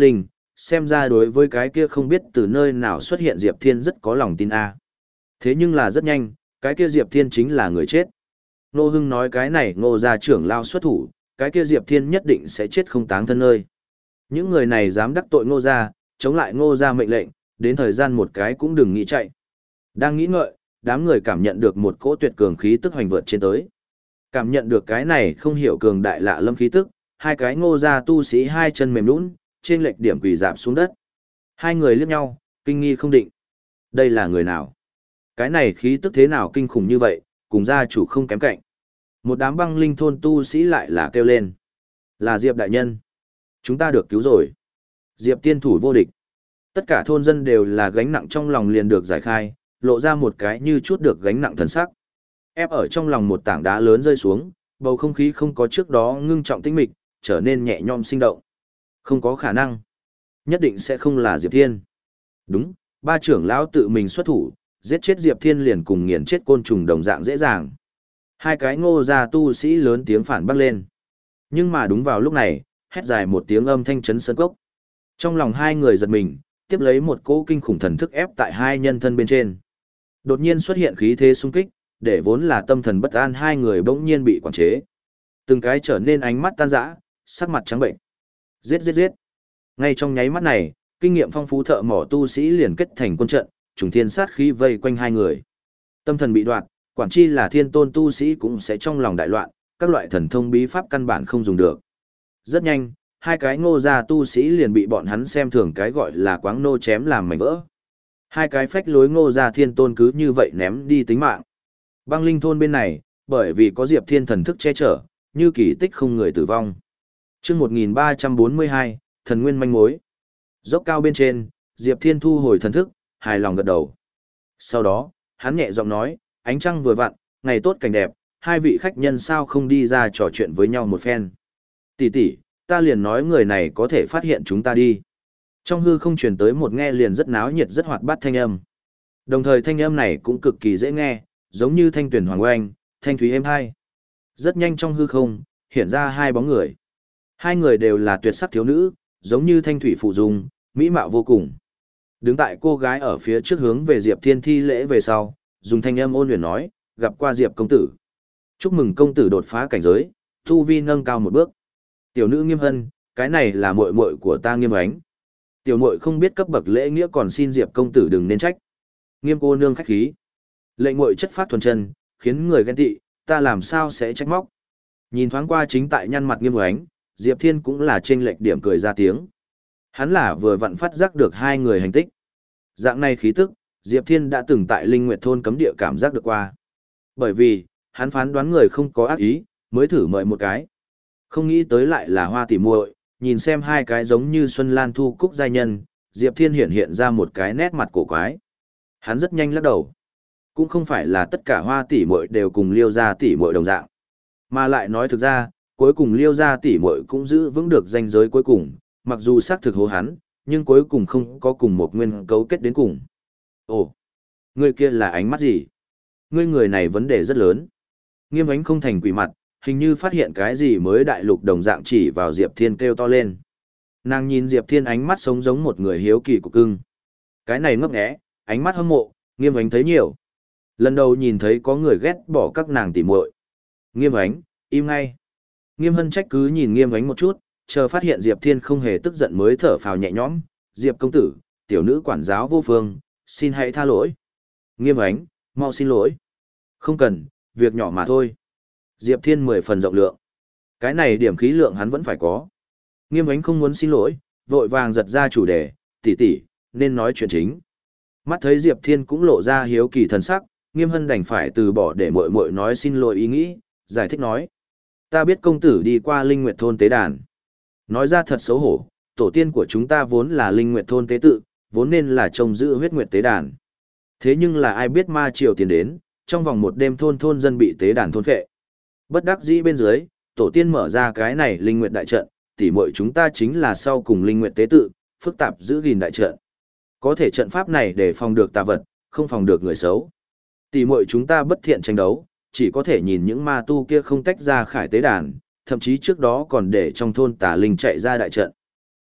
xem ra đối với cái kia không biết từ nơi nào xuất hiện Diệp Thiên rất có lòng tin a. Thế nhưng là rất nhanh, cái kia Diệp Thiên chính là người chết. Ngô Hưng nói cái này Ngô gia trưởng lao xuất thủ, cái kia Diệp Thiên nhất định sẽ chết không táng thân nơi. Những người này dám đắc tội Ngô gia, chống lại Ngô gia mệnh lệnh, đến thời gian một cái cũng đừng nghĩ chạy. Đang nghĩ ngợi, đám người cảm nhận được một cỗ tuyệt cường khí tức hoành vượt trên tới. Cảm nhận được cái này không hiểu cường đại lạ lâm khí tức, hai cái Ngô gia tu sĩ hai chân mềm nhũn, trên lệch điểm quỳ rạp xuống đất. Hai người liếc nhau, kinh nghi không định. Đây là người nào? Cái này khí tức thế nào kinh khủng như vậy, cùng gia chủ không kém cạnh. Một đám băng linh thôn tu sĩ lại là kêu lên. Là Diệp đại nhân. Chúng ta được cứu rồi. Diệp tiên thủ vô địch. Tất cả thôn dân đều là gánh nặng trong lòng liền được giải khai, lộ ra một cái như chút được gánh nặng thần sắc. Ép ở trong lòng một tảng đá lớn rơi xuống, bầu không khí không có trước đó ngưng trọng tĩnh mịch, trở nên nhẹ nhõm sinh động. Không có khả năng. Nhất định sẽ không là Diệp Thiên. Đúng, ba trưởng lão tự mình xuất thủ, giết chết Diệp Thiên liền cùng nghiền chết côn trùng đồng dạng dễ dàng. Hai cái Ngô gia tu sĩ lớn tiếng phản bác lên. Nhưng mà đúng vào lúc này, hét dài một tiếng âm thanh chấn sơn cốc. Trong lòng hai người giật mình, tiếp lấy một cỗ kinh khủng thần thức ép tại hai nhân thân bên trên. Đột nhiên xuất hiện khí thế xung kích, để vốn là tâm thần bất an hai người bỗng nhiên bị quản chế. Từng cái trở nên ánh mắt tan rã, sắc mặt trắng bệnh. Giết giết giết. Ngay trong nháy mắt này, kinh nghiệm phong phú thợ mỏ tu sĩ liền kết thành quân trận, trùng thiên sát khí vây quanh hai người. Tâm thần bị đoạt, quản chi là thiên tôn tu sĩ cũng sẽ trong lòng đại loạn, các loại thần thông bí pháp căn bản không dùng được. Rất nhanh, hai cái Ngô gia tu sĩ liền bị bọn hắn xem thường cái gọi là quáng nô chém làm mảnh vỡ. Hai cái phách lối Ngô gia thiên tôn cứ như vậy ném đi tính mạng. Băng linh thôn bên này, bởi vì có Diệp Thiên thần thức che chở, như kỳ tích không người tử vong. Chương một nghìn ba trăm bốn mươi hai, thần nguyên manh mối. Dốc cao bên trên, Diệp Thiên thu hồi thần thức, hài lòng gật đầu. Sau đó, hắn nhẹ giọng nói, ánh trăng vừa vặn, ngày tốt cảnh đẹp, hai vị khách nhân sao không đi ra trò chuyện với nhau một phen. Tỷ tỷ, ta liền nói người này có thể phát hiện chúng ta đi. Trong hư không truyền tới một nghe liền rất náo nhiệt rất hoạt bát thanh âm. Đồng thời thanh âm này cũng cực kỳ dễ nghe, giống như thanh tuyển hoàng oanh, thanh thúy êm hai. Rất nhanh trong hư không, hiện ra hai bóng người. Hai người đều là tuyệt sắc thiếu nữ, giống như thanh thủy phụ dung, mỹ mạo vô cùng. Đứng tại cô gái ở phía trước hướng về Diệp Thiên thi lễ về sau, dùng thanh âm ôn huyền nói, gặp qua Diệp công tử. Chúc mừng công tử đột phá cảnh giới, tu vi nâng cao một bước. Tiểu nữ Nghiêm Hân, cái này là muội muội của ta Nghiêm Ánh. Tiểu muội không biết cấp bậc lễ nghĩa còn xin Diệp công tử đừng nên trách. Nghiêm cô nương khách khí. Lệnh muội chất phát thuần chân, khiến người ghen tị, ta làm sao sẽ trách móc. Nhìn thoáng qua chính tại nhăn mặt Nghiêm Ánh, Diệp Thiên cũng là chênh lệch điểm cười ra tiếng. Hắn là vừa vặn phát giác được hai người hành tích. Dạng này khí tức, Diệp Thiên đã từng tại Linh Nguyệt thôn cấm địa cảm giác được qua. Bởi vì, hắn phán đoán người không có ác ý, mới thử mời một cái. Không nghĩ tới lại là Hoa tỷ muội, nhìn xem hai cái giống như Xuân Lan Thu Cúc giai nhân, Diệp Thiên hiện hiện ra một cái nét mặt cổ quái. Hắn rất nhanh lắc đầu. Cũng không phải là tất cả Hoa tỷ muội đều cùng Liêu gia tỷ muội đồng dạng, mà lại nói thực ra, cuối cùng Liêu gia tỷ muội cũng giữ vững được danh giới cuối cùng, mặc dù xác thực hố hắn, nhưng cuối cùng không có cùng một nguyên cấu kết đến cùng. Ồ, người kia là ánh mắt gì? Ngươi người này vấn đề rất lớn. Nghiêm Ánh không thành quỷ mặt, hình như phát hiện cái gì mới đại lục đồng dạng chỉ vào Diệp Thiên kêu to lên. Nàng nhìn Diệp Thiên ánh mắt sống giống một người hiếu kỳ cục cưng. Cái này ngấp nghé, ánh mắt hâm mộ, Nghiêm Ánh thấy nhiều. Lần đầu nhìn thấy có người ghét bỏ các nàng tỉ muội. Nghiêm Ánh, im ngay. Nghiêm Hân trách cứ nhìn Nghiêm Ánh một chút, chờ phát hiện Diệp Thiên không hề tức giận mới thở phào nhẹ nhõm. Diệp công tử, tiểu nữ quản giáo vô phương, xin hãy tha lỗi. Nghiêm Ánh, mau xin lỗi. Không cần, việc nhỏ mà thôi. Diệp Thiên mười phần rộng lượng. Cái này điểm khí lượng hắn vẫn phải có. Nghiêm Ánh không muốn xin lỗi, vội vàng giật ra chủ đề, tỷ tỷ, nên nói chuyện chính. Mắt thấy Diệp Thiên cũng lộ ra hiếu kỳ thần sắc, Nghiêm Hân đành phải từ bỏ để muội muội nói xin lỗi ý nghĩ, giải thích nói. Ta biết công tử đi qua Linh Nguyệt thôn tế đàn. Nói ra thật xấu hổ, tổ tiên của chúng ta vốn là Linh Nguyệt thôn tế tự, vốn nên là trông giữ huyết nguyệt tế đàn. Thế nhưng là ai biết ma triều tiền đến, trong vòng một đêm thôn thôn dân bị tế đàn thôn phệ. Bất đắc dĩ bên dưới, tổ tiên mở ra cái này Linh Nguyệt đại trận, tỉ muội chúng ta chính là sau cùng Linh Nguyệt tế tự, phức tạp giữ gìn đại trận. Có thể trận pháp này để phòng được tà vật, không phòng được người xấu. Tỉ muội chúng ta bất thiện tranh đấu, chỉ có thể nhìn những ma tu kia không tách ra khải tế đàn, thậm chí trước đó còn để trong thôn tà linh chạy ra đại trận.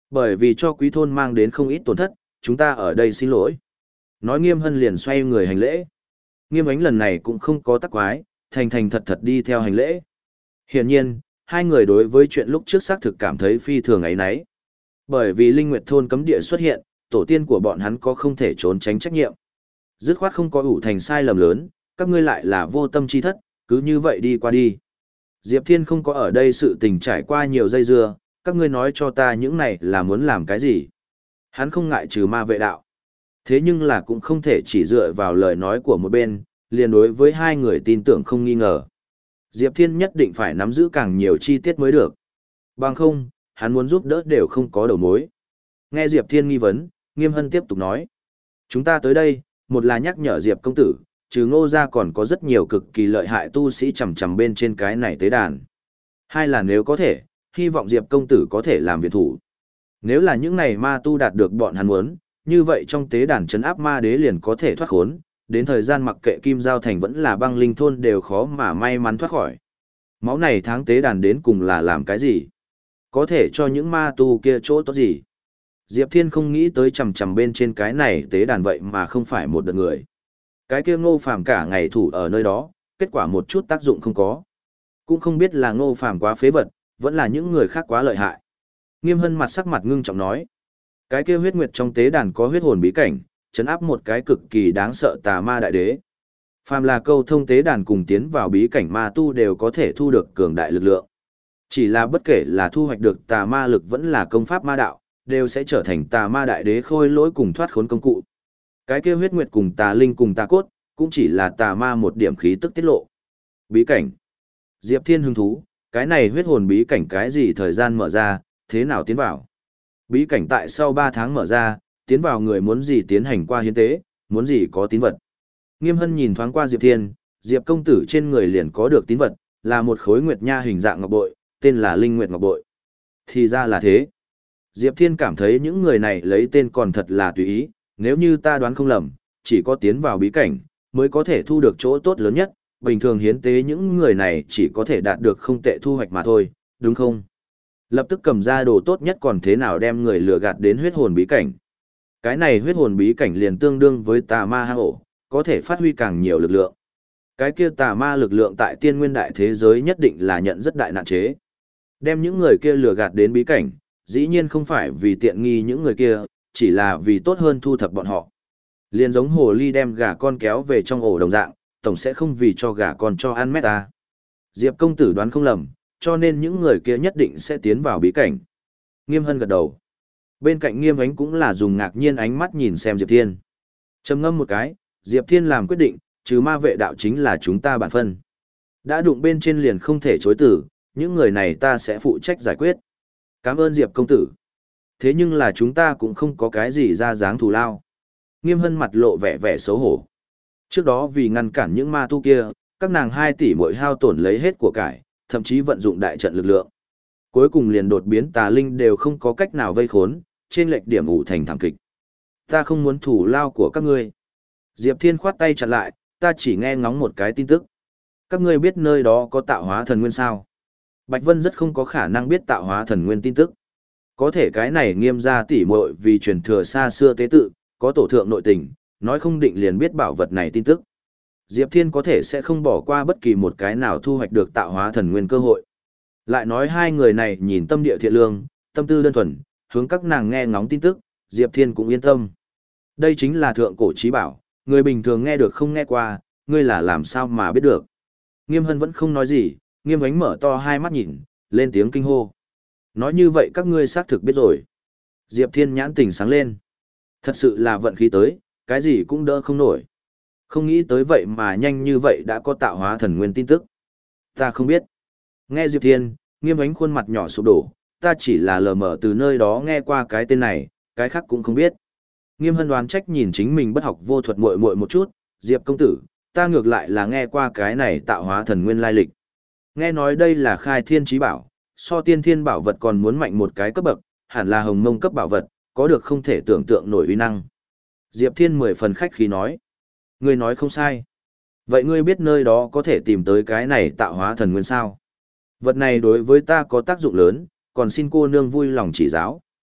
Bởi vì cho quý thôn mang đến không ít tổn thất, chúng ta ở đây xin lỗi. Nói Nghiêm Hân liền xoay người hành lễ. Nghiêm Ánh lần này cũng không có tắc quái, thành thành thật thật đi theo hành lễ. Hiển nhiên, hai người đối với chuyện lúc trước xác thực cảm thấy phi thường ấy nấy. Bởi vì Linh Nguyệt thôn cấm địa xuất hiện, tổ tiên của bọn hắn có không thể trốn tránh trách nhiệm. Dứt khoát không có ủ thành sai lầm lớn, các ngươi lại là vô tâm chi thất, cứ như vậy đi qua đi. Diệp Thiên không có ở đây sự tình trải qua nhiều dây dưa, các ngươi nói cho ta những này là muốn làm cái gì. Hắn không ngại trừ ma vệ đạo. Thế nhưng là cũng không thể chỉ dựa vào lời nói của một bên, liền đối với hai người tin tưởng không nghi ngờ. Diệp Thiên nhất định phải nắm giữ càng nhiều chi tiết mới được. Bằng không, hắn muốn giúp đỡ đều không có đầu mối. Nghe Diệp Thiên nghi vấn, Nghiêm Hân tiếp tục nói. Chúng ta tới đây, một là nhắc nhở Diệp công tử, trừ Ngô ra còn có rất nhiều cực kỳ lợi hại tu sĩ chầm chầm bên trên cái này tế đàn. Hai là nếu có thể, hy vọng Diệp công tử có thể làm viện thủ. Nếu là những này ma tu đạt được bọn hắn muốn, như vậy trong tế đàn trấn áp ma đế liền có thể thoát khốn, đến thời gian mặc kệ Kim Giao Thành vẫn là băng linh thôn đều khó mà may mắn thoát khỏi. Máu này tháng tế đàn đến cùng là làm cái gì? Có thể cho những ma tu kia chỗ tốt gì? Diệp Thiên không nghĩ tới chầm chầm bên trên cái này tế đàn vậy mà không phải một đợt người. Cái kia Ngô Phàm cả ngày thủ ở nơi đó, kết quả một chút tác dụng không có. Cũng không biết là Ngô Phàm quá phế vật, vẫn là những người khác quá lợi hại. Nghiêm Hân mặt sắc mặt ngưng trọng nói. Cái kia huyết nguyệt trong tế đàn có huyết hồn bí cảnh, trấn áp một cái cực kỳ đáng sợ tà ma đại đế. Phàm là câu thông tế đàn cùng tiến vào bí cảnh ma tu đều có thể thu được cường đại lực lượng. Chỉ là bất kể là thu hoạch được tà ma lực vẫn là công pháp ma đạo, đều sẽ trở thành tà ma đại đế khôi lỗi cùng thoát khốn công cụ. Cái kia huyết nguyệt cùng tà linh cùng tà cốt, cũng chỉ là tà ma một điểm khí tức tiết lộ. Bí cảnh. Diệp Thiên hứng thú, cái này huyết hồn bí cảnh cái gì thời gian mở ra, thế nào tiến vào? Bí cảnh tại sau ba tháng mở ra, tiến vào người muốn gì tiến hành qua hiến tế, muốn gì có tín vật. Nghiêm Hân nhìn thoáng qua Diệp Thiên, Diệp công tử trên người liền có được tín vật, là một khối nguyệt nha hình dạng ngọc bội, tên là Linh Nguyệt Ngọc Bội. Thì ra là thế. Diệp Thiên cảm thấy những người này lấy tên còn thật là tùy ý, nếu như ta đoán không lầm, chỉ có tiến vào bí cảnh, mới có thể thu được chỗ tốt lớn nhất, bình thường hiến tế những người này chỉ có thể đạt được không tệ thu hoạch mà thôi, đúng không? Lập tức cầm ra đồ tốt nhất còn thế nào đem người lừa gạt đến huyết hồn bí cảnh. Cái này huyết hồn bí cảnh liền tương đương với tà ma hang ổ, có thể phát huy càng nhiều lực lượng. Cái kia tà ma lực lượng tại tiên nguyên đại thế giới nhất định là nhận rất đại nạn chế. Đem những người kia lừa gạt đến bí cảnh, dĩ nhiên không phải vì tiện nghi những người kia, chỉ là vì tốt hơn thu thập bọn họ. Liền giống hồ ly đem gà con kéo về trong ổ đồng dạng, tổng sẽ không vì cho gà con cho ăn mét ta. Diệp công tử đoán không lầm, cho nên những người kia nhất định sẽ tiến vào bí cảnh. Nghiêm Hân gật đầu. Bên cạnh Nghiêm Ánh cũng là dùng ngạc nhiên ánh mắt nhìn xem Diệp Thiên. Trầm ngâm một cái, Diệp Thiên làm quyết định, trừ ma vệ đạo chính là chúng ta bản phân. Đã đụng bên trên liền không thể chối từ, những người này ta sẽ phụ trách giải quyết. Cảm ơn Diệp công tử. Thế nhưng là chúng ta cũng không có cái gì ra dáng thù lao. Nghiêm Hân mặt lộ vẻ vẻ xấu hổ. Trước đó vì ngăn cản những ma tu kia, các nàng hai tỷ mỗi hao tổn lấy hết của cải, thậm chí vận dụng đại trận lực lượng. Cuối cùng liền đột biến tà linh đều không có cách nào vây khốn, trên lệch điểm ủ thành thảm kịch. Ta không muốn thủ lao của các ngươi. Diệp Thiên khoát tay chặn lại, ta chỉ nghe ngóng một cái tin tức. Các ngươi biết nơi đó có tạo hóa thần nguyên sao? Bạch Vân rất không có khả năng biết tạo hóa thần nguyên tin tức. Có thể cái này Nghiêm gia tỷ muội vì truyền thừa xa xưa tế tự, có tổ thượng nội tình, nói không định liền biết bảo vật này tin tức. Diệp Thiên có thể sẽ không bỏ qua bất kỳ một cái nào thu hoạch được tạo hóa thần nguyên cơ hội. Lại nói hai người này nhìn tâm địa thiện lương, tâm tư đơn thuần, hướng các nàng nghe ngóng tin tức, Diệp Thiên cũng yên tâm. Đây chính là thượng cổ trí bảo, người bình thường nghe được không nghe qua, ngươi là làm sao mà biết được. Nghiêm Hân vẫn không nói gì, Nghiêm Ánh mở to hai mắt nhìn, lên tiếng kinh hô. Nói như vậy các ngươi xác thực biết rồi. Diệp Thiên nhãn tình sáng lên. Thật sự là vận khí tới, cái gì cũng đỡ không nổi. Không nghĩ tới vậy mà nhanh như vậy đã có tạo hóa thần nguyên tin tức. Ta không biết. Nghe Diệp Thiên, Nghiêm Ánh khuôn mặt nhỏ sụp đổ, ta chỉ là lờ mờ từ nơi đó nghe qua cái tên này, cái khác cũng không biết. Nghiêm Hân đoán trách nhìn chính mình bất học vô thuật muội muội một chút, Diệp công tử, ta ngược lại là nghe qua cái này tạo hóa thần nguyên lai lịch. Nghe nói đây là khai thiên chí bảo, so tiên thiên bảo vật còn muốn mạnh một cái cấp bậc, hẳn là hồng mông cấp bảo vật, có được không thể tưởng tượng nổi uy năng. Diệp Thiên mười phần khách khí nói. Ngươi nói không sai. Vậy ngươi biết nơi đó có thể tìm tới cái này tạo hóa thần nguyên sao? Vật này đối với ta có tác dụng lớn, còn xin cô nương vui lòng chỉ giáo.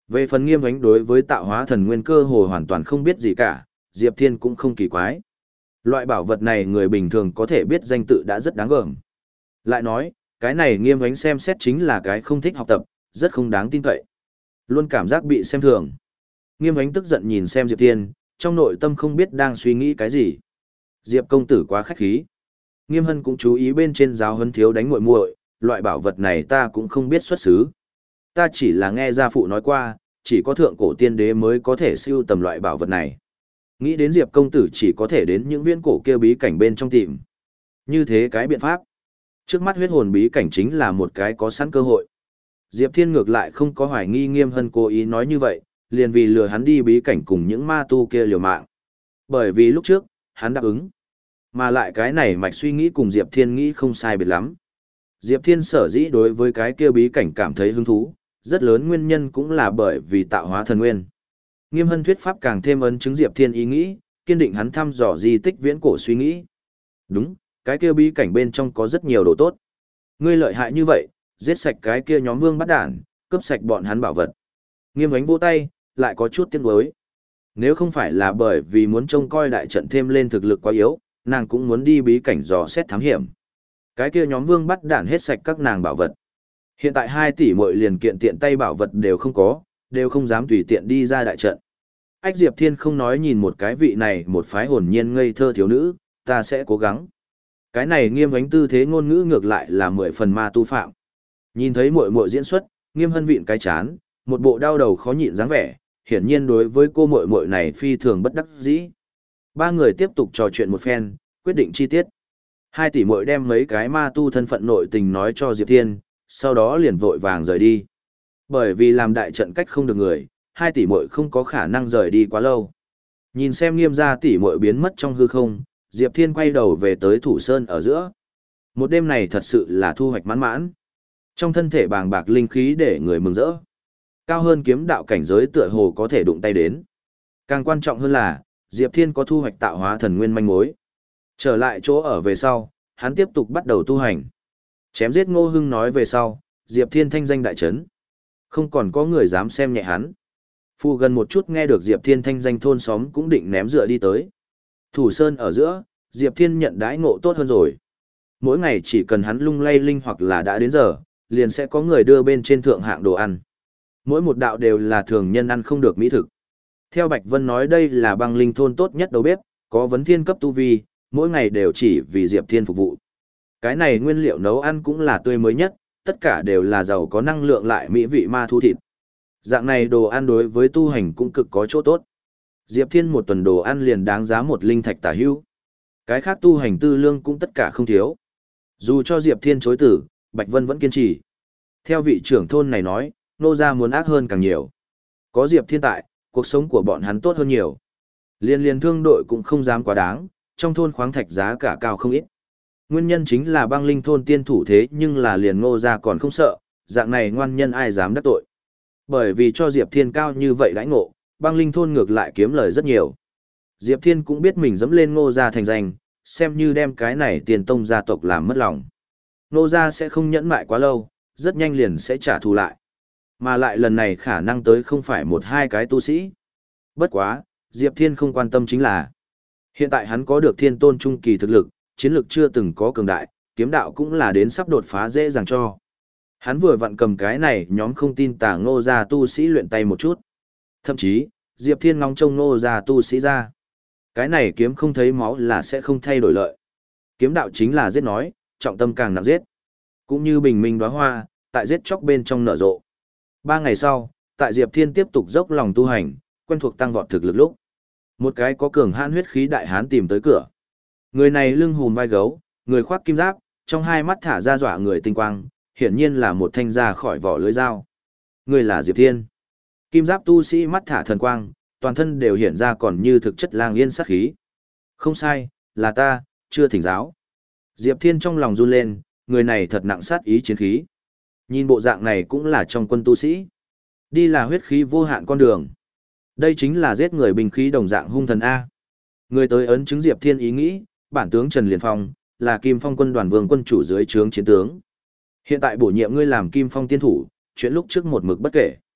Về phần Nghiêm Ánh đối với tạo hóa thần nguyên cơ hồ hoàn toàn không biết gì cả, Diệp Thiên cũng không kỳ quái. Loại bảo vật này người bình thường có thể biết danh tự đã rất đáng gờm. Lại nói, cái này Nghiêm Ánh xem xét chính là cái không thích học tập, rất không đáng tin cậy. Luôn cảm giác bị xem thường. Nghiêm Ánh tức giận nhìn xem Diệp Thiên, trong nội tâm không biết đang suy nghĩ cái gì. Diệp công tử quá khách khí. Nghiêm Hân cũng chú ý bên trên giáo huấn thiếu đánh muội muội, loại bảo vật này ta cũng không biết xuất xứ. Ta chỉ là nghe gia phụ nói qua, chỉ có thượng cổ tiên đế mới có thể siêu tầm loại bảo vật này. Nghĩ đến Diệp công tử chỉ có thể đến những viễn cổ kia bí cảnh bên trong tìm. Như thế cái biện pháp. Trước mắt huyết hồn bí cảnh chính là một cái có sẵn cơ hội. Diệp Thiên ngược lại không có hoài nghi Nghiêm Hân cố ý nói như vậy, liền vì lừa hắn đi bí cảnh cùng những ma tu kia liều mạng. Bởi vì lúc trước, hắn đáp ứng. Mà lại cái này mạch suy nghĩ cùng Diệp Thiên nghĩ không sai biệt lắm. Diệp Thiên sở dĩ đối với cái kia bí cảnh cảm thấy hứng thú, rất lớn nguyên nhân cũng là bởi vì tạo hóa thần nguyên. Nghiêm Hân thuyết pháp càng thêm ấn chứng Diệp Thiên ý nghĩ, kiên định hắn thăm dò di tích viễn cổ suy nghĩ. Đúng, cái kia bí cảnh bên trong có rất nhiều đồ tốt. Ngươi lợi hại như vậy, giết sạch cái kia nhóm vương bắt đản, cướp sạch bọn hắn bảo vật. Nghiêm Ánh vỗ tay, lại có chút tiếc nuối. Nếu không phải là bởi vì muốn trông coi đại trận thêm lên thực lực quá yếu, nàng cũng muốn đi bí cảnh dò xét thám hiểm. Cái kia nhóm vương bắt đản hết sạch các nàng bảo vật. Hiện tại hai tỷ muội liền kiện tiện tay bảo vật đều không có, đều không dám tùy tiện đi ra đại trận. Ách Diệp Thiên không nói nhìn một cái vị này một phái hồn nhiên ngây thơ thiếu nữ, ta sẽ cố gắng. Cái này Nghiêm Ánh tư thế ngôn ngữ ngược lại là mười phần ma tu phạm. Nhìn thấy muội muội diễn xuất, Nghiêm Hân vịn cái chán, một bộ đau đầu khó nhịn dáng vẻ, hiển nhiên đối với cô muội muội này phi thường bất đắc dĩ. Ba người tiếp tục trò chuyện một phen, quyết định chi tiết. Hai tỷ muội đem mấy cái ma tu thân phận nội tình nói cho Diệp Thiên, sau đó liền vội vàng rời đi. Bởi vì làm đại trận cách không được người, hai tỷ muội không có khả năng rời đi quá lâu. Nhìn xem Nghiêm gia tỷ muội biến mất trong hư không, Diệp Thiên quay đầu về tới Thủ Sơn ở giữa. Một đêm này thật sự là thu hoạch mãn mãn. Trong thân thể bàng bạc linh khí để người mừng rỡ. Cao hơn kiếm đạo cảnh giới tựa hồ có thể đụng tay đến. Càng quan trọng hơn là, Diệp Thiên có thu hoạch tạo hóa thần nguyên manh mối. Trở lại chỗ ở về sau, hắn tiếp tục bắt đầu tu hành. Chém giết Ngô Hưng nói về sau, Diệp Thiên thanh danh đại chấn. Không còn có người dám xem nhẹ hắn. Phu gần một chút nghe được Diệp Thiên thanh danh thôn xóm cũng định ném dựa đi tới. Thủ Sơn ở giữa, Diệp Thiên nhận đãi ngộ tốt hơn rồi. Mỗi ngày chỉ cần hắn lung lay linh hoặc là đã đến giờ, liền sẽ có người đưa bên trên thượng hạng đồ ăn. Mỗi một đạo đều là thường nhân ăn không được mỹ thực. Theo Bạch Vân nói đây là băng linh thôn tốt nhất đầu bếp, có vấn thiên cấp tu vi, mỗi ngày đều chỉ vì Diệp Thiên phục vụ. Cái này nguyên liệu nấu ăn cũng là tươi mới nhất, tất cả đều là giàu có năng lượng lại mỹ vị ma thu thịt. Dạng này đồ ăn đối với tu hành cũng cực có chỗ tốt. Diệp Thiên một tuần đồ ăn liền đáng giá một linh thạch tả hữu. Cái khác tu hành tư lương cũng tất cả không thiếu. Dù cho Diệp Thiên chối tử, Bạch Vân vẫn kiên trì. Theo vị trưởng thôn này nói, nô gia muốn ác hơn càng nhiều. Có Diệp Thiên tại, cuộc sống của bọn hắn tốt hơn nhiều. Liên liên thương đội cũng không dám quá đáng, trong thôn khoáng thạch giá cả cao không ít. Nguyên nhân chính là băng linh thôn tiên thủ thế nhưng là liền ngô gia còn không sợ, dạng này ngoan nhân ai dám đắc tội. Bởi vì cho Diệp Thiên cao như vậy đãi ngộ, băng linh thôn ngược lại kiếm lời rất nhiều. Diệp Thiên cũng biết mình dẫm lên ngô gia thành danh, xem như đem cái này tiền tông gia tộc làm mất lòng. Ngô gia sẽ không nhẫn mại quá lâu, rất nhanh liền sẽ trả thù lại. Mà lại lần này khả năng tới không phải một hai cái tu sĩ. Bất quá, Diệp Thiên không quan tâm chính là hiện tại hắn có được thiên tôn trung kỳ thực lực, chiến lực chưa từng có cường đại, kiếm đạo cũng là đến sắp đột phá dễ dàng cho. Hắn vừa vặn cầm cái này nhóm không tin tả ngô gia tu sĩ luyện tay một chút. Thậm chí, Diệp Thiên ngóng trông ngô gia tu sĩ ra. Cái này kiếm không thấy máu là sẽ không thay đổi lợi. Kiếm đạo chính là giết nói, trọng tâm càng nặng giết. Cũng như bình minh đóa hoa, tại giết chóc bên trong nở rộ. Ba ngày sau, tại Diệp Thiên tiếp tục dốc lòng tu hành, quen thuộc tăng vọt thực lực lúc. Một cái có cường hãn huyết khí đại hán tìm tới cửa. Người này lưng hùm vai gấu, người khoác kim giáp, trong hai mắt thả ra dọa người tinh quang, hiển nhiên là một thanh ra khỏi vỏ lưới dao. Người là Diệp Thiên. Kim giáp tu sĩ mắt thả thần quang, toàn thân đều hiện ra còn như thực chất lang yên sát khí. Không sai, là ta, chưa thỉnh giáo. Diệp Thiên trong lòng run lên, người này thật nặng sát ý chiến khí. Nhìn bộ dạng này cũng là trong quân tu sĩ. Đi là huyết khí vô hạn con đường. Đây chính là giết người binh khí đồng dạng hung thần A. Người tới ấn chứng Diệp Thiên ý nghĩ, bản tướng Trần Liên Phong, là Kim Phong quân đoàn vương quân chủ dưới trướng chiến tướng. Hiện tại bổ nhiệm ngươi làm Kim Phong tiên thủ, chuyện lúc trước một mực bất kể.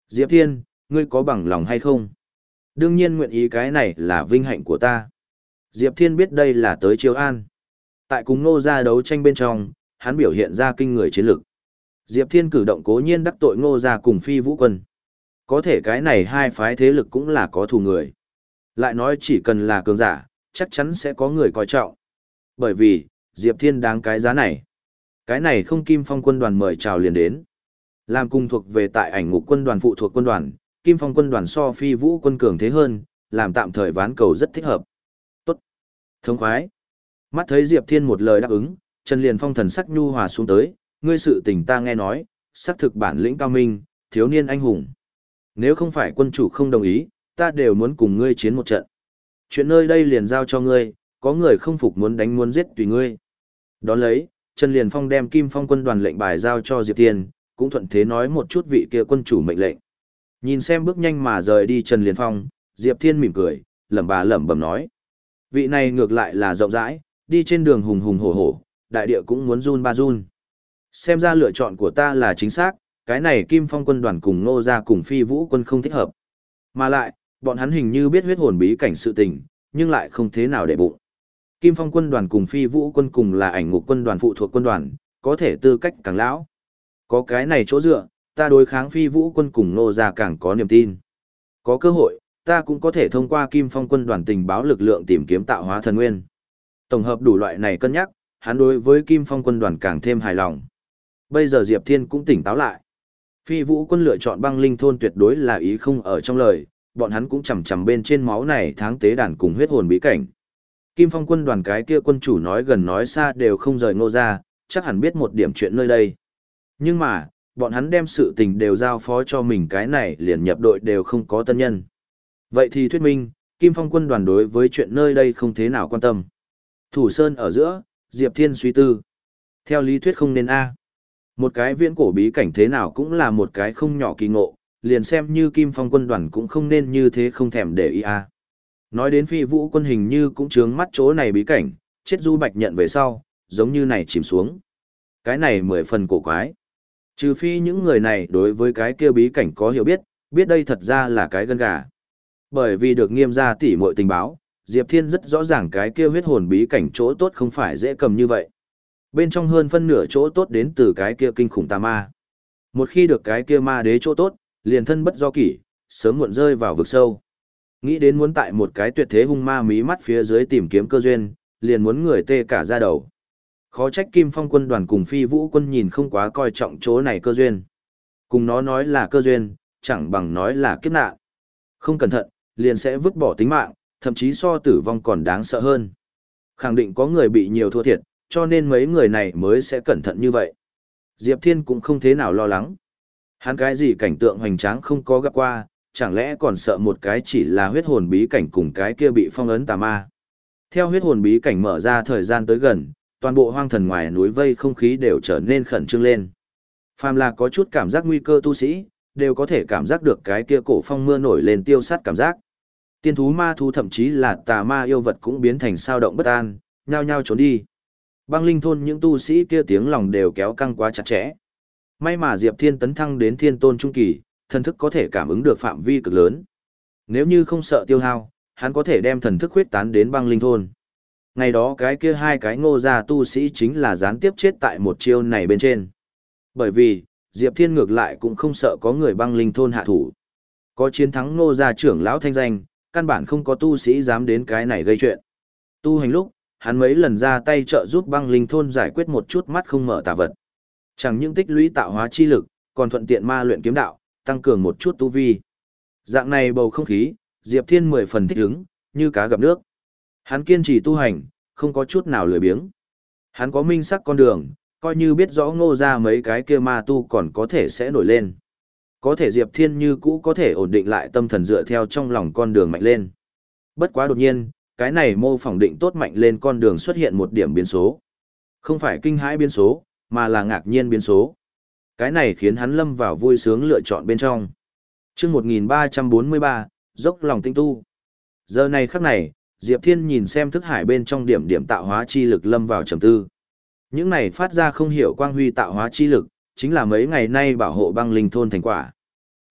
Diệp Thiên, ngươi có bằng lòng hay không? Đương nhiên nguyện ý, cái này là vinh hạnh của ta. Diệp Thiên biết đây là tới chiếu an. Tại cùng Ngô gia đấu tranh bên trong, hắn biểu hiện ra kinh người chiến lực. Diệp Thiên cử động cố nhiên đắc tội Ngô gia cùng Phi Vũ Quân. Có thể cái này hai phái thế lực cũng là có thù người. Lại nói chỉ cần là cường giả, chắc chắn sẽ có người coi trọng. Bởi vì, Diệp Thiên đáng cái giá này. Cái này không Kim Phong quân đoàn mời chào liền đến. Làm cùng thuộc về tại ảnh ngục quân đoàn phụ thuộc quân đoàn, Kim Phong quân đoàn so Phi Vũ quân cường thế hơn, làm tạm thời ván cầu rất thích hợp. Tốt. Thống khoái. Mắt thấy Diệp Thiên một lời đáp ứng, Trần Liền Phong thần sắc nhu hòa xuống tới, ngươi sự tình ta nghe nói, xác thực bản lĩnh cao minh, thiếu niên anh hùng. Nếu không phải quân chủ không đồng ý, ta đều muốn cùng ngươi chiến một trận. Chuyện nơi đây liền giao cho ngươi, có người không phục muốn đánh muốn giết tùy ngươi. Đón lấy, Trần Liền Phong đem Kim Phong quân đoàn lệnh bài giao cho Diệp Thiên, cũng thuận thế nói một chút vị kia quân chủ mệnh lệnh. Nhìn xem bước nhanh mà rời đi Trần Liền Phong, Diệp Thiên mỉm cười, lẩm bà lẩm bẩm nói. Vị này ngược lại là rộng rãi, đi trên đường hùng hùng hổ hổ, đại địa cũng muốn run ba run. Xem ra lựa chọn của ta là chính xác, cái này Kim Phong quân đoàn cùng Ngô gia cùng Phi Vũ quân không thích hợp. Mà lại, bọn hắn hình như biết huyết hồn bí cảnh sự tình, nhưng lại không thế nào để bụng. Kim Phong quân đoàn cùng Phi Vũ quân cùng là ảnh ngục quân đoàn phụ thuộc quân đoàn, có thể tư cách càng lão. Có cái này chỗ dựa, ta đối kháng Phi Vũ quân cùng Ngô gia càng có niềm tin. Có cơ hội, ta cũng có thể thông qua Kim Phong quân đoàn tình báo lực lượng tìm kiếm tạo hóa thần nguyên. Tổng hợp đủ loại này cân nhắc, hắn đối với Kim Phong quân đoàn càng thêm hài lòng. Bây giờ Diệp Thiên cũng tỉnh táo lại. Phi Vũ quân lựa chọn băng linh thôn tuyệt đối là ý không ở trong lời, bọn hắn cũng chầm chầm bên trên máu này tháng tế đàn cùng huyết hồn bí cảnh. Kim Phong quân đoàn cái kia quân chủ nói gần nói xa đều không rời Ngô gia, chắc hẳn biết một điểm chuyện nơi đây. Nhưng mà, bọn hắn đem sự tình đều giao phó cho mình, cái này liền nhập đội đều không có tân nhân. Vậy thì thuyết minh, Kim Phong quân đoàn đối với chuyện nơi đây không thế nào quan tâm. Thủ Sơn ở giữa, Diệp Thiên suy tư. Theo lý thuyết không nên A. Một cái viễn cổ bí cảnh thế nào cũng là một cái không nhỏ kỳ ngộ, liền xem như Kim Phong quân đoàn cũng không nên như thế không thèm để ý A. Nói đến Phi Vũ quân hình như cũng chướng mắt chỗ này bí cảnh, chết Du Bạch nhận về sau, giống như này chìm xuống. Cái này mười phần cổ quái. Trừ phi những người này đối với cái kia bí cảnh có hiểu biết, biết đây thật ra là cái gân gà. Bởi vì được Nghiêm gia tỉ muội tình báo, Diệp Thiên rất rõ ràng cái kia huyết hồn bí cảnh chỗ tốt không phải dễ cầm như vậy. Bên trong hơn phân nửa chỗ tốt đến từ cái kia kinh khủng tà ma. Một khi được cái kia ma đế chỗ tốt, liền thân bất do kỷ, sớm muộn rơi vào vực sâu. Nghĩ đến muốn tại một cái tuyệt thế hung ma mí mắt phía dưới tìm kiếm cơ duyên, liền muốn người tê cả da đầu. Khó trách Kim Phong quân đoàn cùng Phi Vũ quân nhìn không quá coi trọng chỗ này cơ duyên. Cùng nó nói là cơ duyên, chẳng bằng nói là kiếp nạn. Không cẩn thận, liền sẽ vứt bỏ tính mạng, thậm chí so tử vong còn đáng sợ hơn. Khẳng định có người bị nhiều thua thiệt, cho nên mấy người này mới sẽ cẩn thận như vậy. Diệp Thiên cũng không thế nào lo lắng. Hắn cái gì cảnh tượng hoành tráng không có gặp qua, chẳng lẽ còn sợ một cái chỉ là huyết hồn bí cảnh cùng cái kia bị phong ấn tà ma. Theo huyết hồn bí cảnh mở ra thời gian tới gần, toàn bộ hoang thần ngoài núi vây không khí đều trở nên khẩn trương lên. Phàm là có chút cảm giác nguy cơ tu sĩ, đều có thể cảm giác được cái kia cổ phong mưa nổi lên tiêu sát cảm giác. Tiên thú ma thú thậm chí là tà ma yêu vật cũng biến thành sao động bất an, nhao nhao trốn đi. Băng linh thôn những tu sĩ kia tiếng lòng đều kéo căng quá chặt chẽ. May mà Diệp Thiên tấn thăng đến thiên tôn trung kỳ, thần thức có thể cảm ứng được phạm vi cực lớn. Nếu như không sợ tiêu hao, hắn có thể đem thần thức huyết tán đến băng linh thôn. Ngày đó cái kia hai cái Ngô gia tu sĩ chính là gián tiếp chết tại một chiêu này bên trên. Bởi vì, Diệp Thiên ngược lại cũng không sợ có người băng linh thôn hạ thủ. Có chiến thắng Ngô gia trưởng lão thanh danh, căn bản không có tu sĩ dám đến cái này gây chuyện. Tu hành lúc, hắn mấy lần ra tay trợ giúp băng linh thôn giải quyết một chút mắt không mở tà vật. Chẳng những tích lũy tạo hóa chi lực, còn thuận tiện ma luyện kiếm đạo, tăng cường một chút tu vi. Dạng này bầu không khí, Diệp Thiên mười phần thích ứng, như cá gặp nước. Hắn kiên trì tu hành, không có chút nào lười biếng. Hắn có minh sắc con đường, coi như biết rõ Ngô gia mấy cái kia ma tu còn có thể sẽ nổi lên. Có thể Diệp Thiên như cũ có thể ổn định lại tâm thần dựa theo trong lòng con đường mạnh lên. Bất quá đột nhiên, cái này mô phỏng định tốt mạnh lên con đường xuất hiện một điểm biến số. Không phải kinh hãi biến số, mà là ngạc nhiên biến số. Cái này khiến hắn lâm vào vui sướng lựa chọn bên trong. Chương một nghìn ba trăm bốn mươi ba, dốc lòng tinh tu. Giờ này khắc này, Diệp Thiên nhìn xem thức hải bên trong điểm điểm tạo hóa chi lực lâm vào trầm tư. Những này phát ra không hiểu quang huy tạo hóa chi lực, chính là mấy ngày nay bảo hộ băng linh thôn thành quả.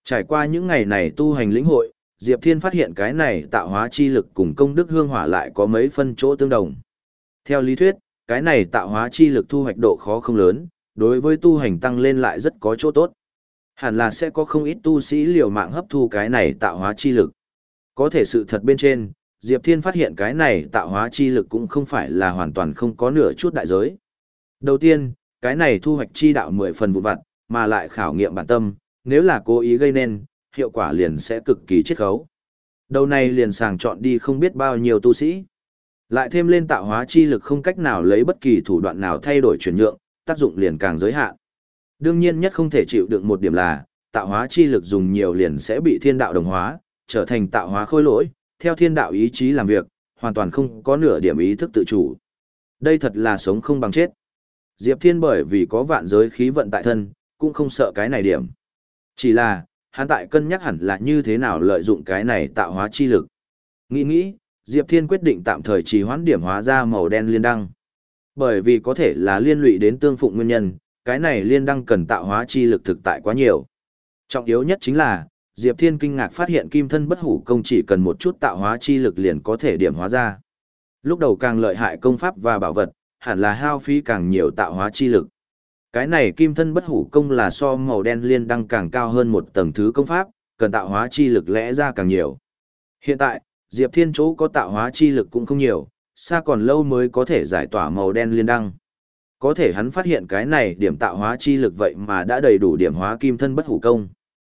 Trải qua những ngày này tu hành lĩnh hội, Diệp Thiên phát hiện cái này tạo hóa chi lực cùng công đức hương hỏa lại có mấy phân chỗ tương đồng. Theo lý thuyết, cái này tạo hóa chi lực thu hoạch độ khó không lớn, đối với tu hành tăng lên lại rất có chỗ tốt. Hẳn là sẽ có không ít tu sĩ liều mạng hấp thu cái này tạo hóa chi lực. Có thể sự thật bên trên, Diệp Thiên phát hiện cái này tạo hóa chi lực cũng không phải là hoàn toàn không có nửa chút đại giới. Đầu tiên, cái này thu hoạch chi đạo mười phần vụn vặt, mà lại khảo nghiệm bản tâm, nếu là cố ý gây nên, hiệu quả liền sẽ cực kỳ chiết khấu. Đầu này liền sàng chọn đi không biết bao nhiêu tu sĩ. Lại thêm lên tạo hóa chi lực không cách nào lấy bất kỳ thủ đoạn nào thay đổi chuyển nhượng, tác dụng liền càng giới hạn. Đương nhiên nhất không thể chịu đựng một điểm là, tạo hóa chi lực dùng nhiều liền sẽ bị thiên đạo đồng hóa, trở thành tạo hóa khôi lỗi, theo thiên đạo ý chí làm việc, hoàn toàn không có nửa điểm ý thức tự chủ. Đây thật là sống không bằng chết. Diệp Thiên bởi vì có vạn giới khí vận tại thân, cũng không sợ cái này điểm. Chỉ là, hắn tại cân nhắc hẳn là như thế nào lợi dụng cái này tạo hóa chi lực. Nghĩ nghĩ, Diệp Thiên quyết định tạm thời trì hoãn điểm hóa ra màu đen liên đăng. Bởi vì có thể là liên lụy đến tương phụng nguyên nhân, cái này liên đăng cần tạo hóa chi lực thực tại quá nhiều. Trọng yếu nhất chính là, Diệp Thiên kinh ngạc phát hiện kim thân bất hủ công chỉ cần một chút tạo hóa chi lực liền có thể điểm hóa ra. Lúc đầu càng lợi hại công pháp và bảo vật, hẳn là hao phí càng nhiều tạo hóa chi lực. Cái này kim thân bất hủ công là so màu đen liên đăng càng cao hơn một tầng thứ công pháp, cần tạo hóa chi lực lẽ ra càng nhiều. Hiện tại, Diệp Thiên chỗ có tạo hóa chi lực cũng không nhiều, xa còn lâu mới có thể giải tỏa màu đen liên đăng. Có thể hắn phát hiện cái này điểm tạo hóa chi lực vậy mà đã đầy đủ điểm hóa kim thân bất hủ công.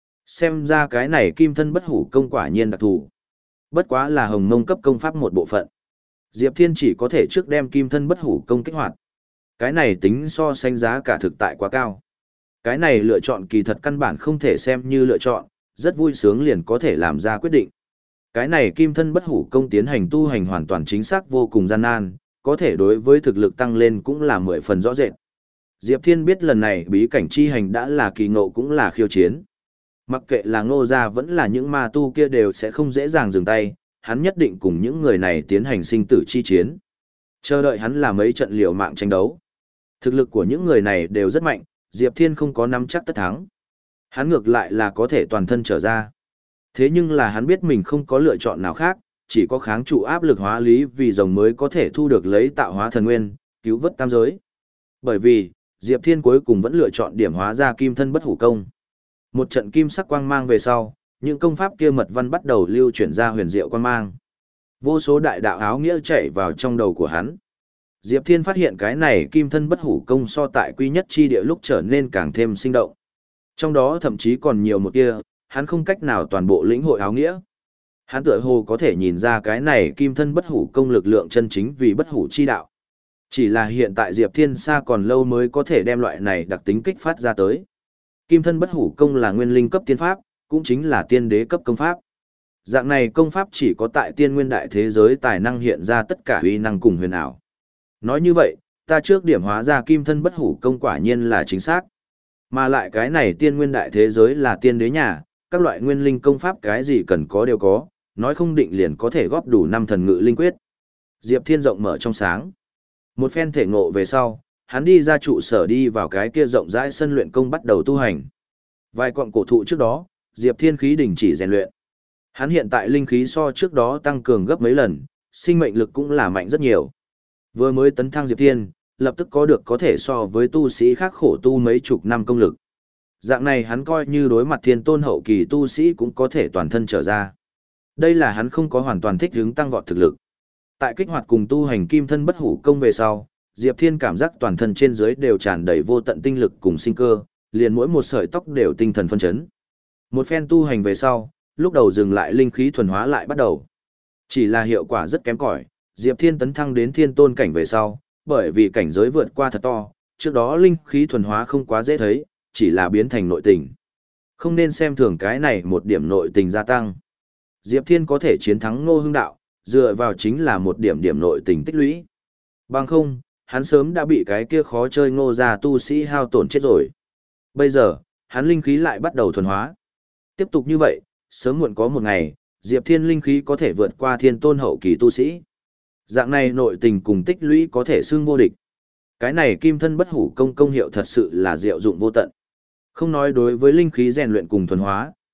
Xem ra cái này kim thân bất hủ công quả nhiên đặc thù. Bất quá là hồng mông cấp công pháp một bộ phận. Diệp Thiên chỉ có thể trước đem kim thân bất hủ công kích hoạt. Cái này tính so sánh giá cả thực tại quá cao. Cái này lựa chọn kỳ thật căn bản không thể xem như lựa chọn, rất vui sướng liền có thể làm ra quyết định. Cái này kim thân bất hủ công tiến hành tu hành hoàn toàn chính xác vô cùng gian nan, có thể đối với thực lực tăng lên cũng là mười phần rõ rệt. Diệp Thiên biết lần này bí cảnh chi hành đã là kỳ ngộ cũng là khiêu chiến. Mặc kệ là Ngô gia vẫn là những ma tu kia đều sẽ không dễ dàng dừng tay, hắn nhất định cùng những người này tiến hành sinh tử chi chiến. Chờ đợi hắn là mấy trận liều mạng tranh đấu. Thực lực của những người này đều rất mạnh, Diệp Thiên không có nắm chắc tất thắng. Hắn ngược lại là có thể toàn thân trở ra. Thế nhưng là hắn biết mình không có lựa chọn nào khác, chỉ có kháng trụ áp lực hóa lý vì rồng mới có thể thu được lấy tạo hóa thần nguyên, cứu vớt tam giới. Bởi vì, Diệp Thiên cuối cùng vẫn lựa chọn điểm hóa ra kim thân bất hủ công. Một trận kim sắc quang mang về sau, những công pháp kia mật văn bắt đầu lưu chuyển ra huyền diệu quang mang. Vô số đại đạo áo nghĩa chảy vào trong đầu của hắn. Diệp Thiên phát hiện cái này kim thân bất hủ công so tại quy nhất chi địa lúc trở nên càng thêm sinh động. Trong đó thậm chí còn nhiều một kia, hắn không cách nào toàn bộ lĩnh hội áo nghĩa. Hắn tựa hồ có thể nhìn ra cái này kim thân bất hủ công lực lượng chân chính vì bất hủ chi đạo. Chỉ là hiện tại Diệp Thiên xa còn lâu mới có thể đem loại này đặc tính kích phát ra tới. Kim thân bất hủ công là nguyên linh cấp tiên pháp, cũng chính là tiên đế cấp công pháp. Dạng này công pháp chỉ có tại tiên nguyên đại thế giới tài năng hiện ra tất cả uy năng cùng huyền ảo. Nói như vậy, ta trước điểm hóa ra kim thân bất hủ công quả nhiên là chính xác. Mà lại cái này tiên nguyên đại thế giới là tiên đế nhà, các loại nguyên linh công pháp cái gì cần có đều có, nói không định liền có thể góp đủ năm thần ngự linh quyết. Diệp Thiên rộng mở trong sáng. Một phen thể ngộ về sau, hắn đi ra trụ sở đi vào cái kia rộng rãi sân luyện công bắt đầu tu hành. Vài cọng cổ thụ trước đó, Diệp Thiên khí đình chỉ rèn luyện. Hắn hiện tại linh khí so trước đó tăng cường gấp mấy lần, sinh mệnh lực cũng là mạnh rất nhiều. Vừa mới tấn thăng Diệp Thiên, lập tức có được có thể so với tu sĩ khác khổ tu mấy chục năm công lực. Dạng này hắn coi như đối mặt thiên tôn hậu kỳ tu sĩ cũng có thể toàn thân trở ra. Đây là hắn không có hoàn toàn thích ứng tăng vọt thực lực. Tại kích hoạt cùng tu hành kim thân bất hủ công về sau, Diệp Thiên cảm giác toàn thân trên dưới đều tràn đầy vô tận tinh lực cùng sinh cơ, liền mỗi một sợi tóc đều tinh thần phân chấn. Một phen tu hành về sau, lúc đầu dừng lại linh khí thuần hóa lại bắt đầu. Chỉ là hiệu quả rất kém cỏi, Diệp Thiên tấn thăng đến thiên tôn cảnh về sau, bởi vì cảnh giới vượt qua thật to, trước đó linh khí thuần hóa không quá dễ thấy, chỉ là biến thành nội tình. Không nên xem thường cái này một điểm nội tình gia tăng. Diệp Thiên có thể chiến thắng Ngô Hưng Đạo, dựa vào chính là một điểm điểm nội tình tích lũy. Bằng không, hắn sớm đã bị cái kia khó chơi Ngô gia tu sĩ hao tổn chết rồi. Bây giờ, hắn linh khí lại bắt đầu thuần hóa. Tiếp tục như vậy, sớm muộn có một ngày, Diệp Thiên linh khí có thể vượt qua thiên tôn hậu kỳ tu sĩ. Dạng này nội tình cùng tích lũy có thể xưng vô địch. Cái này kim thân bất hủ công công hiệu thật sự là diệu dụng vô tận. Không nói đối với linh khí rèn luyện cùng thuần hóa,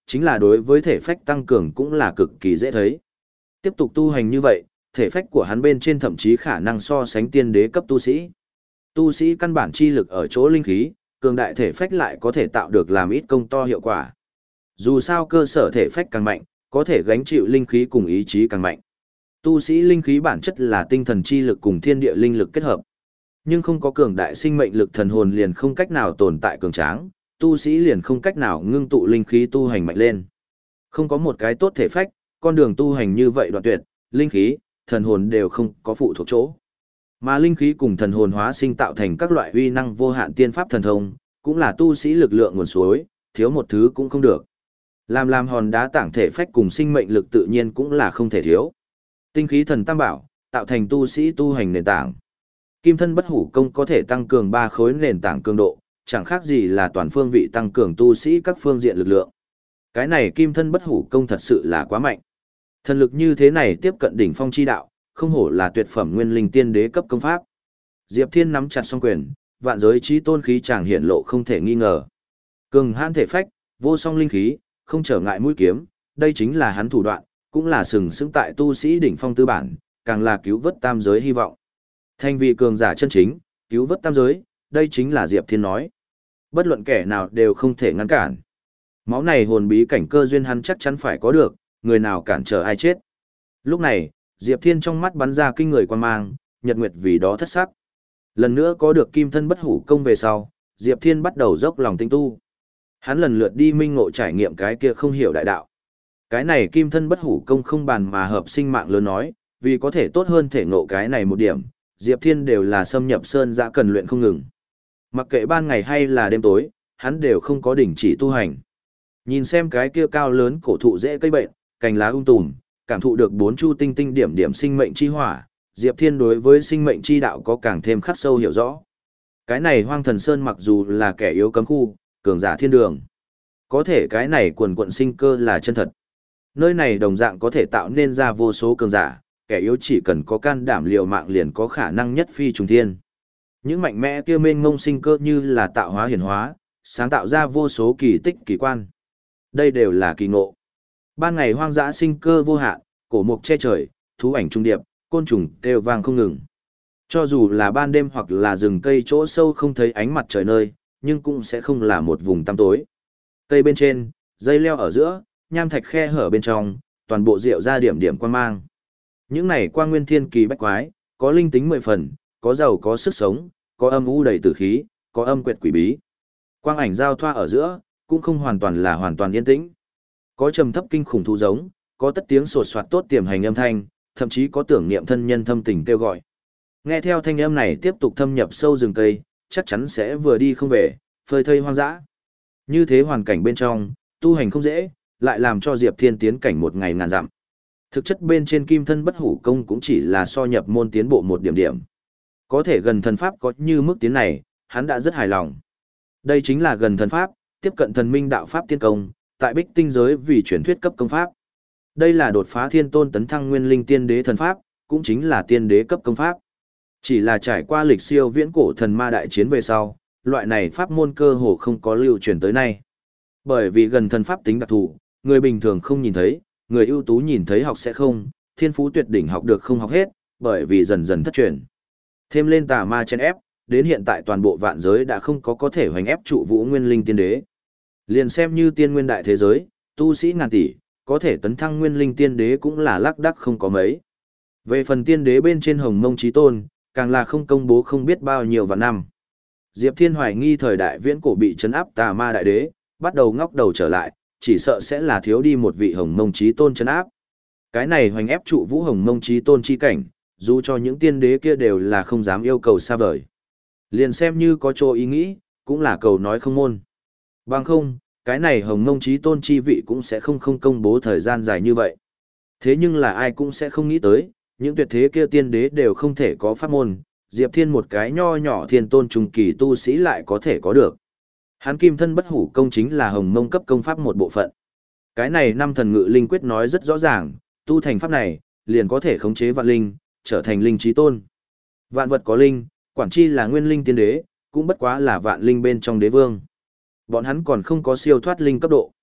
chính là đối với thể phách tăng cường cũng là cực kỳ dễ thấy. Tiếp tục tu hành như vậy, thể phách của hắn bên trên thậm chí khả năng so sánh tiên đế cấp tu sĩ. Tu sĩ căn bản chi lực ở chỗ linh khí, cường đại thể phách lại có thể tạo được làm ít công to hiệu quả. Dù sao cơ sở thể phách càng mạnh, có thể gánh chịu linh khí cùng ý chí càng mạnh. Tu sĩ linh khí bản chất là tinh thần chi lực cùng thiên địa linh lực kết hợp. Nhưng không có cường đại sinh mệnh lực thần hồn liền không cách nào tồn tại cường tráng, tu sĩ liền không cách nào ngưng tụ linh khí tu hành mạnh lên. Không có một cái tốt thể phách, con đường tu hành như vậy đoạn tuyệt, linh khí, thần hồn đều không có phụ thuộc chỗ. Mà linh khí cùng thần hồn hóa sinh tạo thành các loại uy năng vô hạn tiên pháp thần thông, cũng là tu sĩ lực lượng nguồn suối, thiếu một thứ cũng không được. Làm làm hòn đá tảng thể phách cùng sinh mệnh lực tự nhiên cũng là không thể thiếu. Tinh khí thần tam bảo, tạo thành tu sĩ tu hành nền tảng. Kim thân bất hủ công có thể tăng cường ba khối nền tảng cường độ, chẳng khác gì là toàn phương vị tăng cường tu sĩ các phương diện lực lượng. Cái này kim thân bất hủ công thật sự là quá mạnh. Thần lực như thế này tiếp cận đỉnh phong chi đạo, không hổ là tuyệt phẩm nguyên linh tiên đế cấp công pháp. Diệp Thiên nắm chặt song quyền, vạn giới chí tôn khí chàng hiện lộ không thể nghi ngờ. Cường hãn thể phách, vô song linh khí, không trở ngại mũi kiếm, đây chính là hắn thủ đoạn, cũng là sừng sững tại tu sĩ đỉnh phong tư bản, càng là cứu vớt tam giới hy vọng. Thành vị cường giả chân chính, cứu vớt tam giới, đây chính là Diệp Thiên nói. Bất luận kẻ nào đều không thể ngăn cản. Máu này hồn bí cảnh cơ duyên hắn chắc chắn phải có được, người nào cản trở ai chết. Lúc này, Diệp Thiên trong mắt bắn ra kinh người quan mang, nhật nguyệt vì đó thất sắc. Lần nữa có được kim thân bất hủ công về sau, Diệp Thiên bắt đầu dốc lòng tinh tu. Hắn lần lượt đi minh ngộ trải nghiệm cái kia không hiểu đại đạo. Cái này kim thân bất hủ công không bàn mà hợp sinh mạng lớn nói, vì có thể tốt hơn thể ngộ cái này một điểm, Diệp Thiên đều là xâm nhập sơn dã cần luyện không ngừng. Mặc kệ ban ngày hay là đêm tối, hắn đều không có đình chỉ tu hành. Nhìn xem cái kia cao lớn cổ thụ dễ cây bệnh, cành lá um tùm, cảm thụ được bốn chu tinh tinh điểm điểm sinh mệnh chi hỏa, Diệp Thiên đối với sinh mệnh chi đạo có càng thêm khắc sâu hiểu rõ. Cái này Hoang Thần Sơn mặc dù là kẻ yếu cấm khu, cường giả thiên đường, có thể cái này quần quận sinh cơ là chân thật. Nơi này đồng dạng có thể tạo nên ra vô số cường giả, kẻ yếu chỉ cần có can đảm liều mạng liền có khả năng nhất phi trùng thiên. Những mạnh mẽ kia mênh mông sinh cơ như là tạo hóa hiển hóa, sáng tạo ra vô số kỳ tích kỳ quan. Đây đều là kỳ ngộ. Ban ngày hoang dã sinh cơ vô hạn, cổ mục che trời, thú ảnh trung điệp, côn trùng kêu vang không ngừng. Cho dù là ban đêm hoặc là rừng cây chỗ sâu không thấy ánh mặt trời nơi, nhưng cũng sẽ không là một vùng tăm tối. Cây bên trên, dây leo ở giữa, nham thạch khe hở bên trong, toàn bộ rượu ra điểm điểm quan mang. Những này quang nguyên thiên kỳ bách quái, có linh tính mười phần, có giàu có sức sống, có âm u đầy tử khí, có âm quyệt quỷ bí. Quang ảnh giao thoa ở giữa, cũng không hoàn toàn là hoàn toàn yên tĩnh. Có trầm thấp kinh khủng thú giống, có tất tiếng sột soạt tốt tiềm hành âm thanh, thậm chí có tưởng niệm thân nhân thâm tình kêu gọi. Nghe theo thanh âm này tiếp tục thâm nhập sâu rừng cây, chắc chắn sẽ vừa đi không về, phơi thây hoang dã. Như thế hoàn cảnh bên trong, tu hành không dễ, lại làm cho Diệp Thiên tiến cảnh một ngày ngàn dặm. Thực chất bên trên kim thân bất hủ công cũng chỉ là so nhập môn tiến bộ một điểm điểm. Có thể gần thần pháp có như mức tiến này, hắn đã rất hài lòng. Đây chính là gần thần pháp, tiếp cận thần minh đạo pháp tiên công, tại bích tinh giới vì truyền thuyết cấp công pháp. Đây là đột phá thiên tôn tấn thăng nguyên linh tiên đế thần pháp, cũng chính là tiên đế cấp công pháp. Chỉ là trải qua lịch siêu viễn cổ thần ma đại chiến về sau, loại này pháp môn cơ hồ không có lưu truyền tới nay. Bởi vì gần thần pháp tính đặc thù, người bình thường không nhìn thấy, người ưu tú nhìn thấy học sẽ không, thiên phú tuyệt đỉnh học được không học hết, bởi vì dần dần thất truyền. Thêm lên tà ma chen ép, đến hiện tại toàn bộ vạn giới đã không có có thể hoành ép trụ vũ nguyên linh tiên đế. Liền xem như tiên nguyên đại thế giới, tu sĩ ngàn tỷ, có thể tấn thăng nguyên linh tiên đế cũng là lác đác không có mấy. Về phần tiên đế bên trên hồng mông chí tôn, càng là không công bố không biết bao nhiêu vạn năm. Diệp Thiên hoài nghi thời đại viễn cổ bị trấn áp tà ma đại đế, bắt đầu ngóc đầu trở lại, chỉ sợ sẽ là thiếu đi một vị hồng mông chí tôn trấn áp. Cái này hoành ép trụ vũ hồng mông chí tôn chi cảnh, dù cho những tiên đế kia đều là không dám yêu cầu xa vời. Liền xem như có chỗ ý nghĩ, cũng là cầu nói không môn. Bằng không, cái này hồng mông chí tôn chi vị cũng sẽ không không công bố thời gian dài như vậy. Thế nhưng là ai cũng sẽ không nghĩ tới, những tuyệt thế kia tiên đế đều không thể có pháp môn, Diệp Thiên một cái nho nhỏ thiên tôn trung kỳ tu sĩ lại có thể có được. Hắn kim thân bất hủ công chính là hồng mông cấp công pháp một bộ phận. Cái này năm thần ngự linh quyết nói rất rõ ràng, tu thành pháp này, liền có thể khống chế vạn linh, trở thành linh chí tôn. Vạn vật có linh, quản chi là nguyên linh tiên đế, cũng bất quá là vạn linh bên trong đế vương. Bọn hắn còn không có siêu thoát linh cấp độ.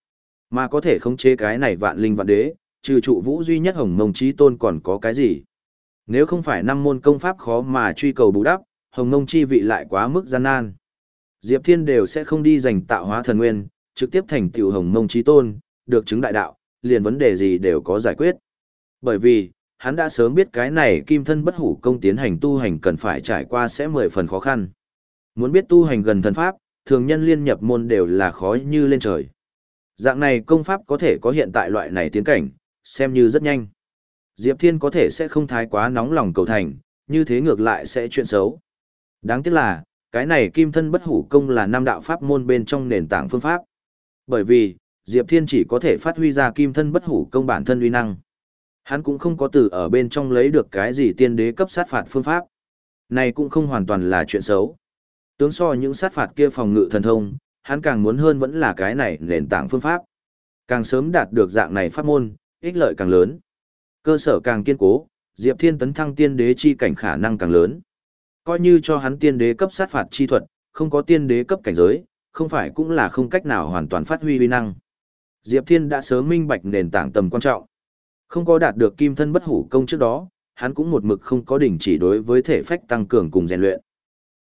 Mà có thể khống chế cái này vạn linh vạn đế, trừ trụ vũ duy nhất Hồng Mông Chí Tôn còn có cái gì? Nếu không phải năm môn công pháp khó mà truy cầu bù đắp, Hồng Mông chi vị lại quá mức gian nan. Diệp Thiên đều sẽ không đi giành tạo hóa thần nguyên, trực tiếp thành tựu Hồng Mông Chí Tôn, được chứng đại đạo, liền vấn đề gì đều có giải quyết. Bởi vì, hắn đã sớm biết cái này kim thân bất hủ công tiến hành tu hành cần phải trải qua sẽ mười phần khó khăn. Muốn biết tu hành gần thần pháp, thường nhân liên nhập môn đều là khó như lên trời. Dạng này công pháp có thể có hiện tại loại này tiến cảnh, xem như rất nhanh. Diệp Thiên có thể sẽ không thái quá nóng lòng cầu thành, như thế ngược lại sẽ chuyện xấu. Đáng tiếc là, cái này kim thân bất hủ công là năm đạo pháp môn bên trong nền tảng phương pháp. Bởi vì, Diệp Thiên chỉ có thể phát huy ra kim thân bất hủ công bản thân uy năng. Hắn cũng không có từ ở bên trong lấy được cái gì tiên đế cấp sát phạt phương pháp. Này cũng không hoàn toàn là chuyện xấu. Tướng so những sát phạt kia phòng ngự thần thông, hắn càng muốn hơn vẫn là cái này nền tảng phương pháp. Càng sớm đạt được dạng này pháp môn, ích lợi càng lớn. Cơ sở càng kiên cố, Diệp Thiên tấn thăng tiên đế chi cảnh khả năng càng lớn. Coi như cho hắn tiên đế cấp sát phạt chi thuật, không có tiên đế cấp cảnh giới, không phải cũng là không cách nào hoàn toàn phát huy uy năng. Diệp Thiên đã sớm minh bạch nền tảng tầm quan trọng. Không có đạt được kim thân bất hủ công trước đó, hắn cũng một mực không có đỉnh chỉ đối với thể phách tăng cường cùng rèn luyện.